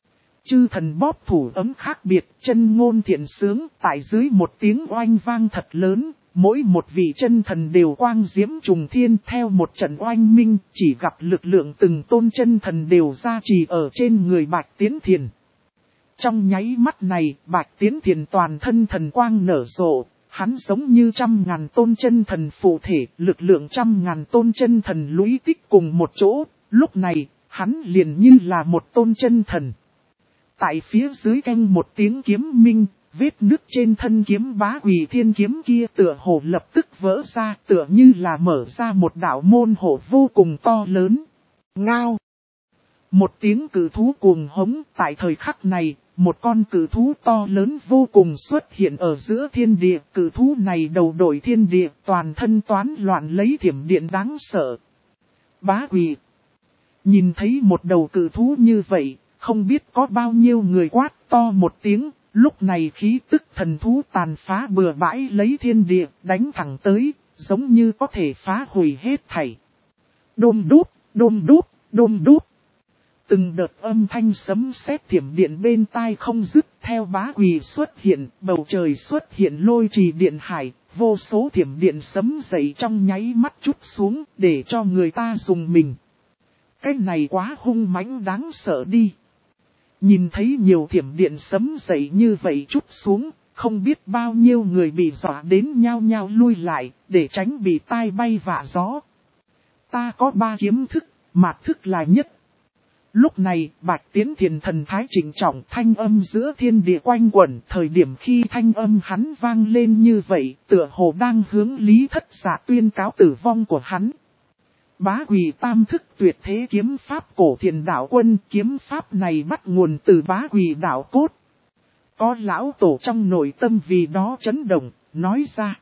Chư thần bóp thủ ấm khác biệt, chân ngôn thiện sướng, tại dưới một tiếng oanh vang thật lớn, mỗi một vị chân thần đều quang diễm trùng thiên theo một trận oanh minh, chỉ gặp lực lượng từng tôn chân thần đều gia trì ở trên người Bạch Tiến Thiền. Trong nháy mắt này, Bạch Tiến Thiền toàn thân thần quang nở rộ, hắn giống như 100.000 tôn chân thần phụ thể, lực lượng 100.000 tôn chân thần lũy tích cùng một chỗ, lúc này, hắn liền như là một tôn chân thần. Tại phía dưới canh một tiếng kiếm minh, vết nứt trên thân kiếm Bá Quỳ Thiên Kiếm kia tựa hồ lập tức vỡ ra, tựa như là mở ra một đạo môn hộ vô cùng to lớn. Ngao! Một tiếng cử thú cuồng hống, tại thời khắc này, một con cử thú to lớn vô cùng xuất hiện ở giữa thiên địa, cử thú này đầu đội thiên địa, toàn thân toán loạn lấy thiểm điện đáng sợ. Bá Quỳ! Nhìn thấy một đầu cử thú như vậy, không biết có bao nhiêu người quát to một tiếng, lúc này khí tức thần thú tàn phá bừa bãi lấy thiên địa, đánh thẳng tới, giống như có thể phá hủy hết thảy. Đôm đút, đôm đút, đôm đút. Từng đợt âm thanh sấm sét thiểm điện bên tai không dứt, theo Bá Quỳ xuất hiện, bầu trời xuất hiện lôi trì điện hải, vô số thiểm điện sấm dậy trong nháy mắt chút xuống, để cho người ta dùng mình. Cái này quá hung mãnh đáng sợ đi. Nhìn thấy nhiều thiểm điện sấm dậy như vậy chút xuống, không biết bao nhiêu người bị dọa đến nhao nhao lui lại, để tránh bị tai bay vạ gió. Ta có 3 kiếm thức, mạt thức là nhất. Lúc này, Bạch Tiến Thiền thần thái trịnh trọng, thanh âm giữa thiên địa quanh quẩn, thời điểm khi thanh âm hắn vang lên như vậy, tựa hồ đang hướng Lý Thất Dạ tuyên cáo tử vong của hắn. Bá Quỳ tam thức tuyệt thế kiếm pháp cổ Thiền đạo quân, kiếm pháp này bắt nguồn từ Bá Quỳ đạo cốt. Có lão tổ trong nội tâm vì đó chấn động, nói ra.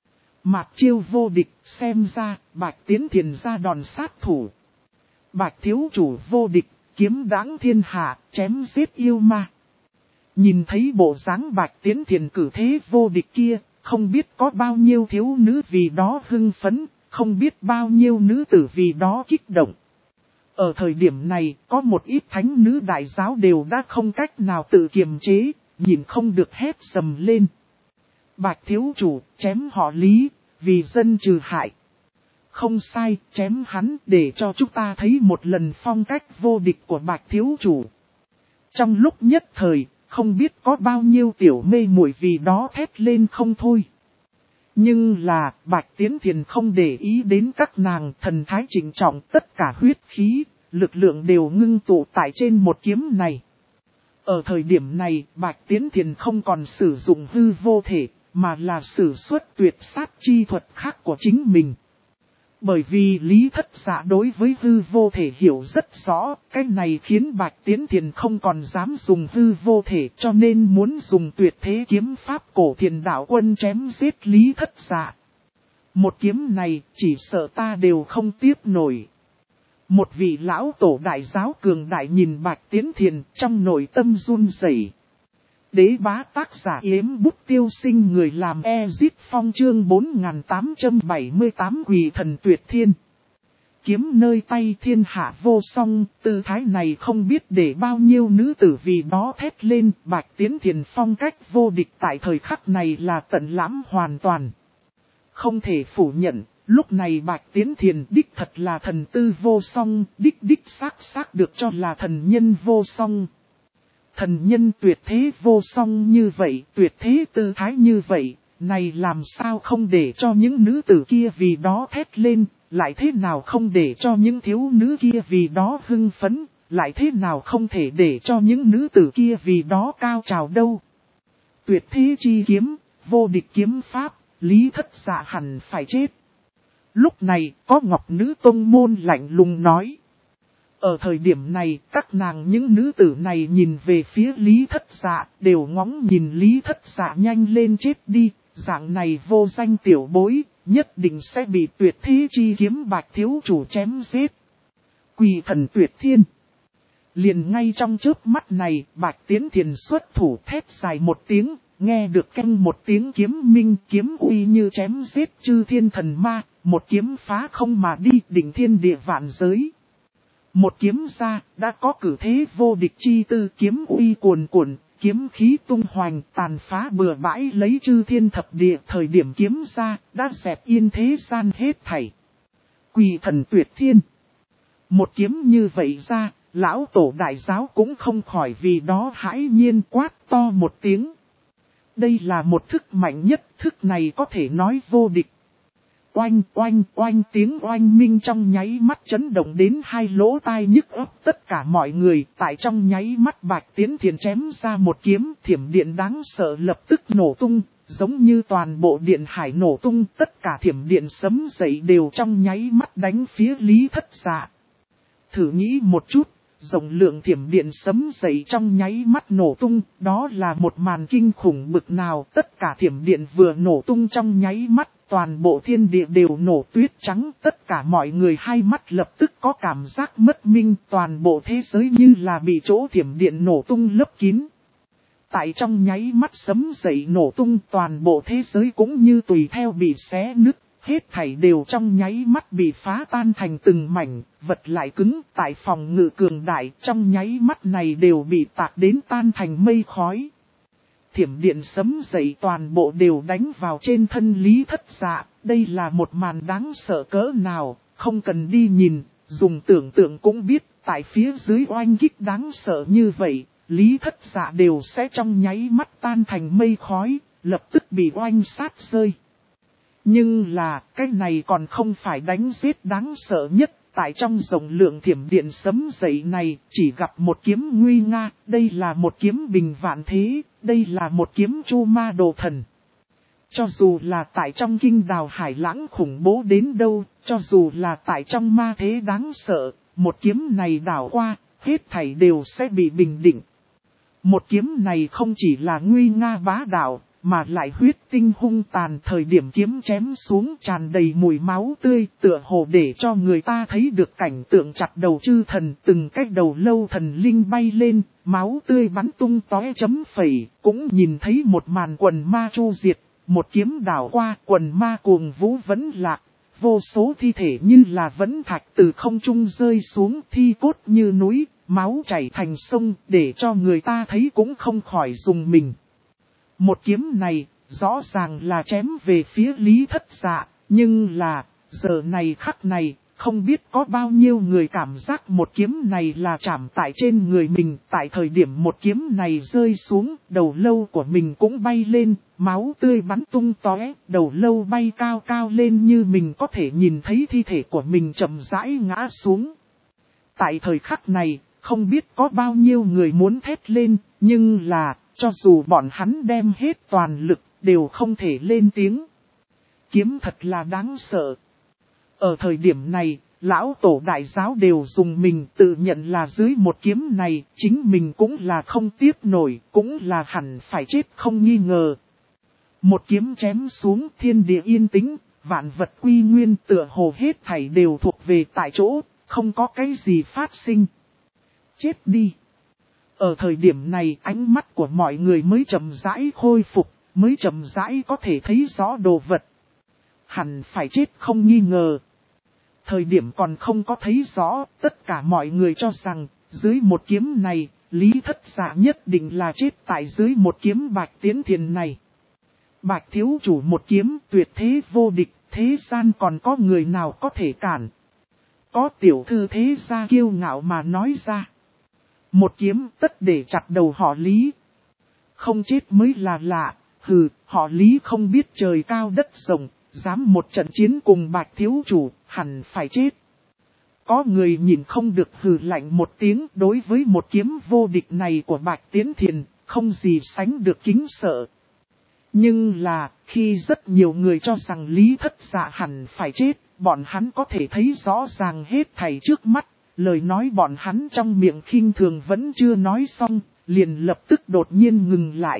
Mạt chiêu vô địch, xem ra, Bạch Tiến Thiền ra đòn sát thủ. Bạch thiếu chủ vô địch, kiếm đáng thiên hạ, chém giết yêu ma. Nhìn thấy bộ dáng Bạch Tiến Thiền cử thế vô địch kia, không biết có bao nhiêu thiếu nữ vì đó hưng phấn. không biết bao nhiêu nữ tử vì đó kích động. Ở thời điểm này, có một ít thánh nữ đại giáo đều đã không cách nào tự kiềm chế, nhìn không được hét sầm lên. Bạch thiếu chủ, chém họ Lý, vì dân trừ hại. Không sai, chém hắn để cho chúng ta thấy một lần phong cách vô địch của Bạch thiếu chủ. Trong lúc nhất thời, không biết có bao nhiêu tiểu mê muội vì đó thét lên không thôi. Nhưng là, Bạch Tiến Thiền không để ý đến các nàng, thần thái trịnh trọng, tất cả huyết khí, lực lượng đều ngưng tụ tại trên một kiếm này. Ở thời điểm này, Bạch Tiến Thiền không còn sử dụng hư vô thể, mà là sử xuất tuyệt sát chi thuật khác của chính mình. Bởi vì Lý Thất Dạ đối với hư vô thể hiểu rất rõ, cái này khiến Bạch Tiến Thiền không còn dám dùng hư vô thể, cho nên muốn dùng tuyệt thế kiếm pháp cổ Thiền đạo quân chém giết Lý Thất Dạ. Một kiếm này chỉ sợ ta đều không tiếp nổi. Một vị lão tổ đại giáo cường đại nhìn Bạch Tiến Thiền trong nội tâm run rẩy. Đế bá tác giả Yếm Bút Tiêu Sinh, người làm Ezit Phong, chương 4878 Quỷ Thần Tuyệt Thiên. Kiếm nơi tay thiên hạ vô song, tư thái này không biết để bao nhiêu nữ tử vì đó thét lên. Bạch Tiến Thiền phong cách vô địch tại thời khắc này là tận lãm hoàn toàn. Không thể phủ nhận, lúc này Bạch Tiến Thiền đích thật là thần tư vô song, đích xác được cho là thần nhân vô song. Thần nhân tuyệt thế vô song như vậy, tuyệt thế tư thái như vậy, này làm sao không để cho những nữ tử kia vì đó thét lên, lại thế nào không để cho những thiếu nữ kia vì đó hưng phấn, lại thế nào không thể để cho những nữ tử kia vì đó cao trào đâu. Tuyệt thế chi kiếm, vô địch kiếm pháp, Lý Thất Dạ hẳn phải chết. Lúc này, có Ngọc Nữ Tông môn lạnh lùng nói. Ở thời điểm này, các nàng những nữ tử này nhìn về phía Lý Thất Dạ, đều ngóng nhìn Lý Thất Dạ nhanh lên chết đi, dạng này vô danh tiểu bối, nhất định sẽ bị tuyệt thế chi kiếm Bạch thiếu chủ chém giết. Quỷ thần tuyệt thiên. Liền ngay trong chớp mắt này, Bạch Tiến Thiền xuất thủ thét dài một tiếng, nghe được canh một tiếng kiếm minh, kiếm uy như chém giết chư thiên thần ma, một kiếm phá không mà đi, đỉnh thiên địa vạn giới. Một kiếm ra, đã có cử thế vô địch chi tư, kiếm uy cuồn cuộn, kiếm khí tung hoành, tàn phá bừa bãi lấy chư thiên thập địa. Thời điểm kiếm ra, đã dẹp yên thế gian hết thảy. Quỷ thần tuyệt thiên. Một kiếm như vậy ra, lão tổ đại giáo cũng không khỏi vì đó hãi nhiên quát to một tiếng. Đây là một thức mạnh nhất, thức này có thể nói vô địch. Oanh oanh oanh, tiếng oanh minh trong nháy mắt chấn động đến hai lỗ tai nhức óc tất cả mọi người. Tại trong nháy mắt Bạch Tiến Thiền chém ra một kiếm, thiểm điện đáng sợ lập tức nổ tung, giống như toàn bộ điện hải nổ tung. Tất cả thiểm điện sấm dậy đều trong nháy mắt đánh phía Lý Thất Dạ. Thử nghĩ một chút, rộng lượng thiểm điện sấm dậy trong nháy mắt nổ tung, đó là một màn kinh khủng bực nào. Tất cả thiểm điện vừa nổ tung trong nháy mắt, toàn bộ thiên địa đều nổ tuyết trắng, tất cả mọi người hai mắt lập tức có cảm giác mất minh, toàn bộ thế giới như là bị chỗ thiểm điện nổ tung lấp kín. Tại trong nháy mắt sấm dậy nổ tung, toàn bộ thế giới cũng như tùy theo bị xé nứt, hết thảy đều trong nháy mắt bị phá tan thành từng mảnh, vật lại cứng, tại phòng ngự cường đại, trong nháy mắt này đều bị tạc đến tan thành mây khói. Thiểm điện sấm dậy toàn bộ đều đánh vào trên thân Lý Thất Dạ, đây là một màn đáng sợ cỡ nào, không cần đi nhìn, dùng tưởng tượng cũng biết, tại phía dưới oanh kích đáng sợ như vậy, Lý Thất Dạ đều sẽ trong nháy mắt tan thành mây khói, lập tức bị oanh sát rơi. Nhưng là, cái này còn không phải đánh giết đáng sợ nhất. Tại trong rộng lượng thiểm điện sấm dậy này, chỉ gặp một kiếm nguy nga, đây là một kiếm bình vạn thế, đây là một kiếm chu ma đồ thần. Cho dù là tại trong kinh đào hải lãng khủng bố đến đâu, cho dù là tại trong ma thế đáng sợ, một kiếm này đảo qua, hết thảy đều sẽ bị bình định. Một kiếm này không chỉ là nguy nga bá đạo, mà lại huyết tinh hung tàn. Thời điểm kiếm chém xuống tràn đầy mùi máu tươi, tựa hồ để cho người ta thấy được cảnh tượng chặt đầu chư thần, từng cái đầu lâu thần linh bay lên, máu tươi bắn tung tóe chấm phẩy, cũng nhìn thấy một màn quần ma chu diệt, một kiếm đảo qua, quần ma cuồng vũ vẫn lạc, vô số thi thể như là vẫn thạch từ không trung rơi xuống, thi cốt như núi, máu chảy thành sông, để cho người ta thấy cũng không khỏi rùng mình. Một kiếm này, rõ ràng là chém về phía Lý Thất Dạ, nhưng là, giờ này khắc này, không biết có bao nhiêu người cảm giác một kiếm này là chạm tại trên người mình. Tại thời điểm một kiếm này rơi xuống, đầu lâu của mình cũng bay lên, máu tươi bắn tung tóe, đầu lâu bay cao cao lên như mình có thể nhìn thấy thi thể của mình chậm rãi ngã xuống. Tại thời khắc này, không biết có bao nhiêu người muốn thét lên, nhưng là, cho dù bọn hắn đem hết toàn lực, đều không thể lên tiếng. Kiếm thật là đáng sợ. Ở thời điểm này, lão tổ đại giáo đều dùng mình tự nhận là dưới một kiếm này, chính mình cũng là không tiếp nổi, cũng là hẳn phải chết không nghi ngờ. Một kiếm chém xuống, thiên địa yên tĩnh, vạn vật quy nguyên, tựa hồ hết thảy đều thuộc về tại chỗ, không có cái gì phát sinh. Chết đi. Ở thời điểm này, ánh mắt của mọi người mới chậm rãi khôi phục, mới chậm rãi có thể thấy rõ đồ vật. Hẳn phải chết không nghi ngờ. Thời điểm còn không có thấy rõ, tất cả mọi người cho rằng, dưới một kiếm này, Lý Thất Dạ nhất định là chết tại dưới một kiếm Bạch Tiến Thiền này. Bạch thiếu chủ một kiếm tuyệt thế vô địch, thế gian còn có người nào có thể cản. Có tiểu thư thế gia kiêu ngạo mà nói ra. Một kiếm tất để chặt đầu họ Lý. Không chết mới là lạ, hừ, họ Lý không biết trời cao đất rộng, dám một trận chiến cùng Bạch thiếu chủ, hẳn phải chết. Có người nhìn không được hừ lạnh một tiếng, đối với một kiếm vô địch này của Bạch Tiến Thiền, không gì sánh được kính sợ. Nhưng là, khi rất nhiều người cho rằng Lý Thất Dạ hẳn phải chết, bọn hắn có thể thấy rõ ràng hết thảy trước mắt, lời nói bọn hắn trong miệng khinh thường vẫn chưa nói xong, liền lập tức đột nhiên ngừng lại.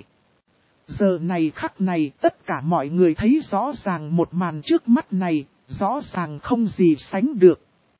Giờ này khắc này, tất cả mọi người thấy rõ ràng một màn trước mắt này, rõ ràng không gì sánh được.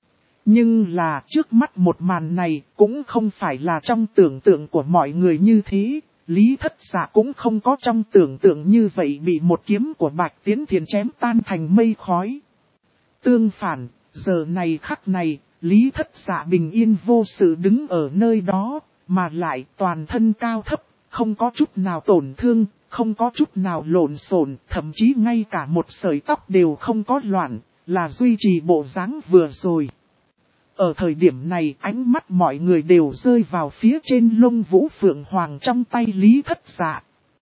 Nhưng là trước mắt một màn này cũng không phải là trong tưởng tượng của mọi người như thế. Lý Thất Dạ cũng không có trong tưởng tượng như vậy bị một kiếm của Bạch Tiến Thiền chém tan thành mây khói. Tương phản, giờ này khắc này, Lý Thất Dạ bình yên vô sự đứng ở nơi đó, mà lại toàn thân cao thấp, không có chút nào tổn thương, không có chút nào lộn xộn, thậm chí ngay cả một sợi tóc đều không có loạn, là duy trì bộ dáng vừa rồi. Ở thời điểm này ánh mắt mọi người đều rơi vào phía trên lông vũ phượng hoàng trong tay Lý Thất Dạ.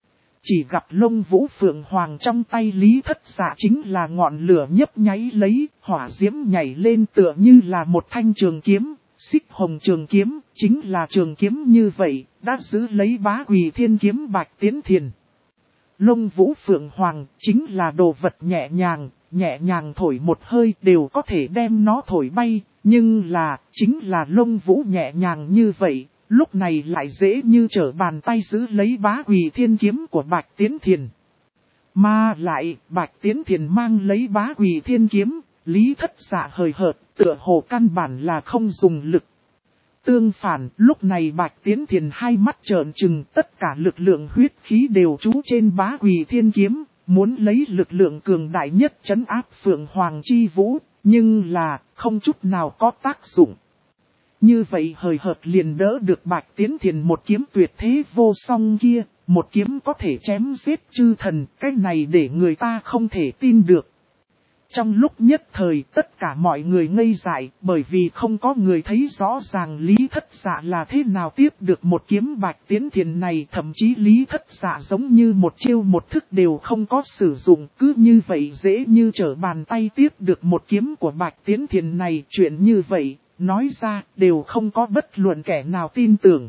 Chỉ gặp lông vũ phượng hoàng trong tay Lý Thất Dạ chính là ngọn lửa nhấp nháy lấy, hỏa diễm nhảy lên tựa như là một thanh trường kiếm, xích hồng trường kiếm, chính là trường kiếm như vậy, đã giữ lấy Bá Quỳ Thiên kiếm Bạch Tiến Thiền. Lông vũ phượng hoàng chính là đồ vật nhẹ nhàng thổi một hơi đều có thể đem nó thổi bay, nhưng là, chính là lông vũ nhẹ nhàng như vậy, lúc này lại dễ như trở bàn tay giữ lấy Bá Quỳ Thiên kiếm của Bạch Tiến Thiền. Mà lại, Bạch Tiến Thiền mang lấy Bá Quỳ Thiên kiếm, Lý Thất Dạ hời hợt, tựa hồ căn bản là không dùng lực. Tương phản, lúc này Bạch Tiến Thiền hai mắt trợn trừng, tất cả lực lượng huyết khí đều trú trên Bá Quỳ Thiên kiếm, muốn lấy lực lượng cường đại nhất trấn áp Phượng Hoàng Chi Vũ, nhưng là, không chút nào có tác dụng. Như vậy hời hợt liền đỡ được Bạch Tiến Thiền một kiếm tuyệt thế vô song kia, một kiếm có thể chém giết chư thần, cái này để người ta không thể tin được. Trong lúc nhất thời tất cả mọi người ngây dại, bởi vì không có người thấy rõ ràng Lý Thất Dạ là thế nào tiếp được một kiếm Bạch Tiến Thiền này. Thậm chí Lý Thất Dạ giống như một chiêu một thức đều không có sử dụng, cứ như vậy dễ như trở bàn tay tiếp được một kiếm của Bạch Tiến Thiền này. Chuyện như vậy, nói ra đều không có bất luận kẻ nào tin tưởng.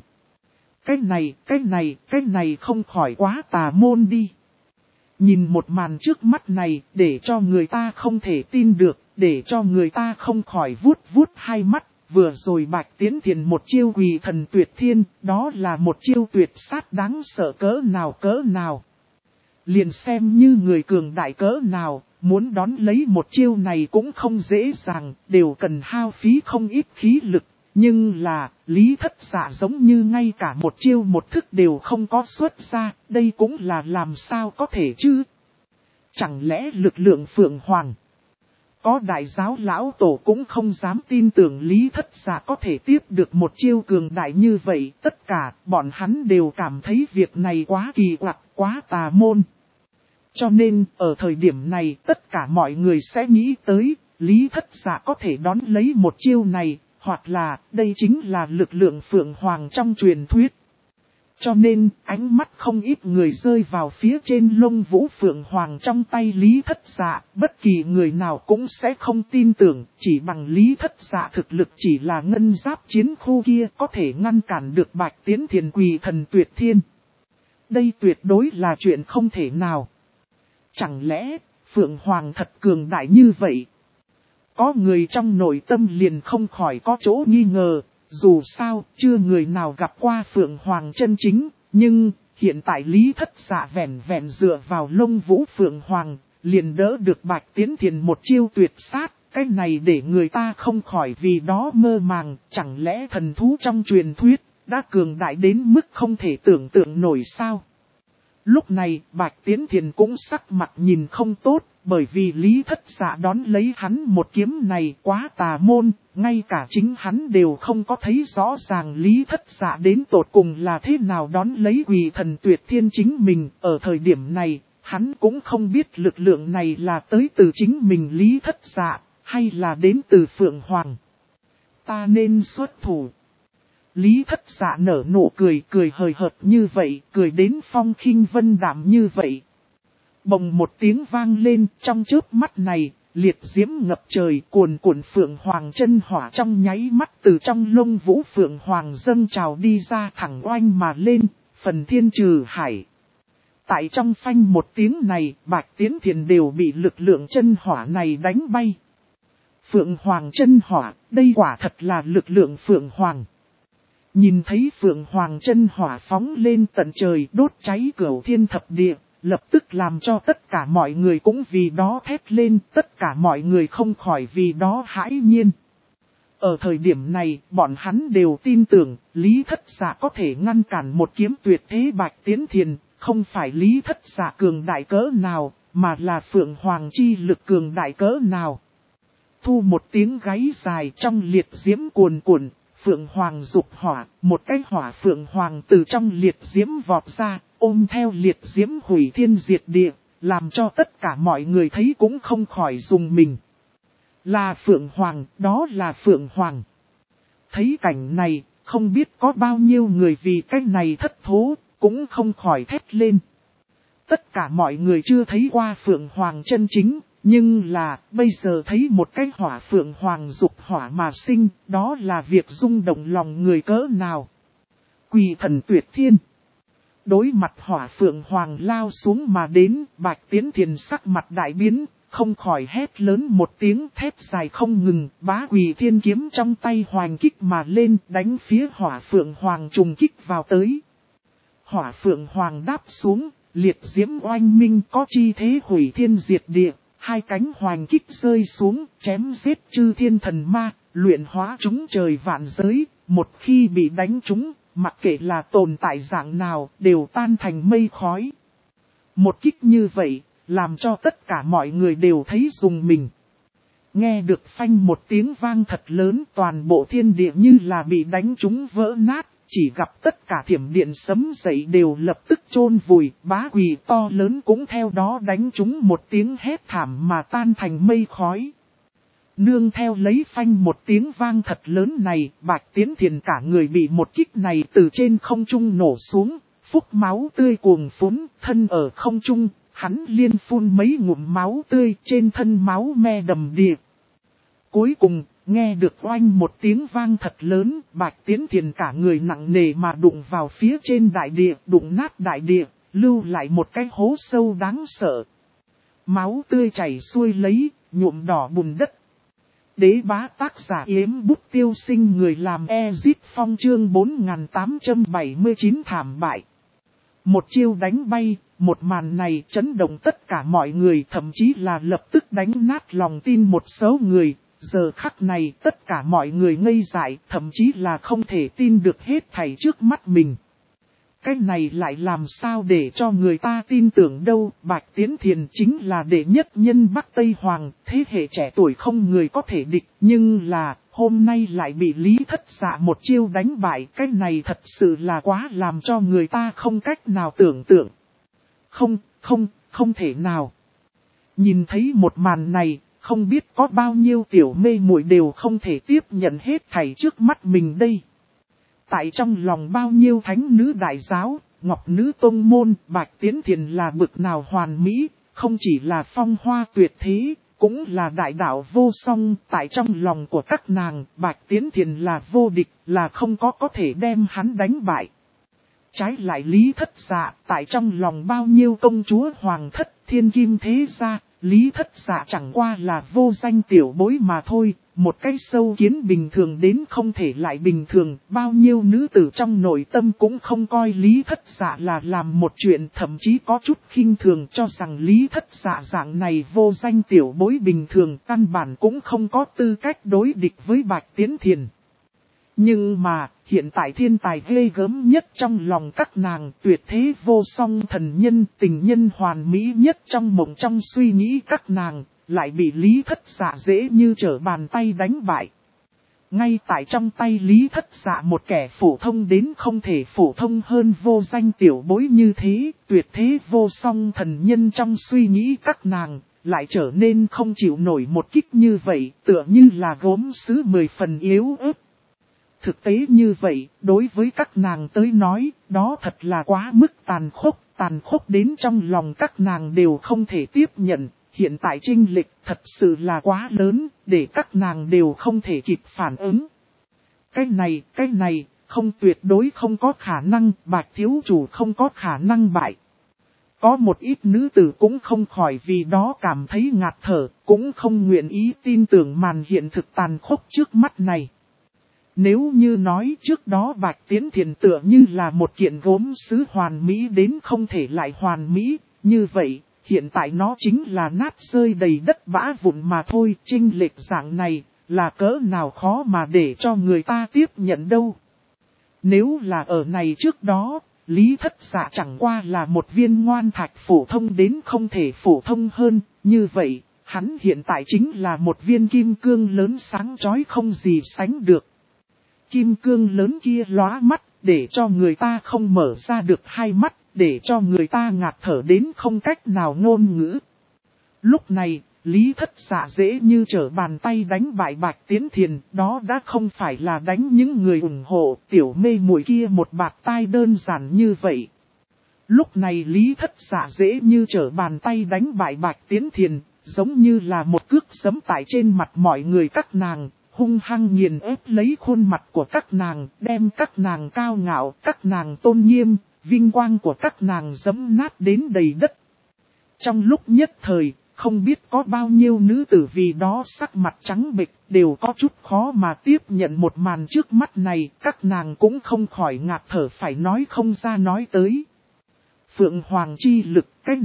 Cái này không khỏi quá tà môn đi. Nhìn một màn trước mắt này, để cho người ta không thể tin được, để cho người ta không khỏi vuốt hai mắt. Vừa rồi Bạch Tiến Thiền một chiêu Quỳ Thần Tuyệt Thiên, đó là một chiêu tuyệt sát đáng sợ cỡ nào. Liền xem như người cường đại cỡ nào, muốn đón lấy một chiêu này cũng không dễ dàng, đều cần hao phí không ít khí lực. Nhưng là, Lý Thất Dạ giống như ngay cả một chiêu một thức đều không có xuất ra, đây cũng là làm sao có thể chứ? Chẳng lẽ lực lượng Phượng Hoàng Có đại giáo lão tổ cũng không dám tin tưởng Lý Thất Dạ có thể tiếp được một chiêu cường đại như vậy. Tất cả bọn hắn đều cảm thấy việc này quá kỳ quặc, quá tà môn. Cho nên ở thời điểm này tất cả mọi người sẽ nghĩ tới Lý Thất Dạ có thể đón lấy một chiêu này, hoặc là đây chính là lực lượng Phượng Hoàng trong truyền thuyết. Cho nên, ánh mắt không ít người rơi vào phía trên lông vũ Phượng Hoàng trong tay Lý Thất Dạ, bất kỳ người nào cũng sẽ không tin tưởng, chỉ bằng Lý Thất Dạ thực lực chỉ là ngân giáp chiến khu kia có thể ngăn cản được Bạch Tiến Thiền Quỳ Thần Tuyệt Thiên. Đây tuyệt đối là chuyện không thể nào. Chẳng lẽ, Phượng Hoàng thật cường đại như vậy? Có người trong nội tâm liền không khỏi có chỗ nghi ngờ. Dù sao, chưa người nào gặp qua Phượng Hoàng chân chính, nhưng hiện tại Lý Thất Dạ vẹn vẹn dựa vào lông vũ Phượng Hoàng, liền đỡ được Bạch Tiến Thiền một chiêu tuyệt sát, cái này để người ta không khỏi vì đó mơ màng, chẳng lẽ thần thú trong truyền thuyết đã cường đại đến mức không thể tưởng tượng nổi sao? Lúc này, Bạch Tiến Thiền cũng sắc mặt nhìn không tốt, bởi vì Lý Thất Dạ đón lấy hắn một kiếm này quá tà môn, ngay cả chính hắn đều không có thấy rõ ràng Lý Thất Dạ đến tột cùng là thế nào đón lấy Quỳ Thần Tuyệt Thiên chính mình. Ở thời điểm này, hắn cũng không biết lực lượng này là tới từ chính mình Lý Thất Dạ, hay là đến từ Phượng Hoàng. Ta nên xuất thủ. Lý Thất Dạ nở nụ cười, cười hời hợt như vậy, cười đến phong khinh vân đạm như vậy. Bồng một tiếng vang lên, trong chớp mắt này, liệt diễm ngập trời, cuồn cuộn Phượng Hoàng chân hỏa trong nháy mắt từ trong lông vũ Phượng Hoàng dâng trào đi ra thẳng oanh mà lên, phần thiên trừ hải. Tại trong phanh một tiếng này, Bạch Tiến Thiền đều bị lực lượng chân hỏa này đánh bay. Phượng Hoàng chân hỏa, đây quả thật là lực lượng Phượng Hoàng. Nhìn thấy Phượng Hoàng chân hỏa phóng lên tận trời đốt cháy cửu thiên thập địa, lập tức làm cho tất cả mọi người cũng vì đó thét lên, tất cả mọi người không khỏi vì đó hãi nhiên. Ở thời điểm này, bọn hắn đều tin tưởng, Lý Thất Dạ có thể ngăn cản một kiếm tuyệt thế Bạch Tiến Thiền, không phải Lý Thất Dạ cường đại cỡ nào, mà là Phượng Hoàng chi lực cường đại cỡ nào. Thu một tiếng gáy dài trong liệt diễm cuồn cuộn, Phượng Hoàng dục hỏa, một cái hỏa Phượng Hoàng từ trong liệt diễm vọt ra, ôm theo liệt diễm hủy thiên diệt địa, làm cho tất cả mọi người thấy cũng không khỏi dùng mình. Là Phượng Hoàng, đó là Phượng Hoàng. Thấy cảnh này, không biết có bao nhiêu người vì cái này thất thố, cũng không khỏi thét lên. Tất cả mọi người chưa thấy qua Phượng Hoàng chân chính. Nhưng là, bây giờ thấy một cái hỏa Phượng Hoàng dục hỏa mà sinh, đó là việc rung động lòng người cỡ nào. Quỳ Thần Tuyệt Thiên. Đối mặt hỏa Phượng Hoàng lao xuống mà đến, Bạch Tiến Thiền sắc mặt đại biến, không khỏi hét lớn một tiếng thét dài không ngừng, bá Quỳ Thiên kiếm trong tay hoành kích mà lên, đánh phía hỏa Phượng Hoàng trùng kích vào tới. Hỏa Phượng Hoàng đáp xuống, liệt diễm oanh minh có chi thế hủy thiên diệt địa. Hai cánh hoành kích rơi xuống, chém giết chư thiên thần ma, luyện hóa chúng trời vạn giới, một khi bị đánh trúng, mặc kệ là tồn tại dạng nào, đều tan thành mây khói. Một kích như vậy, làm cho tất cả mọi người đều thấy rùng mình. Nghe được phanh một tiếng vang thật lớn, toàn bộ thiên địa như là bị đánh trúng vỡ nát. Chỉ gặp tất cả thiểm điện sấm dậy đều lập tức chôn vùi, bá Quỳ to lớn cũng theo đó đánh chúng một tiếng hét thảm mà tan thành mây khói. Nương theo lấy phanh một tiếng vang thật lớn này, Bạch Tiến Thiền cả người bị một kích này từ trên không trung nổ xuống, phúc máu tươi cuồng phún, thân ở không trung, hắn liên phun mấy ngụm máu tươi trên thân máu me đầm đìa. Cuối cùng, nghe được oanh một tiếng vang thật lớn, Bạch Tiến Thiền cả người nặng nề mà đụng vào phía trên đại địa, đụng nát đại địa, lưu lại một cái hố sâu đáng sợ. Máu tươi chảy xuôi lấy, nhuộm đỏ bùn đất. Đế bá tác giả Yếm Bút Tiêu Sinh người làm Ezit Phong chương 4879 thảm bại. Một chiêu đánh bay, một màn này chấn động tất cả mọi người, thậm chí là lập tức đánh nát lòng tin một số người. Giờ khắc này tất cả mọi người ngây dại, thậm chí là không thể tin được hết thảy trước mắt mình. cái này lại làm sao để cho người ta tin tưởng đâu. Bạch Tiến Thiền chính là đệ nhất nhân Bắc Tây Hoàng, thế hệ trẻ tuổi không người có thể địch. Nhưng là, hôm nay lại bị Lý Thất Dạ một chiêu đánh bại. Cái này thật sự là quá làm cho người ta không cách nào tưởng tượng. Không thể nào. Nhìn thấy một màn này, không biết có bao nhiêu tiểu mê muội đều không thể tiếp nhận hết thảy trước mắt mình đây. Tại trong lòng bao nhiêu thánh nữ đại giáo, ngọc nữ tông môn, Bạch Tiến Thiền là bực nào hoàn mỹ, không chỉ là phong hoa tuyệt thế, cũng là đại đạo vô song. Tại trong lòng của các nàng, Bạch Tiến Thiền là vô địch, là không có thể đem hắn đánh bại. Trái lại Lý Thất Dạ, tại trong lòng bao nhiêu công chúa hoàng thất, thiên kim thế gia, Lý Thất Dạ chẳng qua là vô danh tiểu bối mà thôi, một cái sâu kiến bình thường đến không thể lại bình thường, bao nhiêu nữ tử trong nội tâm cũng không coi Lý Thất Dạ là làm một chuyện, thậm chí có chút khinh thường cho rằng Lý Thất Dạ dạng này vô danh tiểu bối bình thường căn bản cũng không có tư cách đối địch với Bạch Tiến Thiền. Nhưng mà, hiện tại thiên tài ghê gớm nhất trong lòng các nàng, tuyệt thế vô song thần nhân, tình nhân hoàn mỹ nhất trong mộng trong suy nghĩ các nàng, lại bị Lý Thất Dạ dễ như trở bàn tay đánh bại. Ngay tại trong tay Lý Thất Dạ một kẻ phổ thông đến không thể phổ thông hơn vô danh tiểu bối như thế, tuyệt thế vô song thần nhân trong suy nghĩ các nàng, lại trở nên không chịu nổi một kích như vậy, tựa như là gốm sứ 10 phần yếu ớt. Thực tế như vậy, đối với các nàng tới nói, đó thật là quá mức tàn khốc đến trong lòng các nàng đều không thể tiếp nhận. Hiện tại chênh lệch thật sự là quá lớn, để các nàng đều không thể kịp phản ứng. Cái này, không tuyệt đối không có khả năng, Bạch thiếu chủ không có khả năng bại. Có một ít nữ tử cũng không khỏi vì đó cảm thấy ngạt thở, cũng không nguyện ý tin tưởng màn hiện thực tàn khốc trước mắt này. Nếu như nói trước đó Bạch Tiến Thiền tựa như là một kiện gốm sứ hoàn mỹ đến không thể lại hoàn mỹ, như vậy, hiện tại nó chính là nát rơi đầy đất bã vụn mà thôi. Chênh lệch dạng này, là cỡ nào khó mà để cho người ta tiếp nhận đâu. Nếu là ở này trước đó, Lý Thất Dạ chẳng qua là một viên ngoan thạch phổ thông đến không thể phổ thông hơn, như vậy, hắn hiện tại chính là một viên kim cương lớn sáng chói không gì sánh được. Kim cương lớn kia lóa mắt, để cho người ta không mở ra được hai mắt, để cho người ta ngạt thở đến không cách nào ngôn ngữ. Lúc này, Lý Thất Dạ dễ như trở bàn tay đánh bại Bạch Tiến Thiền, đó đã không phải là đánh những người ủng hộ tiểu mê muội kia một bạt tai đơn giản như vậy. Lúc này Lý Thất Dạ dễ như trở bàn tay đánh bại Bạch Tiến Thiền, giống như là một cước giẫm tại trên mặt mọi người các nàng. Hung hăng nghiền ép lấy khuôn mặt của các nàng, đem các nàng cao ngạo, các nàng tôn nghiêm, vinh quang của các nàng giẫm nát đến đầy đất. Trong lúc nhất thời, không biết có bao nhiêu nữ tử vì đó sắc mặt trắng bệch, đều có chút khó mà tiếp nhận một màn trước mắt này, các nàng cũng không khỏi ngạt thở phải nói không ra nói tới. Phượng Hoàng chi lực, cái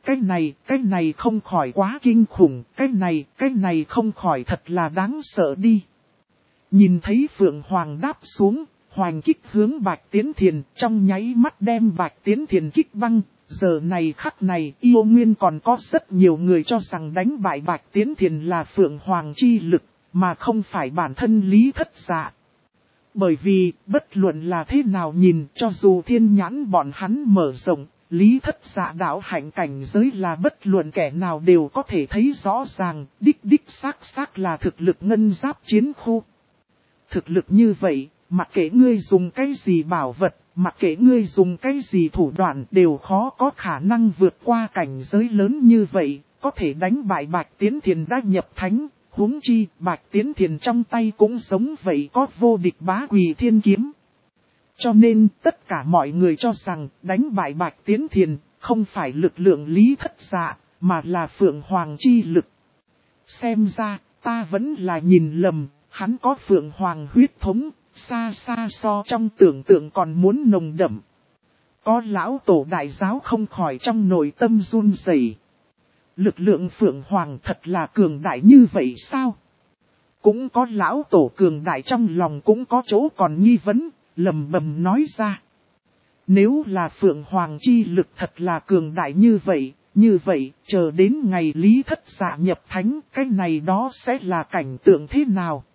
này không khỏi quá kinh khủng, cái này không khỏi thật là đáng sợ đi. Nhìn thấy Phượng Hoàng đáp xuống, hoành kích hướng Bạch Tiến Thiền, trong nháy mắt đem Bạch Tiến Thiền kích văng. Giờ này khắc này, yêu nguyên còn có rất nhiều người cho rằng đánh bại Bạch Tiến Thiền là Phượng Hoàng chi lực, mà không phải bản thân Lý Thất Dạ. Bởi vì, bất luận là thế nào nhìn, cho dù thiên nhãn bọn hắn mở rộng, Lý Thất Dạ đạo hạnh cảnh giới là bất luận kẻ nào đều có thể thấy rõ ràng, đích xác là thực lực ngân giáp chiến khu. Thực lực như vậy, mặc kệ ngươi dùng cái gì bảo vật, mặc kệ ngươi dùng cái gì thủ đoạn đều khó có khả năng vượt qua cảnh giới lớn như vậy, có thể đánh bại Bạch Tiến Thiền đã nhập thánh, huống chi Bạch Tiến Thiền trong tay cũng giống vậy có vô địch bá quỳ thiên kiếm. Cho nên tất cả mọi người cho rằng đánh bại Bạch Tiến Thiền không phải lực lượng Lý Thất Dạ, mà là Phượng Hoàng chi lực. Xem ra, ta vẫn là nhìn lầm, hắn có Phượng Hoàng huyết thống, xa so trong tưởng tượng còn muốn nồng đậm. Có lão tổ đại giáo không khỏi trong nội tâm run rẩy. Lực lượng Phượng Hoàng thật là cường đại như vậy sao? Cũng có lão tổ cường đại trong lòng cũng có chỗ còn nghi vấn, lầm bầm nói ra. Nếu là Phượng Hoàng chi lực thật là cường đại như vậy, chờ đến ngày Lý Thất Dạ nhập thánh, cái này đó sẽ là cảnh tượng thế nào?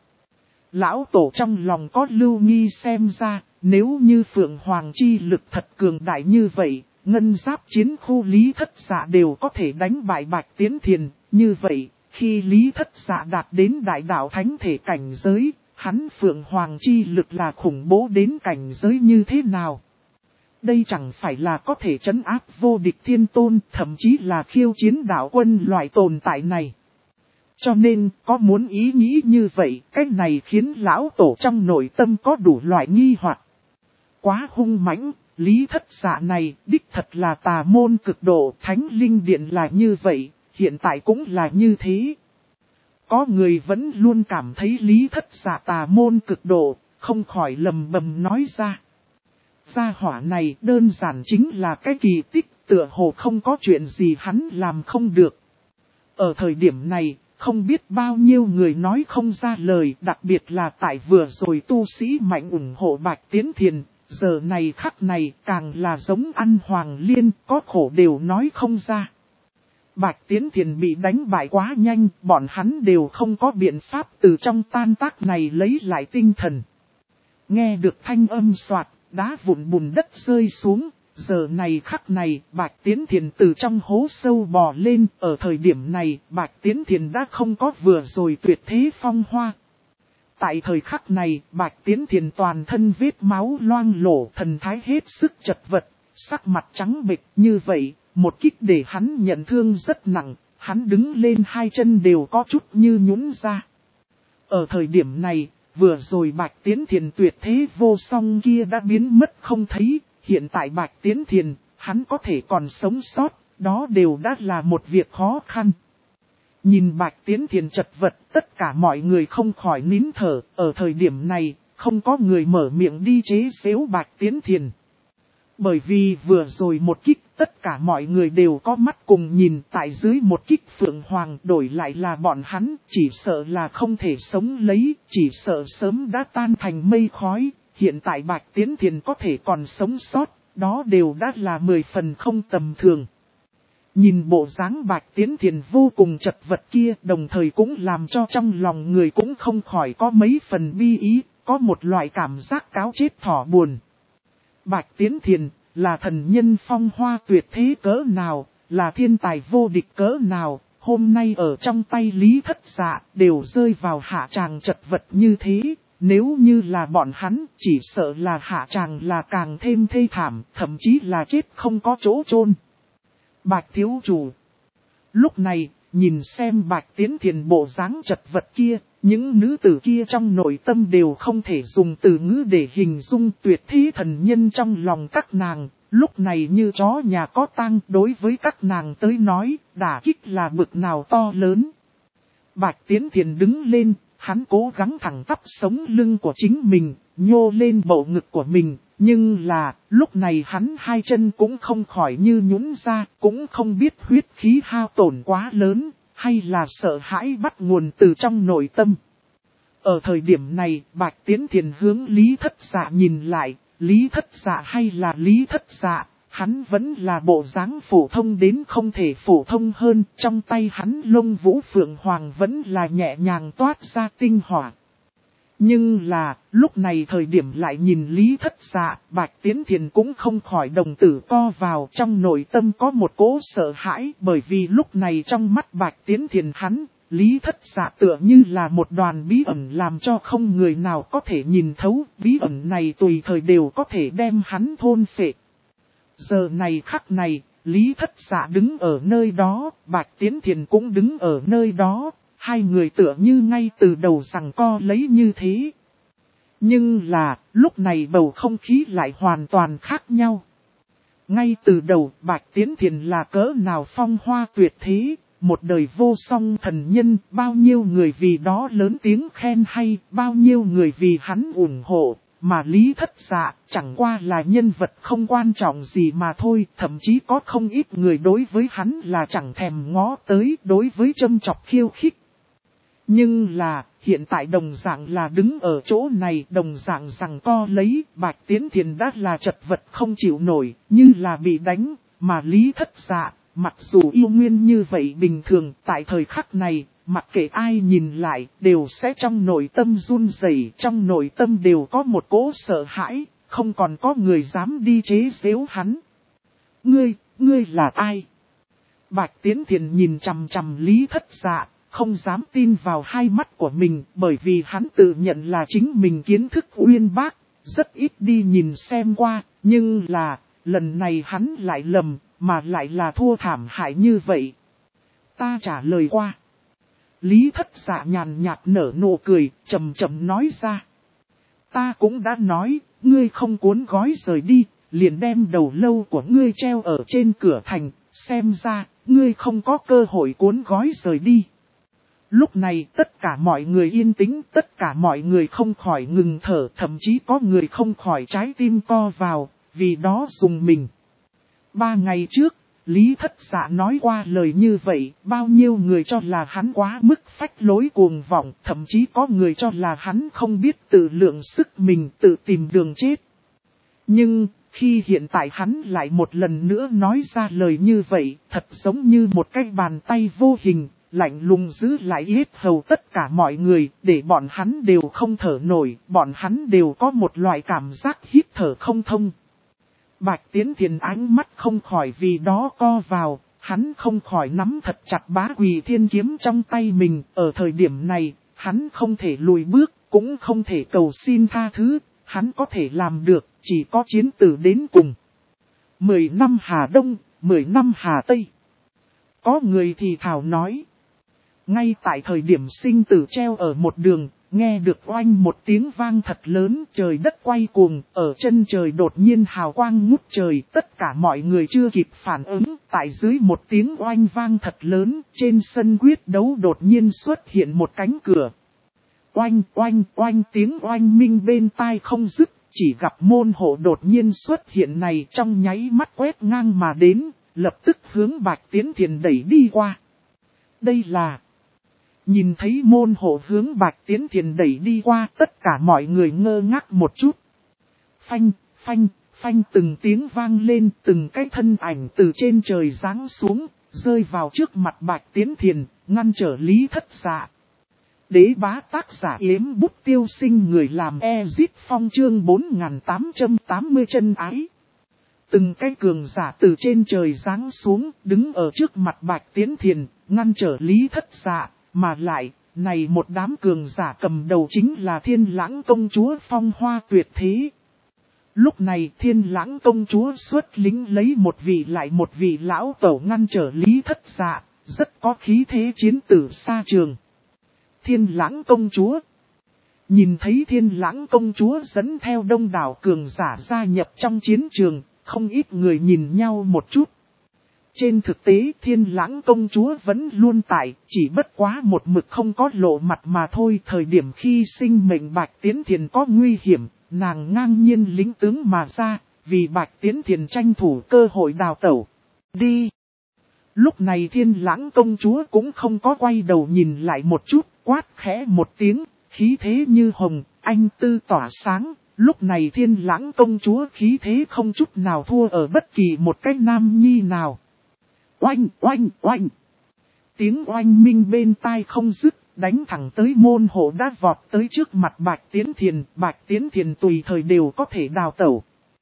Lão Tổ trong lòng có lưu nghi xem ra, nếu như Phượng Hoàng chi lực thật cường đại như vậy, ngân giáp chiến khu Lý Thất Dạ đều có thể đánh bại Bạch Tiến Thiền, như vậy, khi Lý Thất Dạ đạt đến đại đạo thánh thể cảnh giới, hắn Phượng Hoàng chi lực là khủng bố đến cảnh giới như thế nào? Đây chẳng phải là có thể trấn áp vô địch thiên tôn, thậm chí là khiêu chiến đạo quân loại tồn tại này. Cho nên, có muốn ý nghĩ như vậy, cái này khiến lão tổ trong nội tâm có đủ loại nghi hoặc. Quá hung mãnh, Lý Thất Dạ này, đích thật là tà môn cực độ, Thánh Linh Điện là như vậy, hiện tại cũng là như thế. Có người vẫn luôn cảm thấy Lý Thất Dạ tà môn cực độ, không khỏi lầm bầm nói ra. Gia hỏa này đơn giản chính là cái kỳ tích, tựa hồ không có chuyện gì hắn làm không được. Ở thời điểm này, không biết bao nhiêu người nói không ra lời, đặc biệt là tại vừa rồi tu sĩ mạnh ủng hộ Bạch Tiến Thiền, giờ này khắc này càng là giống ăn hoàng liên, có khổ đều nói không ra. Bạch Tiến Thiền bị đánh bại quá nhanh, bọn hắn đều không có biện pháp từ trong tan tác này lấy lại tinh thần. Nghe được thanh âm soạt, đá vụn bùn đất rơi xuống, giờ này khắc này, Bạch Tiến Thiền từ trong hố sâu bò lên, ở thời điểm này, Bạch Tiến Thiền đã không có vừa rồi tuyệt thế phong hoa. Tại thời khắc này, Bạch Tiến Thiền toàn thân vết máu loang lổ, thần thái hết sức chật vật, sắc mặt trắng bệch như vậy, một kích để hắn nhận thương rất nặng, hắn đứng lên hai chân đều có chút như nhũn ra. Ở thời điểm này, vừa rồi Bạch Tiến Thiền tuyệt thế vô song kia đã biến mất không thấy, hiện tại Bạch Tiến Thiền, hắn có thể còn sống sót, đó đều đã là một việc khó khăn. Nhìn Bạch Tiến Thiền chật vật, tất cả mọi người không khỏi nín thở, ở thời điểm này, không có người mở miệng đi chế giễu Bạch Tiến Thiền. Bởi vì vừa rồi một kích, tất cả mọi người đều có mắt cùng nhìn, tại dưới một kích Phượng Hoàng đổi lại là bọn hắn, chỉ sợ là không thể sống lấy, chỉ sợ sớm đã tan thành mây khói, hiện tại Bạch Tiến Thiền có thể còn sống sót, đó đều đã là 10 phần không tầm thường. Nhìn bộ dáng Bạch Tiến Thiền vô cùng chật vật kia, đồng thời cũng làm cho trong lòng người cũng không khỏi có mấy phần bi ý, có một loại cảm giác cáo chết thỏ buồn. Bạch Tiến Thiền là thần nhân phong hoa tuyệt thế cỡ nào, là thiên tài vô địch cỡ nào, hôm nay ở trong tay Lý Thất Dạ đều rơi vào hạ tràng chật vật như thế, nếu như là bọn hắn chỉ sợ là hạ tràng là càng thêm thê thảm, thậm chí là chết không có chỗ chôn. Bạch thiếu chủ. Lúc này, nhìn xem Bạch Tiến Thiền bộ dáng chật vật kia, những nữ tử kia trong nội tâm đều không thể dùng từ ngữ để hình dung tuyệt thế thần nhân trong lòng các nàng, lúc này như chó nhà có tang, đối với các nàng tới nói, đả kích là bực nào to lớn. Bạch Tiến Thiền đứng lên, hắn cố gắng thẳng tắp sống lưng của chính mình, nhô lên bầu ngực của mình. Nhưng là, lúc này hắn hai chân cũng không khỏi như nhũn ra, cũng không biết huyết khí hao tổn quá lớn, hay là sợ hãi bắt nguồn từ trong nội tâm. Ở thời điểm này, Bạch Tiến Thiền hướng Lý Thất Dạ nhìn lại, Lý Thất Dạ hay là Lý Thất Dạ, hắn vẫn là bộ dáng phổ thông đến không thể phổ thông hơn, trong tay hắn lông vũ phượng hoàng vẫn là nhẹ nhàng toát ra tinh hỏa. Nhưng là, lúc này thời điểm lại nhìn Lý Thất Dạ, Bạch Tiến Thiền cũng không khỏi đồng tử co vào, trong nội tâm có một cỗ sợ hãi, bởi vì lúc này trong mắt Bạch Tiến Thiền hắn, Lý Thất Dạ tựa như là một đoàn bí ẩn làm cho không người nào có thể nhìn thấu, bí ẩn này tùy thời đều có thể đem hắn thôn phệ. Giờ này khắc này, Lý Thất Dạ đứng ở nơi đó, Bạch Tiến Thiền cũng đứng ở nơi đó. Hai người tựa như ngay từ đầu giằng co lấy như thế. Nhưng là, lúc này bầu không khí lại hoàn toàn khác nhau. Ngay từ đầu, Bạch Tiến Thiền là cỡ nào phong hoa tuyệt thế, một đời vô song thần nhân, bao nhiêu người vì đó lớn tiếng khen hay, bao nhiêu người vì hắn ủng hộ, mà Lý Thất Dạ chẳng qua là nhân vật không quan trọng gì mà thôi, thậm chí có không ít người đối với hắn là chẳng thèm ngó tới, đối với châm chọc khiêu khích. Nhưng là, hiện tại đồng dạng là đứng ở chỗ này, đồng dạng rằng co lấy, Bạch Tiến Thiền đã là chật vật không chịu nổi, như là bị đánh, mà Lý Thất Dạ, mặc dù yêu nguyên như vậy bình thường, tại thời khắc này, mặc kệ ai nhìn lại, đều sẽ trong nội tâm run rẩy, trong nội tâm đều có một cỗ sợ hãi, không còn có người dám đi chế giễu hắn. Ngươi là ai? Bạch Tiến Thiền nhìn chằm chằm Lý Thất Dạ, không dám tin vào hai mắt của mình, bởi vì hắn tự nhận là chính mình kiến thức uyên bác, rất ít đi nhìn xem qua, nhưng là, lần này hắn lại lầm, mà lại là thua thảm hại như vậy. Ta trả lời qua. Lý Thất Dạ nhàn nhạt nở nụ cười, chậm chậm nói ra. Ta cũng đã nói, ngươi không cuốn gói rời đi, liền đem đầu lâu của ngươi treo ở trên cửa thành, xem ra, ngươi không có cơ hội cuốn gói rời đi. Lúc này tất cả mọi người yên tĩnh, tất cả mọi người không khỏi ngừng thở, thậm chí có người không khỏi trái tim co vào, vì đó dùng mình. 3 ngày trước, Lý Thất Dạ nói qua lời như vậy, bao nhiêu người cho là hắn quá mức phách lối cuồng vọng, thậm chí có người cho là hắn không biết tự lượng sức mình, tự tìm đường chết. Nhưng, khi hiện tại hắn lại một lần nữa nói ra lời như vậy, thật giống như một cái bàn tay vô hình, lạnh lùng giữ lại yết hầu tất cả mọi người, để bọn hắn đều không thở nổi, bọn hắn đều có một loại cảm giác hít thở không thông. Bạch Tiến Thiền ánh mắt không khỏi vì đó co vào, hắn không khỏi nắm thật chặt Bá Quỳ Thiên kiếm trong tay mình, ở thời điểm này, hắn không thể lùi bước, cũng không thể cầu xin tha thứ, hắn có thể làm được, chỉ có chiến tử đến cùng. 10 năm Hà Đông, 10 năm Hà Tây. Có người thì thảo nói. Ngay tại thời điểm sinh tử treo ở một đường, nghe được oanh một tiếng vang thật lớn, trời đất quay cuồng, ở chân trời đột nhiên hào quang ngút trời, tất cả mọi người chưa kịp phản ứng, tại dưới một tiếng oanh vang thật lớn, trên sân quyết đấu đột nhiên xuất hiện một cánh cửa. Oanh oanh oanh tiếng oanh minh bên tai không dứt, chỉ gặp môn hộ đột nhiên xuất hiện này trong nháy mắt quét ngang mà đến, lập tức hướng Bạch Tiến Thiền đẩy đi qua. Đây là... Nhìn thấy môn hộ hướng Bạch Tiến Thiền đẩy đi qua, tất cả mọi người ngơ ngác một chút. Phanh, phanh, phanh từng tiếng vang lên, từng cái thân ảnh từ trên trời giáng xuống, rơi vào trước mặt Bạch Tiến Thiền, ngăn trở Lý Thất Dạ. Đế bá tác giả Yếm Bút Tiêu Sinh, người làm Ezit Phong, chương 4880 chân ái. Từng cái cường giả từ trên trời giáng xuống, đứng ở trước mặt Bạch Tiến Thiền, ngăn trở Lý Thất Dạ. Mà lại, này một đám cường giả cầm đầu chính là Thiên Lãng công chúa phong hoa tuyệt thế. Lúc này Thiên Lãng công chúa xuất lính lấy một vị lại một vị lão tẩu ngăn trở Lý Thất Dạ, rất có khí thế chiến tử xa trường. Thiên Lãng công chúa. Nhìn thấy Thiên Lãng công chúa dẫn theo đông đảo cường giả gia nhập trong chiến trường, không ít người nhìn nhau một chút. Trên thực tế Thiên Lãng công chúa vẫn luôn tại, chỉ bất quá một mực không có lộ mặt mà thôi. Thời điểm khi sinh mệnh Bạch Tiến Thiền có nguy hiểm, nàng ngang nhiên lính tướng mà ra, vì Bạch Tiến Thiền tranh thủ cơ hội đào tẩu. Đi! Lúc này Thiên Lãng công chúa cũng không có quay đầu nhìn lại một chút, quát khẽ một tiếng, khí thế như hồng, anh tư tỏa sáng. Lúc này Thiên Lãng công chúa khí thế không chút nào thua ở bất kỳ một cái nam nhi nào. Oanh, oanh, oanh. Tiếng oanh minh bên tai không dứt, đánh thẳng tới môn hộ đã vọt tới trước mặt Bạch Tiến Thiền. Bạch Tiến Thiền tùy thời đều có thể đào tẩu.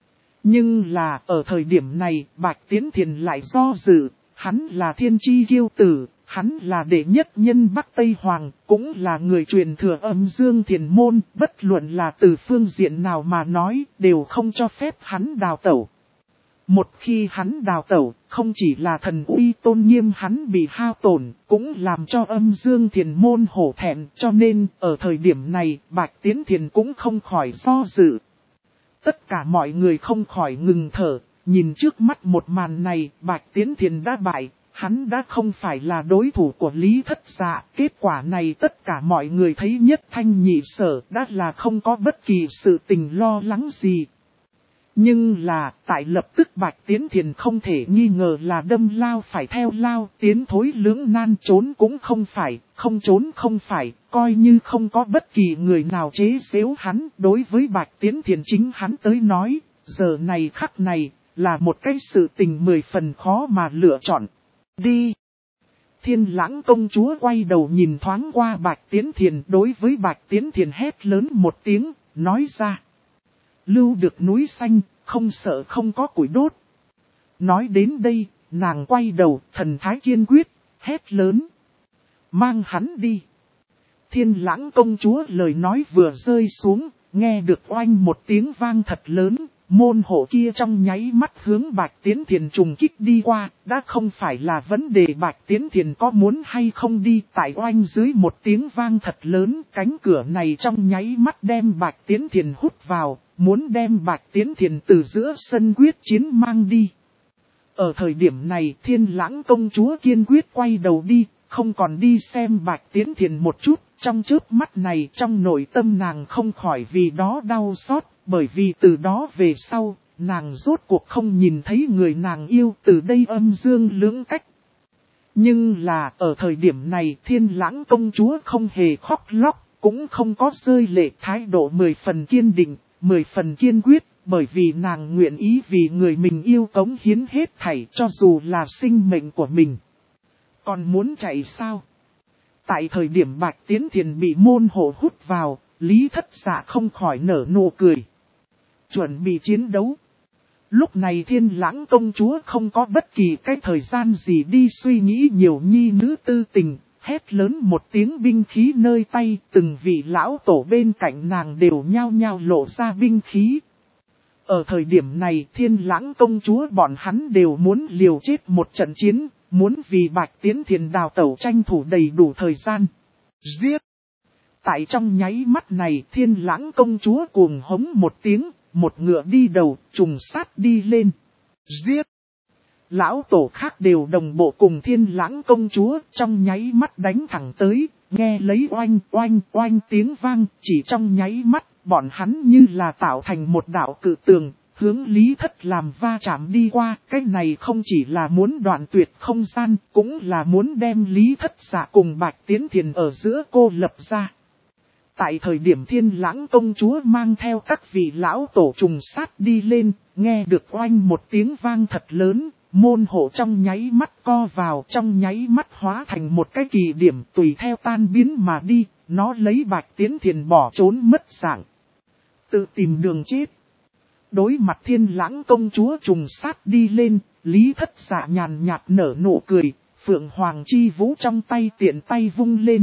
Nhưng là ở thời điểm này, Bạch Tiến Thiền lại do dự. Hắn là thiên chi kiêu tử, hắn là đệ nhất nhân Bắc Tây Hoàng, cũng là người truyền thừa Âm Dương Thiền môn. Bất luận là từ phương diện nào mà nói, đều không cho phép hắn đào tẩu. Một khi hắn đào tẩu, không chỉ là thần uy tôn nghiêm hắn bị hao tổn, cũng làm cho Âm Dương Thiền môn hổ thẹn, cho nên, ở thời điểm này, Bạch Tiến Thiền cũng không khỏi do dự. Tất cả mọi người không khỏi ngừng thở, nhìn trước mắt một màn này, Bạch Tiến Thiền đã bại, hắn đã không phải là đối thủ của Lý Thất Dạ. Kết quả này tất cả mọi người thấy nhất thanh nhị sở, đã là không có bất kỳ sự tình lo lắng gì. Nhưng là, tại lập tức Bạch Tiến Thiền không thể nghi ngờ là đâm lao phải theo lao, tiến thối lưỡng nan, trốn cũng không phải, không trốn không phải, coi như không có bất kỳ người nào chế giễu hắn. Đối với Bạch Tiến Thiền chính hắn tới nói, giờ này khắc này, là một cái sự tình 10 phần khó mà lựa chọn. Đi! Thiên Lãng công chúa quay đầu nhìn thoáng qua Bạch Tiến Thiền, đối với Bạch Tiến Thiền hét lớn một tiếng, nói ra. Lưu được núi xanh, không sợ không có củi đốt. Nói đến đây, nàng quay đầu, thần thái kiên quyết, hét lớn. Mang hắn đi. Thiên Lãng công chúa lời nói vừa rơi xuống, nghe được oanh một tiếng vang thật lớn, môn hộ kia trong nháy mắt hướng Bạch Tiến Thiền trùng kích đi qua, đã không phải là vấn đề Bạch Tiến Thiền có muốn hay không đi, tại oanh dưới một tiếng vang thật lớn, cánh cửa này trong nháy mắt đem Bạch Tiến Thiền hút vào, muốn đem Bạch Tiến Thiền từ giữa sân quyết chiến mang đi. Ở thời điểm này Thiên Lãng công chúa kiên quyết quay đầu đi, không còn đi xem Bạch Tiến Thiền một chút, trong chớp mắt này trong nội tâm nàng không khỏi vì đó đau xót, bởi vì từ đó về sau, nàng rốt cuộc không nhìn thấy người nàng yêu, từ đây âm dương lưỡng cách. Nhưng là ở thời điểm này Thiên Lãng công chúa không hề khóc lóc, cũng không có rơi lệ, thái độ 10 phần kiên định, 10 phần kiên quyết, bởi vì nàng nguyện ý vì người mình yêu cống hiến hết thảy, cho dù là sinh mệnh của mình. Còn muốn chạy sao? Tại thời điểm Bạch Tiến Thiền bị môn hộ hút vào, Lý Thất Dạ không khỏi nở nụ cười. Chuẩn bị chiến đấu. Lúc này Thiên Lãng công chúa không có bất kỳ cái thời gian gì đi suy nghĩ nhiều nhi nữ tư tình, hét lớn một tiếng binh khí nơi tay, từng vị lão tổ bên cạnh nàng đều nhao nhao lộ ra binh khí. Ở thời điểm này Thiên Lãng công chúa bọn hắn đều muốn liều chết một trận chiến, muốn vì Bạch Tiến Thiền đào tẩu tranh thủ đầy đủ thời gian. Giết! Tại trong nháy mắt này Thiên Lãng công chúa cuồng hống một tiếng, một ngựa đi đầu, trùng sát đi lên. Giết! Lão tổ khác đều đồng bộ cùng Thiên Lãng công chúa trong nháy mắt đánh thẳng tới, nghe lấy oanh oanh oanh tiếng vang, chỉ trong nháy mắt, bọn hắn như là tạo thành một đạo cự tường, hướng Lý Thất làm va chạm đi qua. Cái này không chỉ là muốn đoạn tuyệt không gian, cũng là muốn đem Lý Thất Dạ cùng Bạch Tiến Thiền ở giữa cô lập ra. Tại thời điểm Thiên Lãng công chúa mang theo các vị lão tổ trùng sát đi lên, nghe được oanh một tiếng vang thật lớn, môn hộ trong nháy mắt co vào, trong nháy mắt hóa thành một cái kỳ điểm tùy theo tan biến mà đi, nó lấy Bạch Tiến Thiền bỏ trốn mất dạng. Tự tìm đường chết. Đối mặt Thiên Lãng công chúa trùng sát đi lên, Lý Thất Dạ nhàn nhạt nở nụ cười, Phượng Hoàng chi vũ trong tay tiện tay vung lên.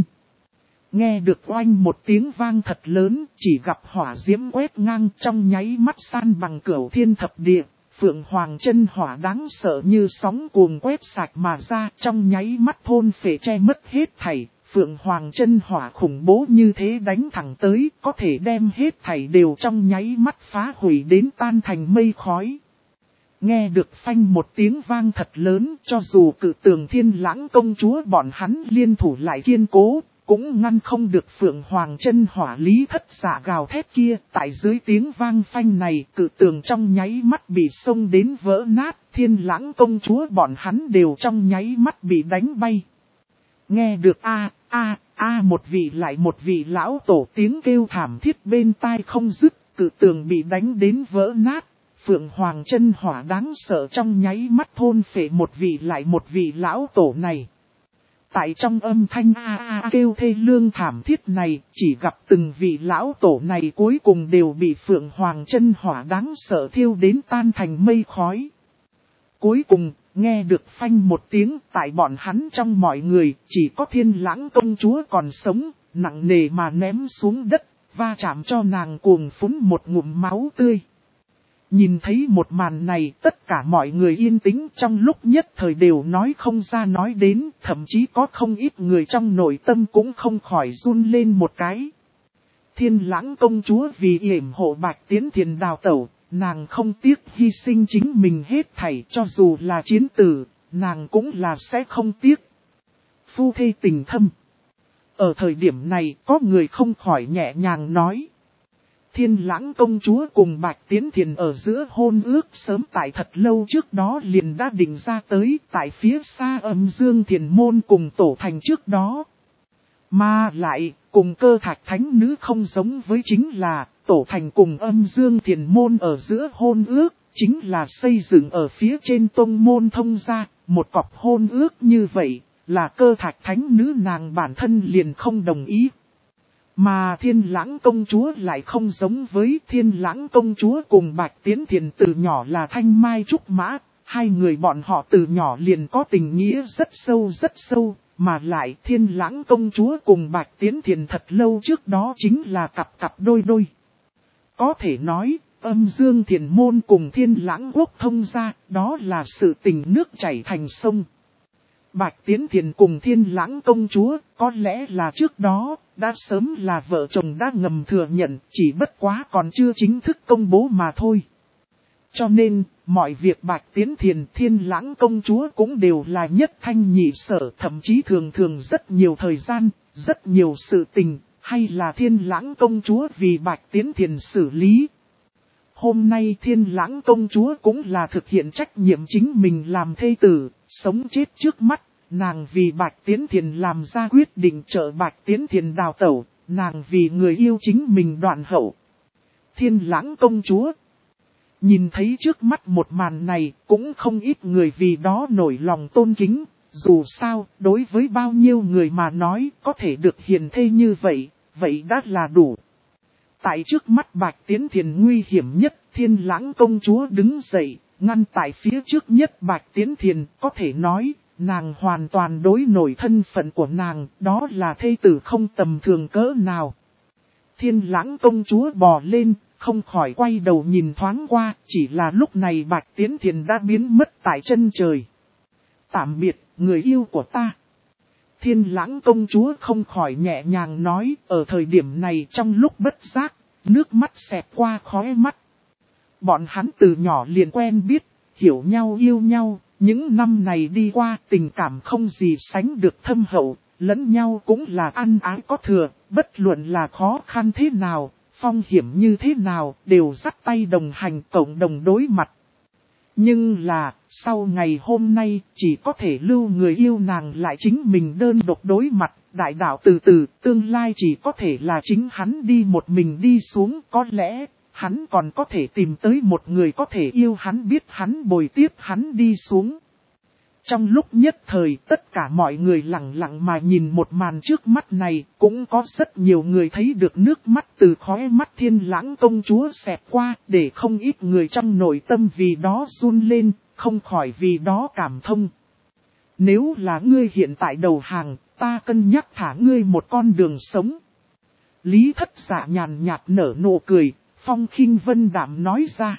Nghe được oanh một tiếng vang thật lớn, chỉ gặp hỏa diễm quét ngang trong nháy mắt san bằng cửu thiên thập địa. Phượng Hoàng chân hỏa đáng sợ như sóng cuồng quét sạch mà ra, trong nháy mắt thôn phệ che mất hết thảy. Phượng Hoàng chân hỏa khủng bố như thế đánh thẳng tới, có thể đem hết thảy đều trong nháy mắt phá hủy đến tan thành mây khói. Nghe được phanh một tiếng vang thật lớn, cho dù cự tường Thiên Lãng công chúa bọn hắn liên thủ lại kiên cố, cũng ngăn không được Phượng Hoàng chân hỏa Lý Thất Dạ gào thét kia. Tại dưới tiếng vang phanh này, cự tường trong nháy mắt bị xông đến vỡ nát, Thiên Lãng công chúa bọn hắn đều trong nháy mắt bị đánh bay. Nghe được một vị lại một vị lão tổ tiếng kêu thảm thiết bên tai không dứt, cự tường bị đánh đến vỡ nát. Phượng Hoàng chân hỏa đáng sợ trong nháy mắt thôn phệ một vị lại một vị lão tổ này. Tại trong âm thanh kêu thê lương thảm thiết này, chỉ gặp từng vị lão tổ này cuối cùng đều bị Phượng Hoàng chân hỏa đáng sợ thiêu đến tan thành mây khói. Cuối cùng, nghe được phanh một tiếng, tại bọn hắn trong mọi người, chỉ có Thiên Lãng công chúa còn sống, nặng nề mà ném xuống đất, va chạm cho nàng cuồng phún một ngụm máu tươi. Nhìn thấy một màn này, tất cả mọi người yên tĩnh, trong lúc nhất thời đều nói không ra nói đến, thậm chí có không ít người trong nội tâm cũng không khỏi run lên một cái. Thiên Lãng công chúa vì yểm hộ Bạch Tiến Thiền đào tẩu, nàng không tiếc hy sinh chính mình hết thảy, cho dù là chiến tử, nàng cũng là sẽ không tiếc. Phu thê tình thâm. Ở thời điểm này có người không khỏi nhẹ nhàng nói. Thiên Lãng công chúa cùng Bạch Tiến Thiền ở giữa hôn ước sớm tại thật lâu trước đó liền đã định ra tới tại phía xa Âm Dương Thiền môn cùng tổ thành trước đó. Mà lại, cùng Cơ Thạch thánh nữ không giống với chính là, tổ thành cùng Âm Dương Thiền môn ở giữa hôn ước, chính là xây dựng ở phía trên tông môn thông gia, một cọc hôn ước như vậy, là Cơ Thạch thánh nữ nàng bản thân liền không đồng ý. Mà Thiên Lãng công chúa lại không giống với Thiên Lãng công chúa cùng Bạch Tiến Thiền từ nhỏ là thanh mai trúc mã, hai người bọn họ từ nhỏ liền có tình nghĩa rất sâu, mà lại Thiên Lãng công chúa cùng Bạch Tiến Thiền thật lâu trước đó chính là cặp đôi. Có thể nói, Âm Dương Thiền môn cùng Thiên Lãng quốc thông gia, đó là sự tình nước chảy thành sông. Bạch Tiến Thiền cùng Thiên Lãng công chúa, có lẽ là trước đó, đã sớm là vợ chồng đã ngầm thừa nhận, chỉ bất quá còn chưa chính thức công bố mà thôi. Cho nên, mọi việc Bạch Tiến Thiền Thiên Lãng công chúa cũng đều là nhất thanh nhị sở, thậm chí thường rất nhiều thời gian, rất nhiều sự tình, hay là Thiên Lãng công chúa vì Bạch Tiến Thiền xử lý. Hôm nay Thiên Lãng công chúa cũng là thực hiện trách nhiệm chính mình làm thê tử, sống chết trước mắt, nàng vì Bạch Tiến Thiền làm ra quyết định trợ Bạch Tiến Thiền đào tẩu, nàng vì người yêu chính mình đoạn hậu. Thiên Lãng công chúa nhìn thấy trước mắt một màn này, cũng không ít người vì đó nổi lòng tôn kính, dù sao, đối với bao nhiêu người mà nói, có thể được hiền thê như vậy, vậy đã là đủ. Tại trước mắt Bạch Tiến Thiền nguy hiểm nhất, Thiên Lãng công chúa đứng dậy, ngăn tại phía trước nhất Bạch Tiến Thiền, có thể nói, nàng hoàn toàn đối nổi thân phận của nàng, đó là thê tử không tầm thường cỡ nào. Thiên Lãng công chúa bò lên, không khỏi quay đầu nhìn thoáng qua, chỉ là lúc này Bạch Tiến Thiền đã biến mất tại chân trời. Tạm biệt, người yêu của ta. Thiên Lãng công chúa không khỏi nhẹ nhàng nói, ở thời điểm này trong lúc bất giác, nước mắt xẹt qua khóe mắt. Bọn hắn từ nhỏ liền quen biết, hiểu nhau yêu nhau, những năm này đi qua tình cảm không gì sánh được thâm hậu, lẫn nhau cũng là ăn ái có thừa, bất luận là khó khăn thế nào, phong hiểm như thế nào, đều dắt tay đồng hành cộng đồng đối mặt. Nhưng là, sau ngày hôm nay, chỉ có thể lưu người yêu nàng lại chính mình đơn độc đối mặt, đại đạo từ từ, tương lai chỉ có thể là chính hắn đi một mình đi xuống, có lẽ, hắn còn có thể tìm tới một người có thể yêu hắn biết hắn bồi tiếp hắn đi xuống. Trong lúc nhất thời, tất cả mọi người lặng lặng mà nhìn một màn trước mắt này, cũng có rất nhiều người thấy được nước mắt từ khóe mắt Thiên Lãng công chúa xẹt qua, để không ít người trong nội tâm vì đó run lên, không khỏi vì đó cảm thông. Nếu là ngươi hiện tại đầu hàng, ta cân nhắc thả ngươi một con đường sống. Lý Thất Dạ nhàn nhạt nở nụ cười, phong khinh vân đạm nói ra.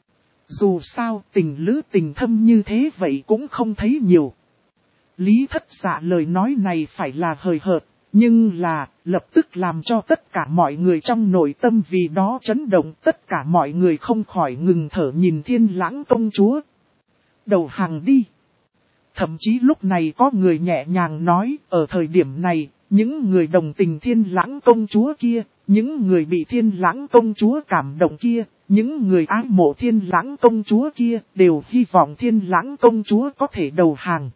Dù sao tình lữ tình thâm như thế vậy cũng không thấy nhiều. Lý Thất Dạ lời nói này phải là hời hợt, nhưng là lập tức làm cho tất cả mọi người trong nội tâm vì đó chấn động. Tất cả mọi người không khỏi ngừng thở nhìn Thiên Lãng công chúa. Đầu hàng đi. Thậm chí lúc này có người nhẹ nhàng nói, ở thời điểm này, những người đồng tình Thiên Lãng công chúa kia, những người bị Thiên Lãng công chúa cảm động kia, những người ái mộ Thiên Lãng công chúa kia, đều hy vọng Thiên Lãng công chúa có thể đầu hàng.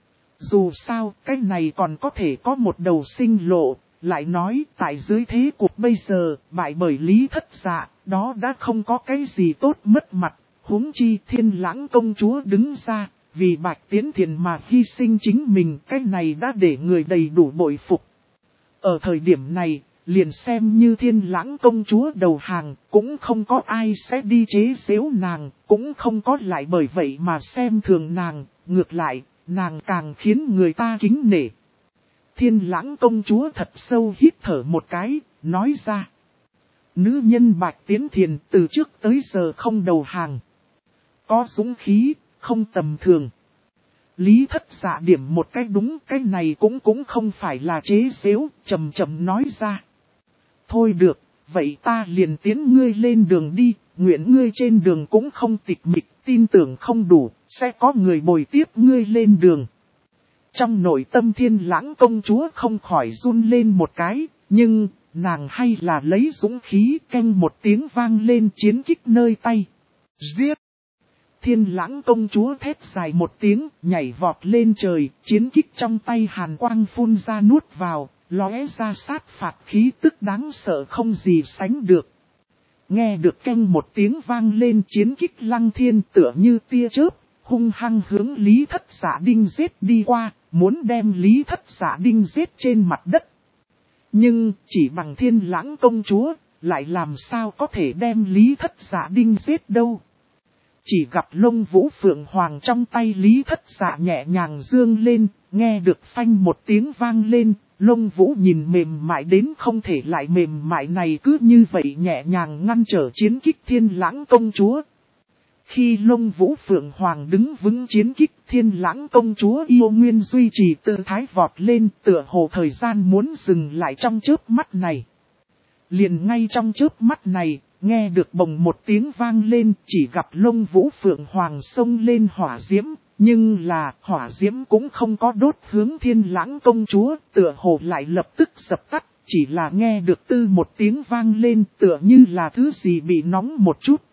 Dù sao, cái này còn có thể có một đầu sinh lộ, lại nói, tại dưới thế cuộc bây giờ, bại bởi Lý Thất Dạ, đó đã không có cái gì tốt mất mặt, huống chi Thiên Lãng công chúa đứng ra. Vì Bạch Tiến Thiền mà hy sinh chính mình, cái này đã để người đầy đủ bội phục. Ở thời điểm này, liền xem như Thiên Lãng công chúa đầu hàng, cũng không có ai sẽ đi chế giễu nàng, cũng không có lại bởi vậy mà xem thường nàng, ngược lại, nàng càng khiến người ta kính nể. Thiên Lãng công chúa thật sâu hít thở một cái, nói ra. Nữ nhân Bạch Tiến Thiền từ trước tới giờ không đầu hàng. Có dũng khí. Không tầm thường. Lý Thất Dạ điểm một cái đúng, cái này cũng không phải là chế giễu, chậm nói ra. Thôi được, vậy ta liền tiến ngươi lên đường đi, nguyện ngươi trên đường cũng không tịch mịch, tin tưởng không đủ, sẽ có người bồi tiếp ngươi lên đường. Trong nội tâm Thiên Lãng công chúa không khỏi run lên một cái, nhưng nàng hay là lấy dũng khí canh một tiếng vang lên chiến kích nơi tay. Giết! Thiên Lãng công chúa thét dài một tiếng, nhảy vọt lên trời, chiến kích trong tay hàn quang phun ra nuốt vào, lóe ra sát phạt khí tức đáng sợ không gì sánh được. Nghe được canh một tiếng vang lên chiến kích lăng thiên tựa như tia chớp, hung hăng hướng Lý Thất Dạ Đinh giết đi qua, muốn đem Lý Thất Dạ Đinh giết trên mặt đất. Nhưng chỉ bằng Thiên Lãng công chúa, lại làm sao có thể đem Lý Thất Dạ Đinh giết đâu. Chỉ gặp lông vũ phượng hoàng trong tay Lý Thất Dạ nhẹ nhàng dương lên, nghe được phanh một tiếng vang lên, lông vũ nhìn mềm mại đến không thể lại mềm mại này cứ như vậy nhẹ nhàng ngăn trở chiến kích Thiên Lãng công chúa. Khi lông vũ phượng hoàng đứng vững chiến kích Thiên Lãng công chúa yêu nguyên duy trì tư thái vọt lên tựa hồ thời gian muốn dừng lại trong chớp mắt này. Liền ngay trong chớp mắt này, nghe được bồng một tiếng vang lên chỉ gặp lông vũ phượng hoàng xông lên hỏa diễm, nhưng là hỏa diễm cũng không có đốt hướng Thiên Lãng công chúa, tựa hồ lại lập tức dập tắt, chỉ là nghe được tư một tiếng vang lên tựa như là thứ gì bị nóng một chút.